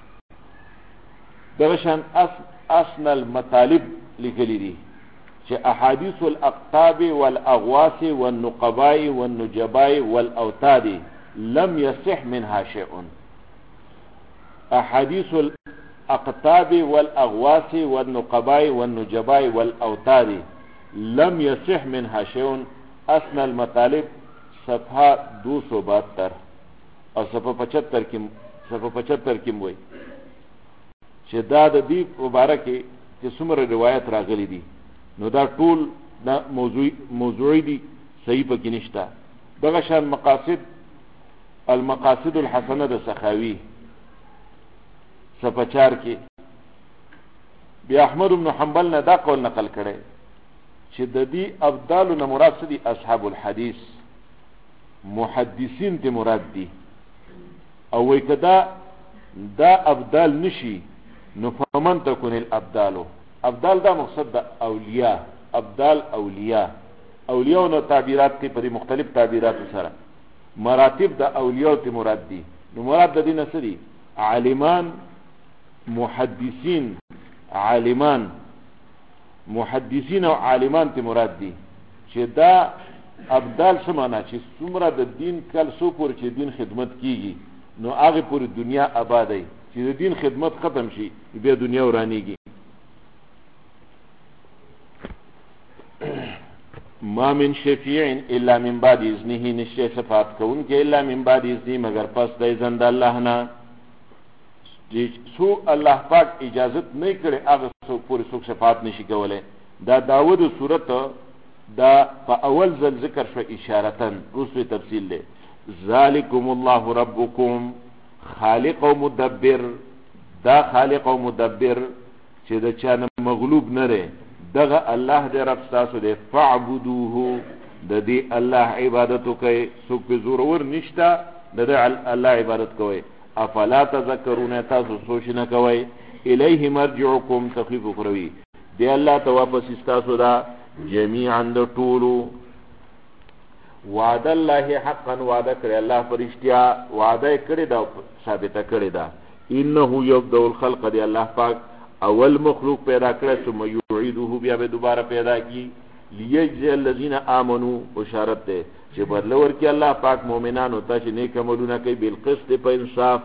دغشان اصل المطالب لیکلي دي چې احادیث الاقطاب والاغواس والنقباء والنجباء والاوتاد لم يصح منها شيء. احاديث الاقطاب والاغواس والنقباء والنجباء والاوتاد لم يصح منها شيء. اصل المطالب صفحه 272 او صفحه 75 کې وایي چې دا د دې مبارکه چې څومره روایت راغلي دي نو دا ټول دا موضوعي دي صحیح پکې نشته. دغه شان المقاصد الحسنه د سخاوي صفحه 4 کې بیا احمد بن حنبل نه دا قول نقل کړي چې د دې ابدال نه مراد څه دي اصحاب الحديث محدثین ته مراد دي او وای کدا دا ابدال نشي نو فمن تكون الابدال ابدال دا مقصد د اولیاء ابدال اولیاء نو تعبیرات کې په مختلف تعبیرات سره مراتب د اولیاء ته مراد دي. نو مراد د دې نسري عالمان محدثین او عالمان ته مراد دي چې دا ابدال څه معنا چې څومره د دین کل څو پورې چې دین خدمت کیږي نو هغه پورې دنیا آبادی چې د دین خدمت ختم شي بیا دنیا ورانیږي. ما من شفیع الا من بعد اذنه، نشته صفات کون کې الا من بعد اذنه مگر پس د اذن د الله نه. سو الله پاک اجازت نه کړي هغه څوک پورې څوک صفات نشي کولای. دا داود صورت دا په اول ځل ذکر شو اشارتن، اوس تفصیل ده. ذالکم الله ربکم خالق او مدبر، دا خالق او مدبر چې د چا نه مغلوب نه لري دغه الله دې رب تاسو دې فعبدوه، د دې الله عبادت کوي، څوک په زور ور نشتا د الله عبادت کوي. افلا تذکرون، تاسو سوچ نه کوي. الیه مرجعکم، تخفیف کروي دی الله ته واپس تاسو دا جميعا د ټولو. وعد الله حقا، وعده کړی الله فرشتیا وعده کړی دا ثابته کړی دا. انه یبدأ الخلق، دی الله پاک اول مخلوق پیدا کړی ثم یعیده، بیا به دوباره پیدا کی. لیجزی الذین آمنوا، بشارت ده چې بدل ورکړي الله پاک مؤمنانو ته چې نیک عملونه کوي بالقسط په انصاف.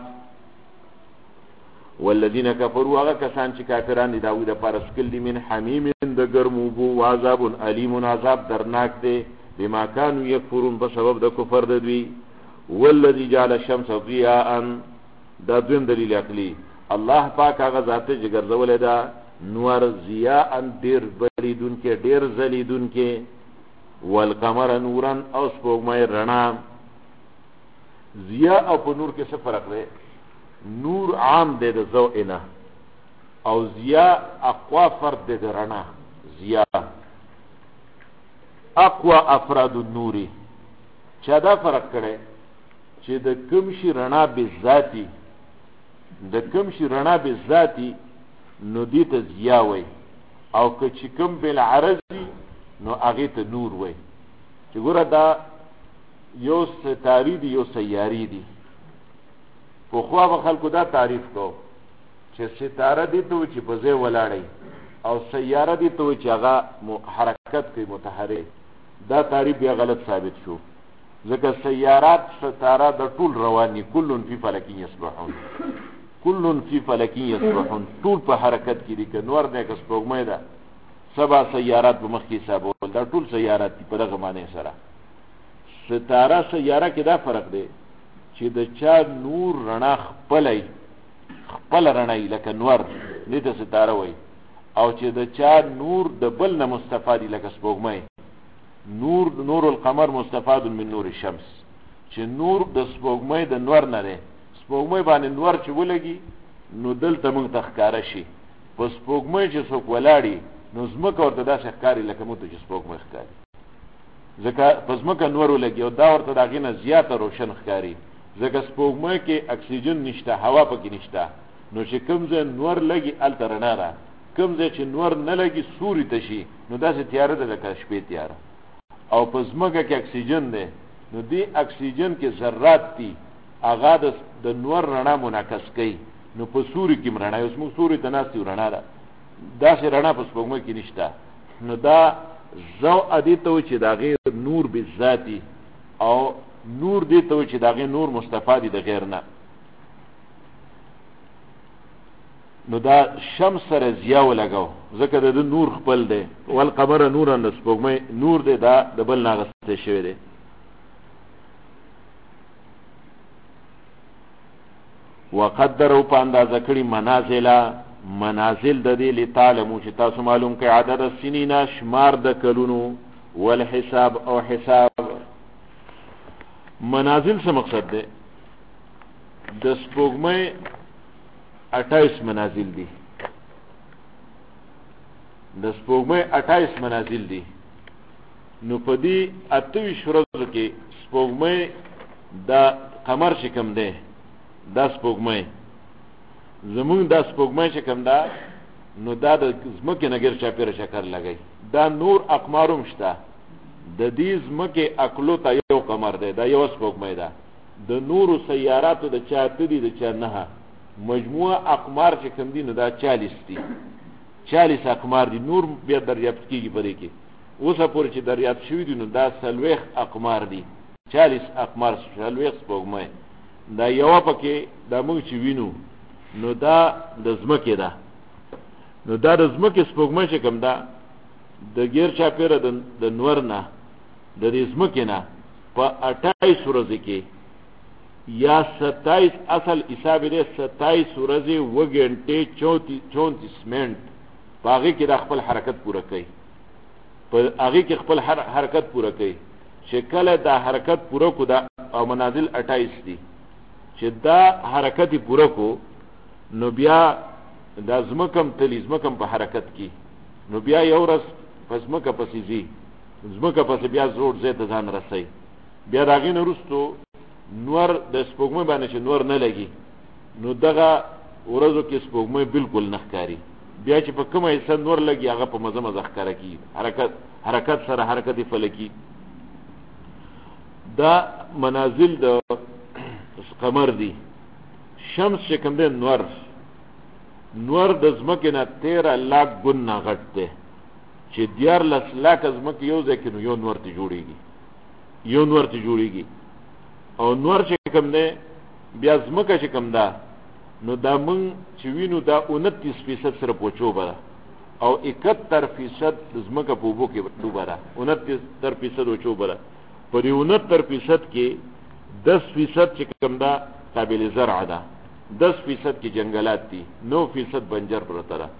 والذین کفروا، هغه کسان چې کافران دي داوود لپاره سکل دي من حمیم د ګرمو بو وعذاب علیم، عذاب درناک دی بما كانوا یکفرون، په سبب د کفر د دوی. والذی جعل الشمس ضیاء، دا دویم دلیل عقلی. الله پاک هغه ذات چې ګرځولې ده نور ضیاء ډیر بلیدون کې ډیر زلیدون کې. والقمر نورا، او سپوږمۍ رڼا. ضیاء او په نور کې څه فرق دی؟ نور عام دی د ضوء نه، او ضیاء اقوا فرد دی د رڼا. ضیاء اقوا افراد النور. چا دا فرق کړي چې د کوم شي رڼا به ذاتی، د کوم شي رڼا به ذاتی نو دې ته ضیاء وای، او که چې کوم بالعرضی نو هغه ته نور وای. چې ګوره دا یو ستاری دی یو سیاری دی. په خوا به خلکو دا تعریف کو چې ستاره دی ته چې په ځای ولاړی، او سیاره دی ته چې هغه حرکت کوي متحرک. دا تعریف بیا غلط ثابت شو، ځکه سیارات ستاره د ټول رواني کلن فی فلک یسبحون، کلن فی فلک یسبحون، ټول په حرکت کې دي. که نور نه که سپوږمۍ ده، سبا سیارات په مخ کې حسابول، دا ټول سیارات دي په دغه معنی سره. ستاره سیاره کې دا فرق دی چې د چا نور رڼا خپل رڼای لکه نور دې ته ستاره وای، او چې د چا نور د بل نه مستفادی لکه سپوږمۍ. نور القمر مستفاد من نور الشمس، چې نور د سپوږمۍ د نور نه دی. سپوږمۍ باندې نور چې ولګي نو دلته موږ ته ښکاره شي. په سپوږمۍ چې څوک ولاړي نو ځمکه ورته داسې ښکاري لکه موږ ته چې سپوږمۍ ښکاري، ځکه په ځمکه نور ولګي او دا ورته د هغې نه زیاته روشن ښکاري. ځکه سپوږمۍ کې اکسیجن نشته، هوا پکې نشته، نو چې کوم ځای نور لګي هلته رڼا ده، کوم ځای چې نور نه لګي سوري ته شي نو داسې تیاره ده لکه شپې تیاره. او په ځمکه کې اکسیجن دی، نو دې اکسیجن کې ذرات دي، هغه د نور رڼا منعکس کوي، نو په سوري کې رڼا. اوس موږ سوري ته ناست یو، رڼا ده، داسې رڼا په سپوږمۍ کې نشته. نو دا ضوء دې ته وایي چې د هغې نور بذاتي، او نور دې ته وایي چې د هغې نور مستفادي د غیر نه. نو دا شمس سره ضیا ولګاو ځکه د نور خپل دی. والقمر نورا، د سپوږمۍ نور دی دا د بل نه اخیستی شوی دی. وقدروا په اندازه کړي منازل د دې لتعلموا چې تاسو معلوم کړئ عدد السنین، شمار د کلونو، والحساب او حساب. منازل څه مقصد دی؟ د سپوږمۍ 28 منازل دي، د سپوږمۍ 28 منازل دي. نو په دې 28 ورځو کې سپوږمۍ دا قمر چې کوم دی، دا سپوږمۍ زمونږ دا سپوږمۍ چې کوم ده نو دا د ځمکې نه ګیر چاپېره چکر لګوي. دا نور اقمارم شته، د دې ځمکې عقلو ته یو قمر دی، دا یو سپوږمۍ ده. د نورو سیاراتو د چا اته دي، د چا نهه. مجموعه اقمار چې کوم دي نو دا 40 دي، 40 اقمار دي. نور بیا دریافت کېږي په دې کې. اوسه پورې چې دریافت شوي دي نو دا 40 اقمار دي 40 اقمار 40 سپوږمۍ دا یوه پکې دا موږ چې وینو نو دا د ځمکې ده نو دا د ځمکې سپوږمۍ چې کوم ده د غیر چاپیره د نور نه د دې ځمکې نه په 28 ورځې کې یا 27 اصل حساب دی 27 ورځې و غنټې 34 منټ په هغې کې د خپل حرکت پوره کوي په هغې کې خپل حرکت پوره کوي چې کله دا حرکت پوره کو دا او منازل 28 دي چې دا حرکت پوره کو نو بیا دا ځمکم تلی ځمکم په حرکت کې نو بیا یو ورځ په ځمکه پسې ځي ځمکه پسې بیا زوړ ځای ته ځان رسوي بیا د هغې نه وروستو نور د سپوږمۍ باندې چې نور نه لګي نو دغه ورځو کې سپوږمۍ بالکل نه ښکاري بیا چې په کومه حصه نور لګي هغه په مزه مزه ښکاره کېږي حرکت سره حرکت فلکي دا منازل د قمر دي شمس چې کوم دی نور د ځمکې نه 13 لاک ګونه غټ دی چې 14 لاکه ځمکې یو ځای کې نو یو نور ته جوړېږي او نور چې کوم دی بیا ځمکه چې کوم ده نو دا مونږ چې وینو دا 29% سره پوچوبه ده او 71% د ځمکه په اوبو کې ډوبه ده 69% وچوبه ده په دې 69% کې 10% چې کوم ده قابل زرع ده 10% کې جنگلات دي 9% بنجر پرته ده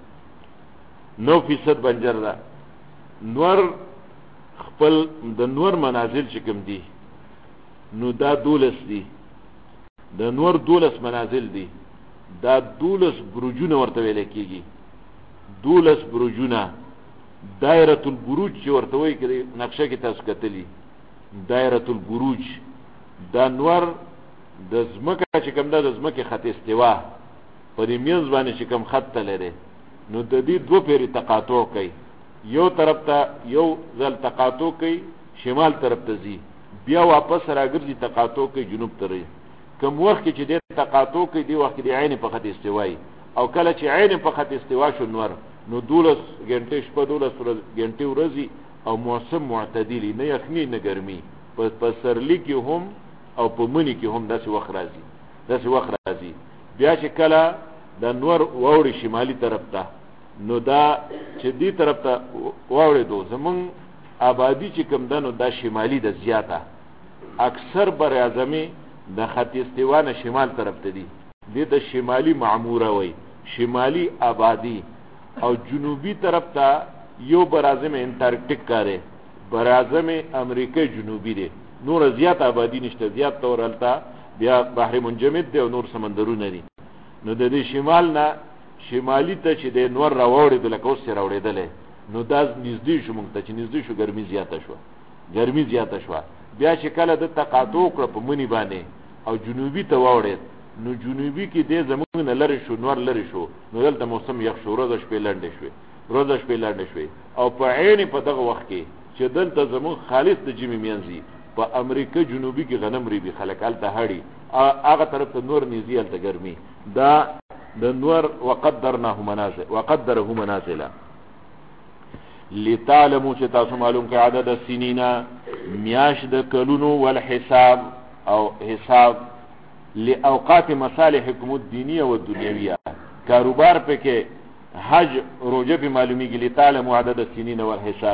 9% بنجر ده نور خپل د نور منازل چې کوم دي نو دا 12 دي د نور 12 منازل دي دا 12 برجونه ورته ویل کېږي 12 برجونه دایره البروج چې ورته وایي کړي نقشه کې تاسو کتلی دایره البروج دا نور د ځمکه چې کوم ده د ځمکې خط استوا په دې منځ باندې چې کوم خط ته لري نو د دې دوه پیرې تقاطع کوي یو طرف ته یو ځل تقاطع کوي شمال طرف ته ځي بیا واپس راګرځي تقاطع کوي جنوب ته ځي کوم وخت کې چې د تقاطع کوي دی وخت دی عین په خط استوایی او کله چې عین په خط استوا شو نور نو 12 غنټې شپه 12 غنټې ورځي او موسم معتدلی نه یخني نه ګرمي په پسرلی کې هم او په منی کې هم داسې وخت راځي بیا چې کله د نور واوړي شمالي طرف ته نو دا چې دې طرف ته واوړي دو زمون آبادی چې کوم ده نو دا شمالي د زیاته اکثر بر اعظمي د خط استوا نه شمال طرف ته دي د شمالي معموره وي شمالي آبادی او جنوبي طرف ته یو بر اعظم انټارکټیک کاره بر اعظم امریکا جنوبي دی نور زیات آبادی نشته زیات تورلتا بیا بحر منجمد دی او نور سمندرونه دي نو د دې شمال نه شمالي ته چې د نور راوړې د لکه اوس راوړېدل نو دا نږدې شو مونږ ته چې نږدې شو ګرمي زیاته شو بیا چې کله د تقاطع کړ په منی باندې او جنوبي ته واوړې نو جنوبي کې د زمونږ نه لری شو نور لری شو نو دلته موسم یخ شو روز شپې لنډې شوې او په عین په دغه وخت کې چې دلته زمون خالص د جمی مینځي په امریکا جنوبي کې غنم ریبي خلک الته هړي هغه طرف ته نور نيزي الته ګرمي دا د نور وقدره منازل لتعلموا چې تاسو معلوم کې عدد السنین میاش د کلونو والحساب او حساب لاوقات مصالحكم الدينيه والدنيويه کاروبار په کې حج روزه په معلومیږي لتعلموا عدد السنین والحساب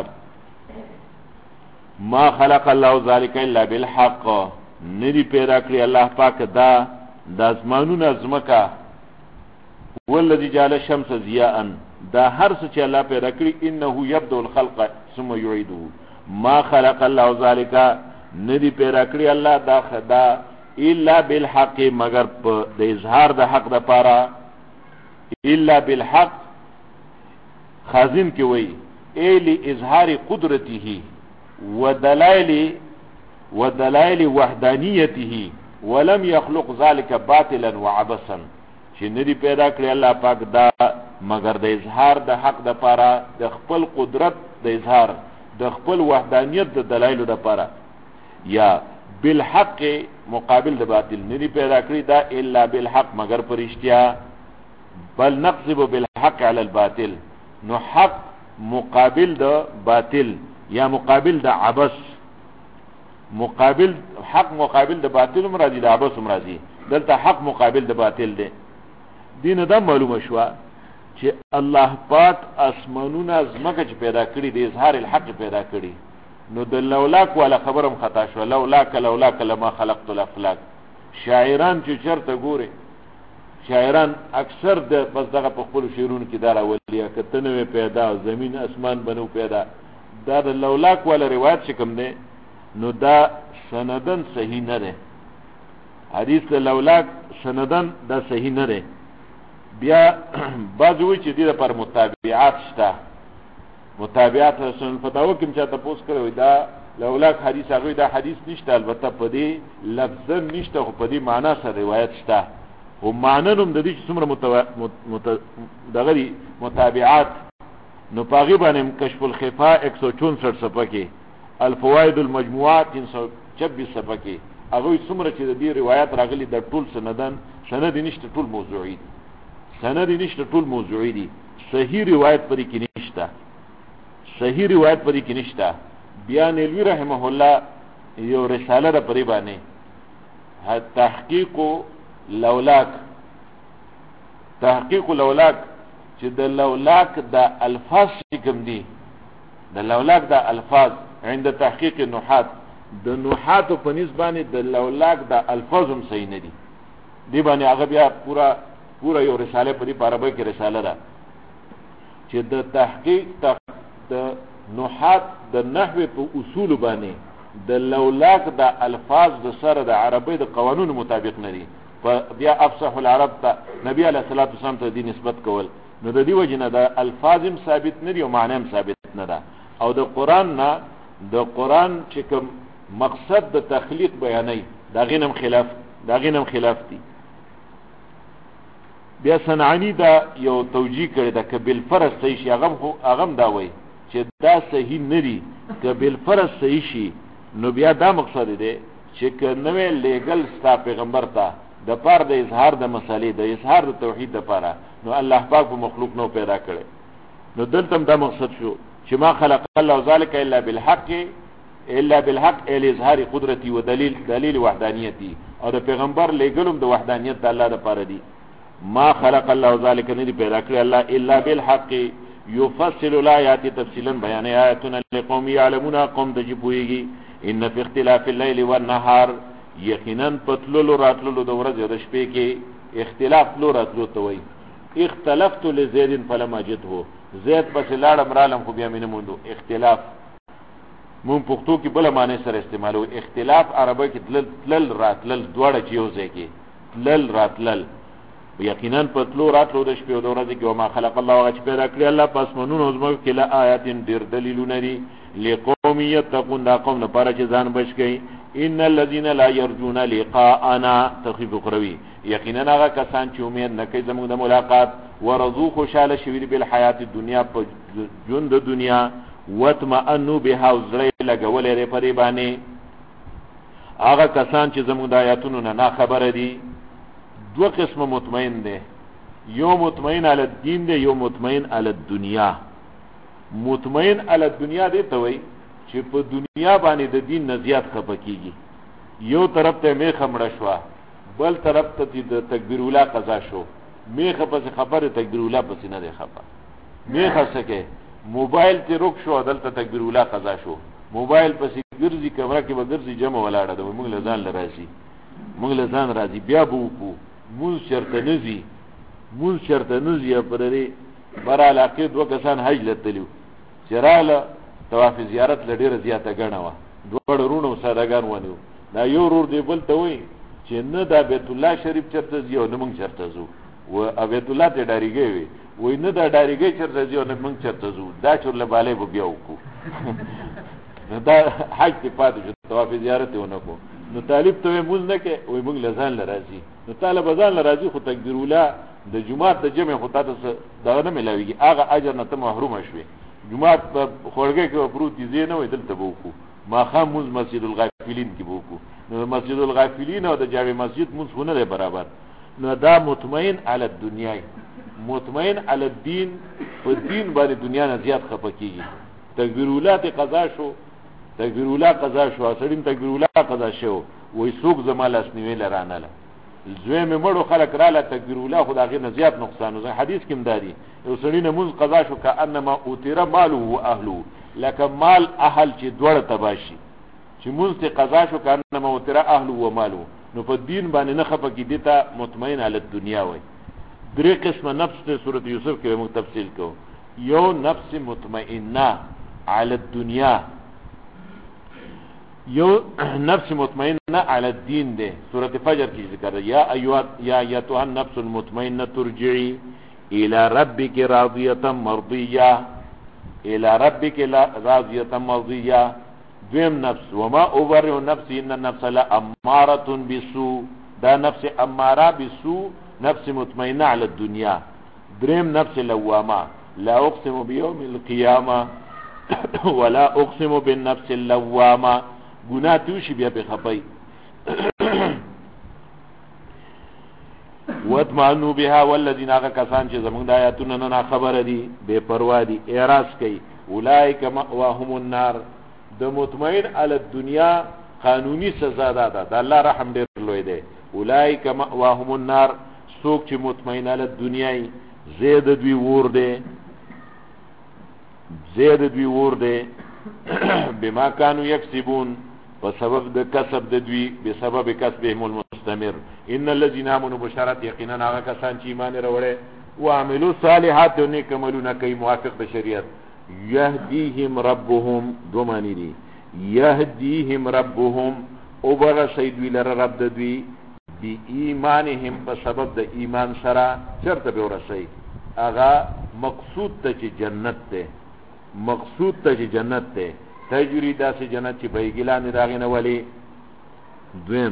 ما خلق الله ذلك الا بالحق ندی پیدا کړی الله پاک دا د اسمانونو زمکا والذي جعل الشمس ضياء دا هر څه چې الله پیدا کړی انه يبدو الخلق ثم يعيده ما خلق الله ذلك ندی پیدا کړی الله دا خدا الا بالحق مگر په د اظهار د حق د پاره الا بالحق خازن کې وای الی اظهار قدرته ودلائل وحدانیته ولم يخلق ذلك باطلا وعبثا چې ندی پیدا کړی الله پاک دا مگر د اظهار د حق د پاره د خپل قدرت د اظهار د خپل وحدانیت د دلایل د پاره یا بالحق مقابل د باطل ندی پیدا کړی دا الا بالحق مگر پرشتیا بل نقذب بالحق على الباطل نو حق مقابل د باطل یا مقابل د عبس، مقابل حق مقابل د باطل مرادي، د عبس مرادي. دلته حق مقابل د باطل دی. دین دا معلومه شو چې الله پاک اسمانونه زمکه چې پیدا کړی د اظهار الحق پیدا کړی، نو د لولاک ولا خبرم خطا شو، لولاک لما خلقت الافلاک. شاعران چې چرته ګوره، شاعران اکثر د بس دغه په خپل شعرونو کې دا راولي کته نو پیدا زمين اسمان بنو پیدا، دا د لولاک ولا روایت چې کوم دی نو دا سندن صحیح نه ده. حدیث د لولاک سندن دا صحیح نه ده. بیا بعضوی چې دې پر متابعات شته، متابعات رسول الفتاوی کې چې تاسو کړو دا لولاک حدیث هغه دا حدیث نشته، البته په دې لفظ نشته خو په دې معنا سره روایت شته. او معنی نوم د دې چې څومره دغه متابعات نو پاغي باندې کشف الخفاء 164 صفحه کې، الفوائد المجموعه 326 صفحه کې هغه څومره چې د دې روایت راغلي د ټول سند نشته، ټول موضوعي دي، سند نشته، ټول موضوعي دي. صحیح روایت پرې کې نشته، صحیح روایت پرې کې نشته. بیا نیلوی رحمه الله یو رساله را پرې باندې تحقیق لولاک، تحقیق لولاک چې د لولاک د الفاظ کوم دي، د لولاک د الفاظ عند تحقیق النحات، د نحات په نسبانه د لولاک د الفاظ هم صحیح نه دي. دی باندې هغه بیا پورا یو رساله په دې عربی کې رساله ده چې د تحقیق د نحات د نحو په اصول باندې د لولاک د الفاظ د سره د عربی د قوانونو مطابق نه دي. بیا افصح العرب ته نبی علیه الصلاۃ والسلام ته دې نسبت کول، نو د دې وجنه د الفاظم ثابت نه دي او معنی هم ثابت نه ده. او د قران نه د قران چې کوم مقصد د تخلیق بیانای دا غینم خلاف دي. بیا صنعانی دا یو توجیه کړی دا کبل فرض صحیح شي، هغه دا وایي چې دا صحیح نه دي. کبل فرض صحیح شي نو بیا دا مقصد دی چې کنه لیګل ستا پیغمبر ته د پاره د اظهار د مسالې د اظهار د توحید د پاره، نو الله پاک په مخلوق نو پیدا کړي. نو دلته دا مقصد شو چې ما خلق الله ذلك الا بالحق الاظهار قدرتي و دلیل وحدانیتی، او د پیغمبر لګلم د وحدانیت د الله د پاره دی. ما خلق الله ذلك نه پیدا کړی الله الا بالحق يفصل الآيات تفصيلا بیان آیاتنا لقوم يعلمون، قوم د جبويږي. ان في اختلاف الليل والنهار، یقینا پتلولو راتلولو د ورځې د شپې کې اختلاف لو راتلو ته وایي. اختلفت لزید فلم اجده، زید پس لاړم رالم خو بیا مې نه موندو. اختلاف مون پښتو کې بل معنی سره استعمالو. اختلاف عربی کې تلل راتلل دواړه چیوځي کې تلل راتلل. یقینا پتلو راتلو د شپې او د ورځې کې وما خلق الله هغه چې پیدا کړی الله پس منونو زموږ کې لا آیات ډېر دلیلونه دي لقوم یتقون، دا قوم لپاره چې ځان بچ کړي. ان الذين لا يرجون لقاءنا تخفيف اخروی، یقینا هغه کسان چې امید نه کوي زموږ د ملاقات، ورضو خوشاله شوي بالحیات الدنیا په ژوند د دنیا، وطمئنوا بها وزړه لګولې لري پرې باندې. هغه کسان چې زموږ د آیاتونو نه خبره دي دو قسم مطمئن دي، یو مطمئن علی الدین دی، یو مطمئن علی الدنیا. مطمئن علی الدنیا دی ته وای چې په دنیا باندې د دین نه زیات خپکیږي. یو طرف ته میخه مړه شو، بل طرف ته د تکبیر اوله قضا شو. میخه پس خبره تکبیر اوله پس نه دی خبر. میخه سکه موبایل ته روک شو، دلته تکبیر اوله قضا شو. موبایل پس ګرځي کمره کې به ګرځي جمع ولاړه ده، موږ له ځان لرازي، موږ له ځان راځي. بیا به وکړو مون شرط نزی پرری برا علاقه دو کسان حج لتلیو چراله طواف زیارت لډیر زیاته غنه وا، دوړ رونو سادهګان ونیو. دا یو رور دی بل ته وای چې نه دا بیت الله شریف چرته زیو نه مونږ چرته زو، و بیت الله ته ډاریږي وای نه دا ډاریږي چرته زیو نه مونږ چرته زو، دا چورله بالای به بیا وکړو. دا حج ته پاتې شو، طواف زیارت ونه کو. نو طالب ته مونږ نه کې وای مونږ لزان لرازي، نو طالب ځان لرازي خو تکبیر ولا د جمعات د جمع خو تاسو دا نه ملاويږي، هغه اجر نه ته محروم شوي. جمعات په خورګه کې پروت دي نه وای دلته بوکو، ما خام مز مسجد الغافلین کې بوکو. نو مسجد الغافلین او د جامع مسجد مونږ نه برابر. نو دا مطمئن علی الدنیا، مطمئن علی الدین، په دین باندې دنیا نه زیات خپکیږي. تکبیر اوله ته قضا شو، تکبیر اوله قضا شو، سړی تکبیر اوله قضا شو، وای څوک زما لاس نیوی لرانه له زوی مې مړو خلک رااله تکبیر اوله خو د هغې نه زیات نقصان و. حدیث کې هم داري یو سړي نه مونځ قضا شو کانما اوتره ماله و اهله، لکه مال اهل چې دوړه تباه شي، چې مونځ ته قضا شو کانما اوتره اهله و ماله. نو په دین باندې نه خفه کېدی ته مطمئن علی الدنیا وای. درې قسمه نفس ته سورۃ یوسف کې موږ تفصیل کوو. یو نفس مطمئنه علی الدنیا، یو نفس مطمئنه علی الدین ده. سورۃ فجر کې ذکر ده یا ایتها النفس المطمئنه ترجعي الى ربك راضيه مرضيه، الى ربك راضيه مرضيه. دویم نفس وما ابرئ نفسي ان النفس لاماره بالسوء، دا نفس اماره بالسوء نفس مطمئنه علی الدنیا. دریم نفس لوامه لا اقسم بيوم القيامه ولا اقسم بالنفس اللوامه، گناه توشي بیا په خپي واتمعنوا بها والذین آغا کسان چې زمونږ د آیاتونو نه خبر دي بے پروا دي اعراض کوي، اولئک مأواهم النار. د مطمئن علی الدنیا قانونی سزا ده، د الله رحم ډیر لوی دی. اولئک مأواهم النار، څوک چې مطمئن علی الدنیا زید دوی ور دی، زید دوی ور دی بما كانوا يكسبون، په سبب د کسب د دوی، به سبب کسبهم المستمر. ان الذين امنوا بشرط یقینا هغه کسان چې ایمان وروړي او عملوا صالحات او نیک عملونه کوي موافق د شریعت، يهديهم ربهم دومانی دي، يهديهم ربهم او بر سید ویلر رب د دوی بی ایمانهم په سبب د ایمان سره چرته به ورسي. هغه مقصود ته چې جنت ده، مقصود ته چې جنت ده، تجری داسې جنت چې بیګلان راغی نه ولی. دویم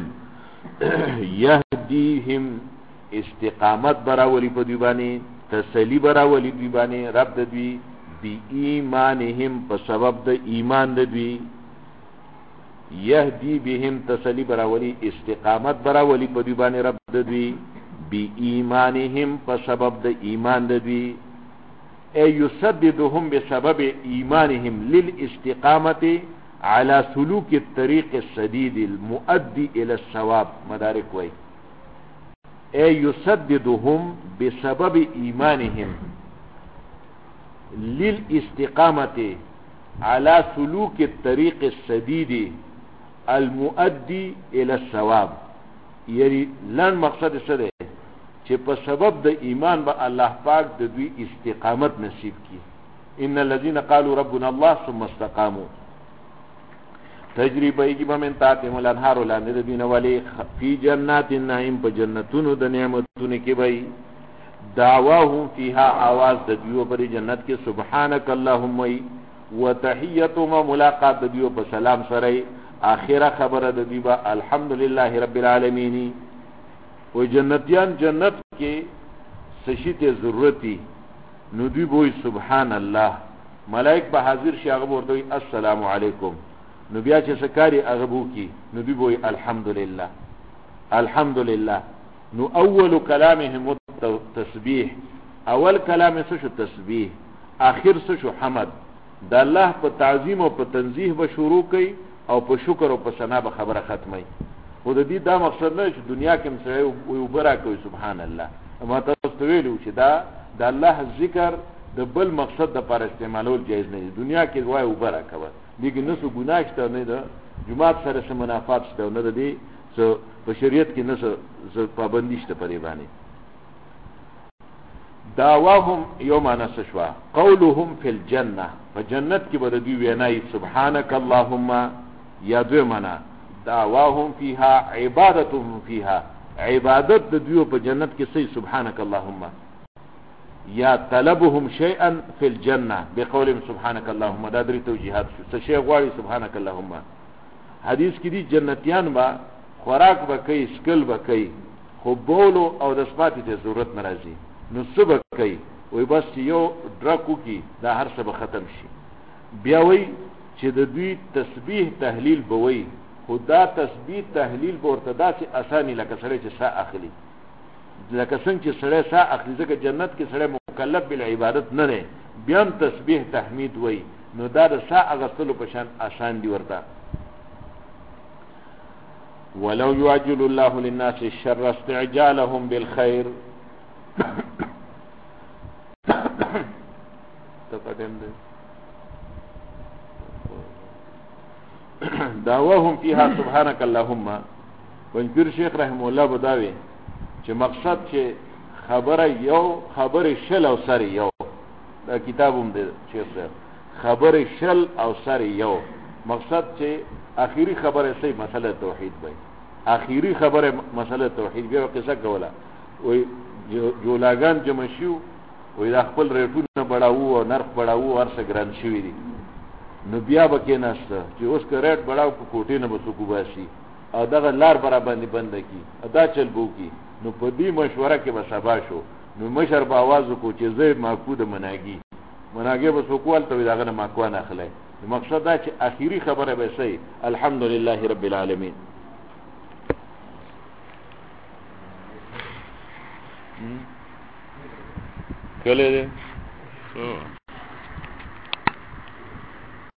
یهدیهم استقامت براولی په دی باندې، تسلی براولی دی باندې رب د دوی بی ایمانهم په سبب د ایمان د دوی، یهدی بهم تسلی براولی استقامت براولی په دی باندې رب د دوی بی ایمانهم په سبب د ایمان د دوی. ای یسددهم بسبب ایمانهم للاستقامت على سلوك الطريق السديد المؤدي الى الثواب. مدارک وای ای یسددهم بسبب ایمانهم للاستقامت على سلوك الطريق السديد المؤدي الى الثواب. یعنی لن مقصد څه دی چې په سبب د ایمان به الله پاک د دوی استقامت نصیب کی. ان الذين قالوا ربنا الله ثم استقاموا تجري بهم من تحتهم الانهار لاندې د دین ولی فی جنات النعیم، په جنتونو د نعمتونو کې وي. دعواهم فيها आवाज د دیو پر جنت کې سبحانك اللهم وتحيتهم ملاقات د دیو په سلام سره. اخره خبره د دیبا الحمدلله رب العالمین. و جنتیان جنت کې سشیته ضرورتي نو دی بوئی سبحان الله، ملائک به حاضر شي هغه ورته السلام علیکم، نو بیا چې سکاری هغه بو کی نو دی بوئی الحمدلله الحمدلله. نو اول کلامهم تسبیح، اول کلام څه شو تسبیح، اخر څه شو حمد. د الله په تعظیم او په تنزیه به شروع کوي او په شکر او په ثنا به خبره ختمي. خو د دې دا مقصد نه چې دنیا کې مسره او برا کوي سبحان الله. اما تاسو ویلو چې دا د الله ذکر د بل مقصد د پر استعمالول جایز نه دی. دنیا کې وای او برا کوي لیکن نو ګناه شته نه ده، جماعت سره سم منافات شته نه ده، دي په شریعت کې نه څه پابندي شته پرې باندې. دعواهم یوم نسشوا قولهم فی الجنه، فجنت کې به دوی وینای سبحانك اللهم. یا دوی معنا دعواهم فيها عبادتهم فيها، عبادت د دوی په جنت کې سي سبحانك اللهم. یا طلبهم شيئا في الجنه بقولهم سبحانك اللهم. دا درې توجیهات شو، څه شی غواړي سبحانك اللهم. حدیث کې دي جنتیان با خوراک به کوي، سکل به کوي، خو بولو او د صفات ته ضرورت ناراضي. نو سبق کوي وای بس یو ډرکو کی دا هر څه به ختم شي. بیا وای چې د دوی تسبیح تهلیل بوي، خدا تسبیح تهلیل ورته داسې اساني لکه سره چې سا اخلي، لکه څنګه چې سره سا اخلي. ځکه جنت کې سره مکلف بالعبادت نه دی، بیا هم تسبیح تحمید وای نو دا د سا اغستلو په شان آسان دی ورته. ولو يعجل الله للناس الشر استعجالهم بالخير دعواهم فيها سبحانك اللهم. پنځپیر شیخ رحم الله بداوي چې مقصد چې خبره شل او سر یو، دا کتابم دی شیخ صاحب، خبره شل او سر یو، مقصد چې اخیری خبره سي مسله توحید وي، اخیری خبره مسله توحید. بیا قصه کوله وي جولاګان جمع شو وي دا خپل ریټونه بڑاوو او نرخ بڑاوو ورسه ګران شوی دي، نو بیا به کې نشته چې اوس که ریټ بڑاو په کوټې نه به سکو باسي او دغه لار برابر بنده کی ادا چل بو کی. نو په دې مشوره کې به سبا شو، نو مشر به आवाज وکړو چې زه ماکو د مناګي به سکوال ته دغه نه ماکو نه اخلي. مقصد دا چې اخیری خبره به سي الحمدلله رب العالمین. کله ده